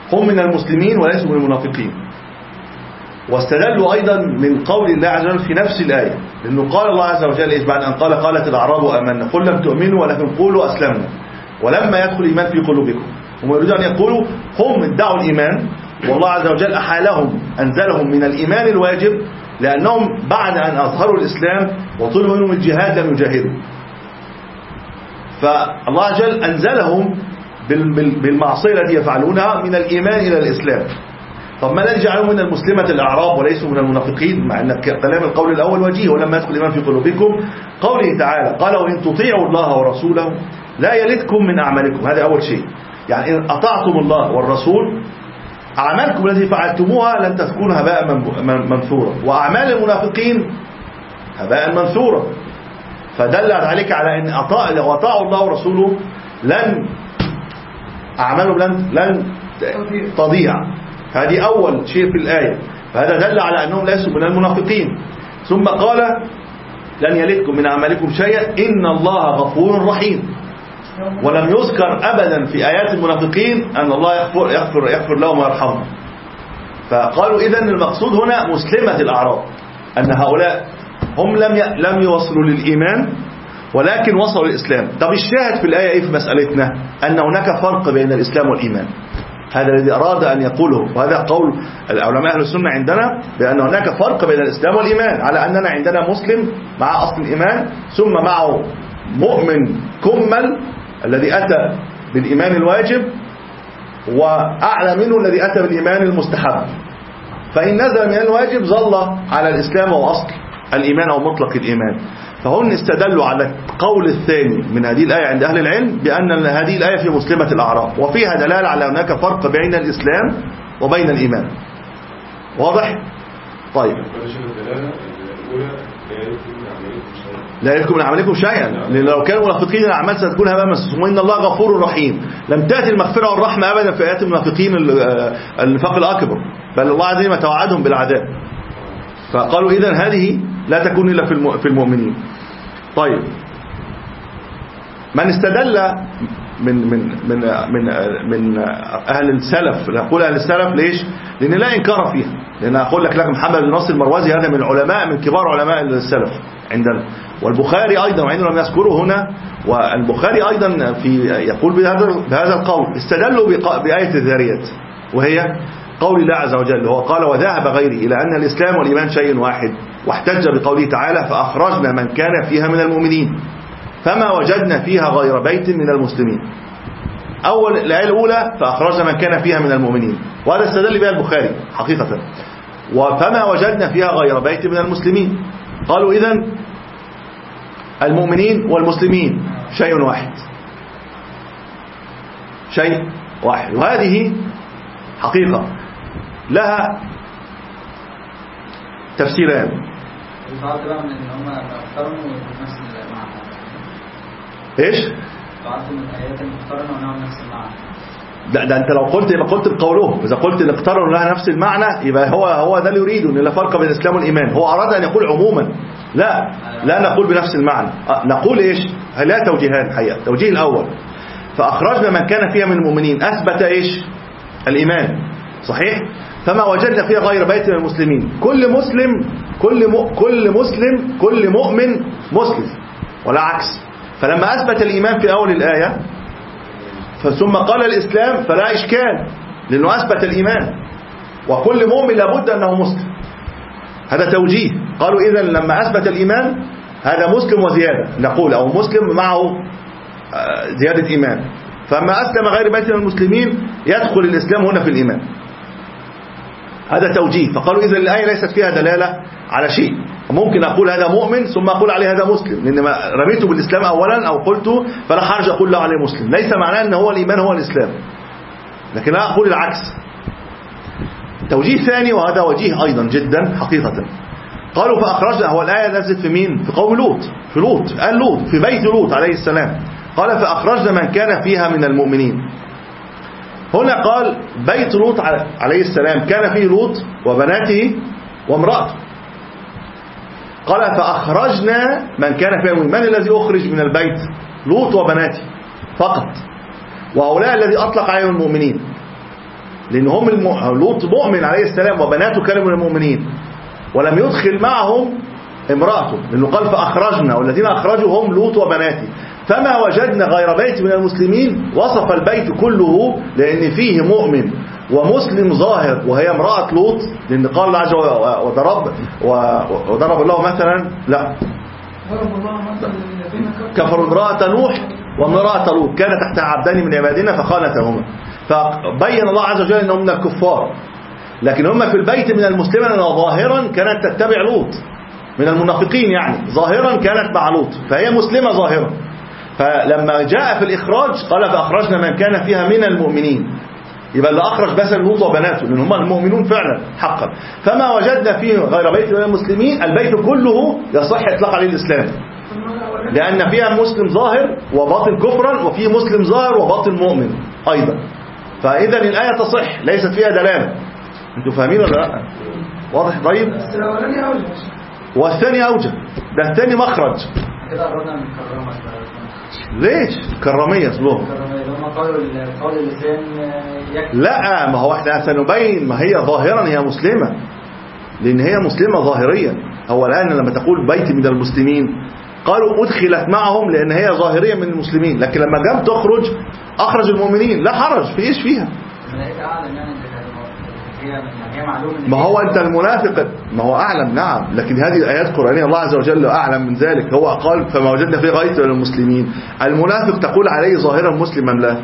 هم من المسلمين وليسوا من المنافقين. واستدلوا أيضا من قول الله عز وجل في نفس الآية، لأنه قال الله عز وجل إيش بعد أن قال قالت الأعراب آمنا قل لم تؤمنوا ولكن قولوا أسلمنا ولما يدخل الإيمان في قلوبكم. هم يريدون أن يقولوا هم ادعوا الإيمان والله عز وجل أحالهم أنزلهم من الإيمان الواجب، لأنهم بعد أن أظهروا الإسلام وطلبوا منهم الجهاد لم يجاهدوا، فالله عز وجل أنزلهم بالمعصية التي يفعلونها من الإيمان إلى الإسلام. طب ما الذي جعلهم من المسلمة الأعراب وليسوا من المنافقين، مع أن كلام القول الأول وجيه ولما يدخل الإيمان في قلوبكم. قوله تعالى قال وإن تطيعوا الله ورسوله لا يلدكم من أعمالكم. هذا أول شيء، يعني إن أطعتم الله والرسول أعمالكم التي فعلتموها لن تكون هباء منثورا، وأعمال المنافقين هباء منثورا. فدلت عليك على أن أطاع لو أطاعوا الله ورسوله لن أعمالهم لن لن تضيع. هذه أول شيء في الآية، فهذا دل على أنهم ليسوا من المنافقين. ثم قال لن يلدكم من أعمالكم شيئا إن الله غفور رحيم. ولم يذكر أبدا في آيات المنافقين أن الله يغفر, يغفر, يغفر لهم ويرحمهم. فقالوا إذن المقصود هنا مسلمة الأعراب، أن هؤلاء هم لم لم يوصلوا للإيمان ولكن وصلوا للإسلام. طب الشاهد في الآية إيه في مسألتنا؟ أن هناك فرق بين الإسلام والإيمان. هذا الذي أراد أن يقوله، وهذا قول العلماء أهل السنة عندنا بأن هناك فرق بين الإسلام والإيمان، على أننا عندنا مسلم مع أصل الإيمان ثم معه مؤمن كمل الذي أتى بالإيمان الواجب، وأعلى منه الذي أتى بالإيمان المستحب. فإن نزل من الواجب ظل على الإسلام وأصل الإيمان أو مطلق الإيمان. فهم استدلوا على القول الثاني من هذه الآية عند أهل العلم بأن هذه الآية في مسلمة الأعراب، وفيها دلالة على هناك فرق بين الإسلام وبين الإيمان. واضح؟ طيب لا يلدكم من أعمالكم شيئا، لأن لو كانوا منافقين الأعمال ستكون هباء منثورا. وإن الله غفور رحيم، لم تأتي المغفرة والرحمة أبدا في آيات المنافقين النفاق الأكبر، بل الله عز وجل توعدهم بالعذاب. فقالوا إذن هذه لا تكون إلا في المؤمنين. طيب من استدل من من من من من أهل السلف، نقول أهل السلف ليش؟ لأن لا إنكار فيها، لأن أقول لك لك محمد بن ناصر المروزي هذا من العلماء من كبار علماء السلف عندنا، والبخاري أيضا وعندنا لم يذكره هنا، والبخاري أيضا في يقول بهذا بهذا القول. استدلوا بآية الذاريات وهي قول الله عز وجل، هو قال وذهب غيري إلى أن الإسلام والإيمان شيء واحد، واحتج بقوله تعالى فأخرجنا من كان فيها من المؤمنين فما وجدنا فيها غير بيت من المسلمين. أول الآية الأولى فأخرجنا من كان فيها من المؤمنين، وهذا استدل بها البخاري حقيقة. وفما وجدنا فيها غير بيت من المسلمين، قالوا إذن المؤمنين والمسلمين شيء واحد، شيء واحد. وهذه حقيقة لها تفسيران. وصعدت بقى من ان هم اختاروا نفس المعنى. ايش؟ صعدت من الايات المقترنه ونعم نفس المعنى. لا ده انت لو قلت يبقى قلت بقولهم، اذا قلت ان اقترنوا لها نفس المعنى يبقى هو هو ده اللي يريده، ان لا فرق بين الاسلام والايمان. هو اراد ان يقول عموما، لا لا نقول بنفس المعنى، نقول ايش؟ لا توجيهان حقيقه. التوجيه الاول فاخرجنا من كان فيها من المؤمنين، اثبت ايش؟ الايمان صحيح. فما وجدنا فيها غير بيت من المسلمين، كل مسلم كل م... كل مسلم كل مؤمن مسلم ولا عكس. فلما اثبت الايمان في اول الايه ثم قال الاسلام فلا اشكال، لانه اثبت الايمان، وكل مؤمن لابد انه مسلم. هذا توجيه. قالوا اذا لما اثبت الايمان هذا مسلم وزياده، نقول او مسلم معه زياده ايمان. فما اسلم غير بيت من المسلمين يدخل الاسلام هنا في الايمان. هذا توجيه. فقالوا إذا الآية ليست فيها دلالة على شيء، ممكن أقول هذا مؤمن ثم أقول عليه هذا مسلم، لأن ما رميته بالإسلام أولا أو قلت فلا حرج أقول له عليه مسلم، ليس معناه أن هو الإيمان هو الإسلام، لكن لا أقول العكس. توجيه ثاني وهذا وجيه أيضا جدا حقيقة. قالوا فأخرجنا، هو الآية نزلت في مين؟ في قوم لوط، في لوط قال لوط في بيت لوط عليه السلام. قال فأخرجنا من كان فيها من المؤمنين. هنا قال بيت لوط عليه السلام كان فيه لوط وبناته وامرأته. قال فأخرجنا من كان فيه. من الذي أخرج من البيت؟ لوط وبناته فقط، وهؤلاء الذي أطلق عليهم المؤمنين. لأن هم الم... لوط مؤمن عليه السلام وبناته كانوا من المؤمنين، ولم يدخل معهم امرأته، لأنه قال فأخرجنا والذين أخرجوا هم لوط وبناته، فما وجدنا غير بيت من المسلمين. وصف البيت كله لأن فيه مؤمن ومسلم ظاهر وهي امرأة لوط، لأن قال الله عز وجل وضرب وضرب الله مثلا لا ضرب الله مثلا للذين كفروا امرأة نوح وامرأة لوط كان تحت عبدان من عبادنا فخانتهما، فبين الله عز وجل أنهم من الكفار، لكن هم في البيت من المسلمين ظاهرا كانت تتبع لوط، من المنافقين يعني ظاهرا كانت مع لوط، فهي مسلمة ظاهرا. فلما جاء في الإخراج قال فأخرجنا من كان فيها من المؤمنين، يبقى اللي أخرج بس لوط وبناته لأن هم المؤمنون فعلا حقا. فما وجدنا فيه غير بيت من المسلمين، البيت كله يصح إطلاق عليه الإسلام، لأن فيها مسلم ظاهر وباطن كفرا، وفيه مسلم ظاهر وباطن مؤمن أيضا، فإذا الآية تصح ليست فيها دلالة. أنتوا فاهمين ولا لا؟ واضح؟ طيب. والثاني أوجه، ده الثاني مخرج. كده قررنا من الكرامة. ليش؟ كرامية اسمهم. لما قالوا قول اللسان يكفي. لا، ما هو احنا سنبين، ما هي ظاهرا هي مسلمة، لأن هي مسلمة ظاهريا. هو الآن لما تقول بيت من المسلمين قالوا أدخلت معهم لأن هي ظاهريا من المسلمين، لكن لما جاء تخرج أخرج المؤمنين، لا حرج في إيش فيها. ما هو أنت المنافق، ما هو أعلم نعم، لكن هذه آيات قرآنية الله عز وجل أعلم من ذلك. هو قال فما وجدنا فيه غاية للمسلمين. المنافق تقول عليه ظاهرا مسلما لا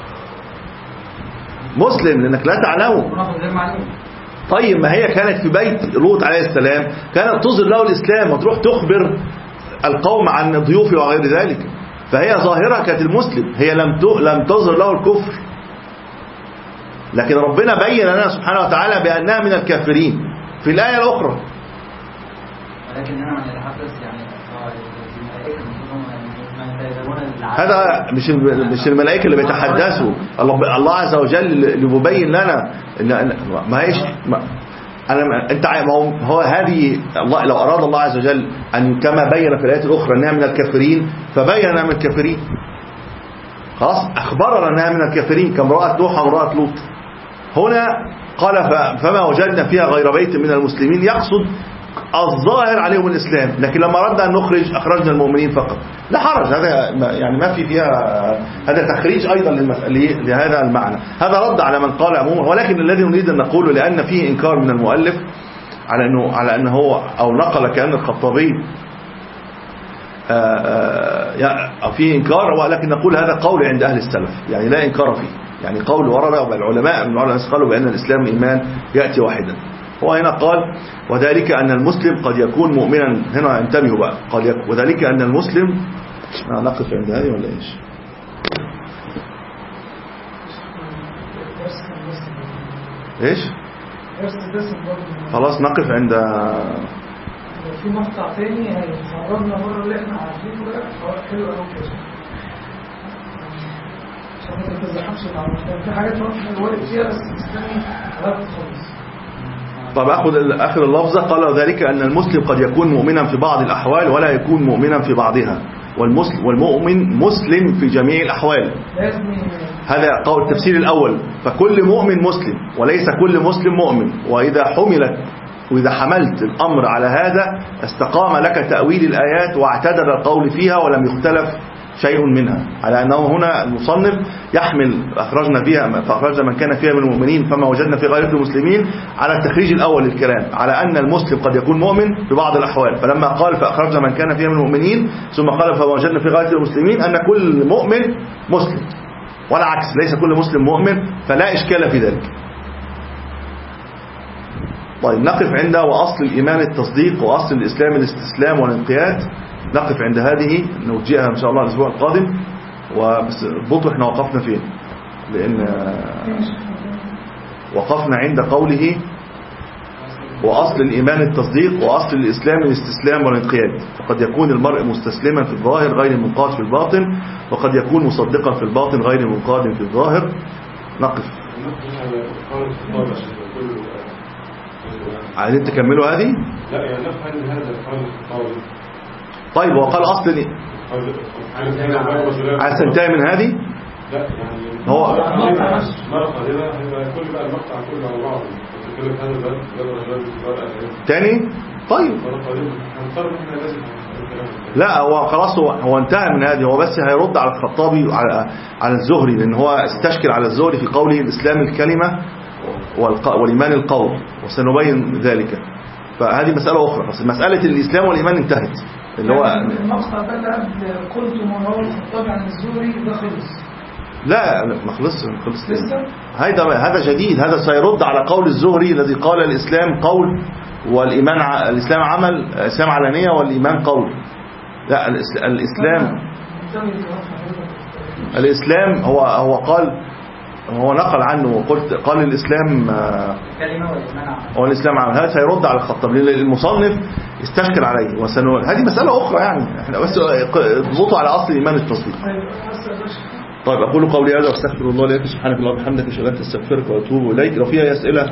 مسلم لأنك لا تعلمه. طيب ما هي كانت في بيت لوط عليه السلام كانت تظهر له الإسلام وتروح تخبر القوم عن ضيوفه وغير ذلك، فهي ظاهرة كانت المسلم، هي لم لم تظهر له الكفر، لكن ربنا بين لنا سبحانه وتعالى بأنها من الكافرين في الآية الأخرى. ولكن هنا من يتحدث يعني هذا مش مش الملائكة اللي بيتحدثوا، الله الله عز وجل اللي مبين لنا ان ما هيش ما انا انت ما هو, هو هذه الله لو اراد الله عز وجل ان كما بين في الآيات الأخرى انها من الكافرين فبين انها من الكافرين، خلاص اخبرنا انها من الكافرين كامرأة نوح وامرأة لوط. هنا قال فما وجدنا فيها غير بيت من المسلمين، يقصد الظاهر عليهم الإسلام، لكن لما ردنا أن نخرج أخرجنا المؤمنين فقط، لا حرج، هذا يعني ما في فيها، هذا تخريج أيضا لهذا المعنى، هذا رد على من قال عموما. ولكن الذي نريد أن نقوله لأن فيه إنكار من المؤلف على أنه على أنه هو أو نقل كأن الخطابي فيه إنكار، ولكن نقول هذا قول عند أهل السلف يعني لا إنكار فيه، يعني قول ورد والعلماء من العلماء قالوا بأن الإسلام إيمان يأتي واحدا. هو هنا قال وذلك أن المسلم قد يكون مؤمنا، هنا انتبهوا بقى، قد يكون وذلك أن المسلم نقف عند هذه ولا إيش؟ إيش؟ خلاص نقف عند في مقطع تاني هيخرجنا بره اللي احنا عارفينه ده، حلو قوي كده عشان ما تتزحمش مع في حاجات ممكن نورد فيها بس مستني غلط خالص. طب أخذ آخر اللفظة قال ذلك أن المسلم قد يكون مؤمنا في بعض الأحوال ولا يكون مؤمنا في بعضها، والمسلم والمؤمن مسلم في جميع الأحوال. هذا قول التفسير الأول، فكل مؤمن مسلم وليس كل مسلم مؤمن. وإذا حملت وإذا حملت الأمر على هذا استقام لك تأويل الآيات واعتدل القول فيها ولم يختلف شيء منها، على أنه هنا المصنف يحمل أخرجنا فيها فأخرجنا من كان فيها من المؤمنين فما وجدنا في غير المسلمين على التخريج الأول للكلام، على أن المسلم قد يكون مؤمن في بعض الأحوال، فلما قال فأخرجنا من كان فيها من المؤمنين ثم قال فما وجدنا في غير المسلمين أن كل مؤمن مسلم، ولا عكس، ليس كل مسلم مؤمن، فلا إشكال في ذلك. طيب نقف عند وأصل الإيمان التصديق وأصل الإسلام الاستسلام والانقياد، نقف عند هذه نوجئها إن شاء الله الأسبوع القادم. وبس اضبطوا احنا وقفنا فين، لأن وقفنا عند قوله وأصل الإيمان التصديق وأصل الإسلام الاستسلام والانقياد، فقد يكون المرء مستسلما في الظاهر غير منقاد في الباطن، وقد يكون مصدقا في الباطن غير منقاد في الظاهر. نقف. عايزين تكملوا هذه؟ لا يعني نفهم هذا القول. طيب هو قال أصل عايز تنتهي من هذه؟ لا يعني هو مرة قادمة هيبقى كل بقى المقطع كله على بعض بتتكلم هذا البلد جبر الجواب بتبقى تاني. طيب مرة قادمة هنضطر ان احنا لازم لا هو خلاص هو هو انتهى من هذه. هو بس هيرد على الخطابي وعلى على الزهري، لان هو استشكل على الزهري في قوله الاسلام الكلمه والايمان القول، وسنبين ذلك. فهذه مساله اخرى، بس مساله الاسلام والايمان انتهت، اللي هو المقطع ده اللي قبل قلت ما رواه الخطابي عن الزهري ده خلص. لا ما خلصش ما خلصش لسه هذا هذا جديد. هذا سيرد على قول الزهري الذي قال الاسلام قول والايمان ع... الاسلام عمل، الاسلام علانيه والايمان قول. لا الاسلام الاسلام هو هو قال، هو نقل عنه وقلت قال الاسلام كلمه والايمان عمل. هو الاسلام عمل. هذا سيرد على الخطاب لان المصنف استشكل عليه وسنقول هذه مساله اخرى يعني. احنا بس اضبطوا على اصل الايمان التصديق. طيب اقول قولي هذا واستغفر الله لي سبحانك اللهم وبحمدك اشهد ان لا اله الا انت استغفرك واتوب اليك. لو فيها اسئله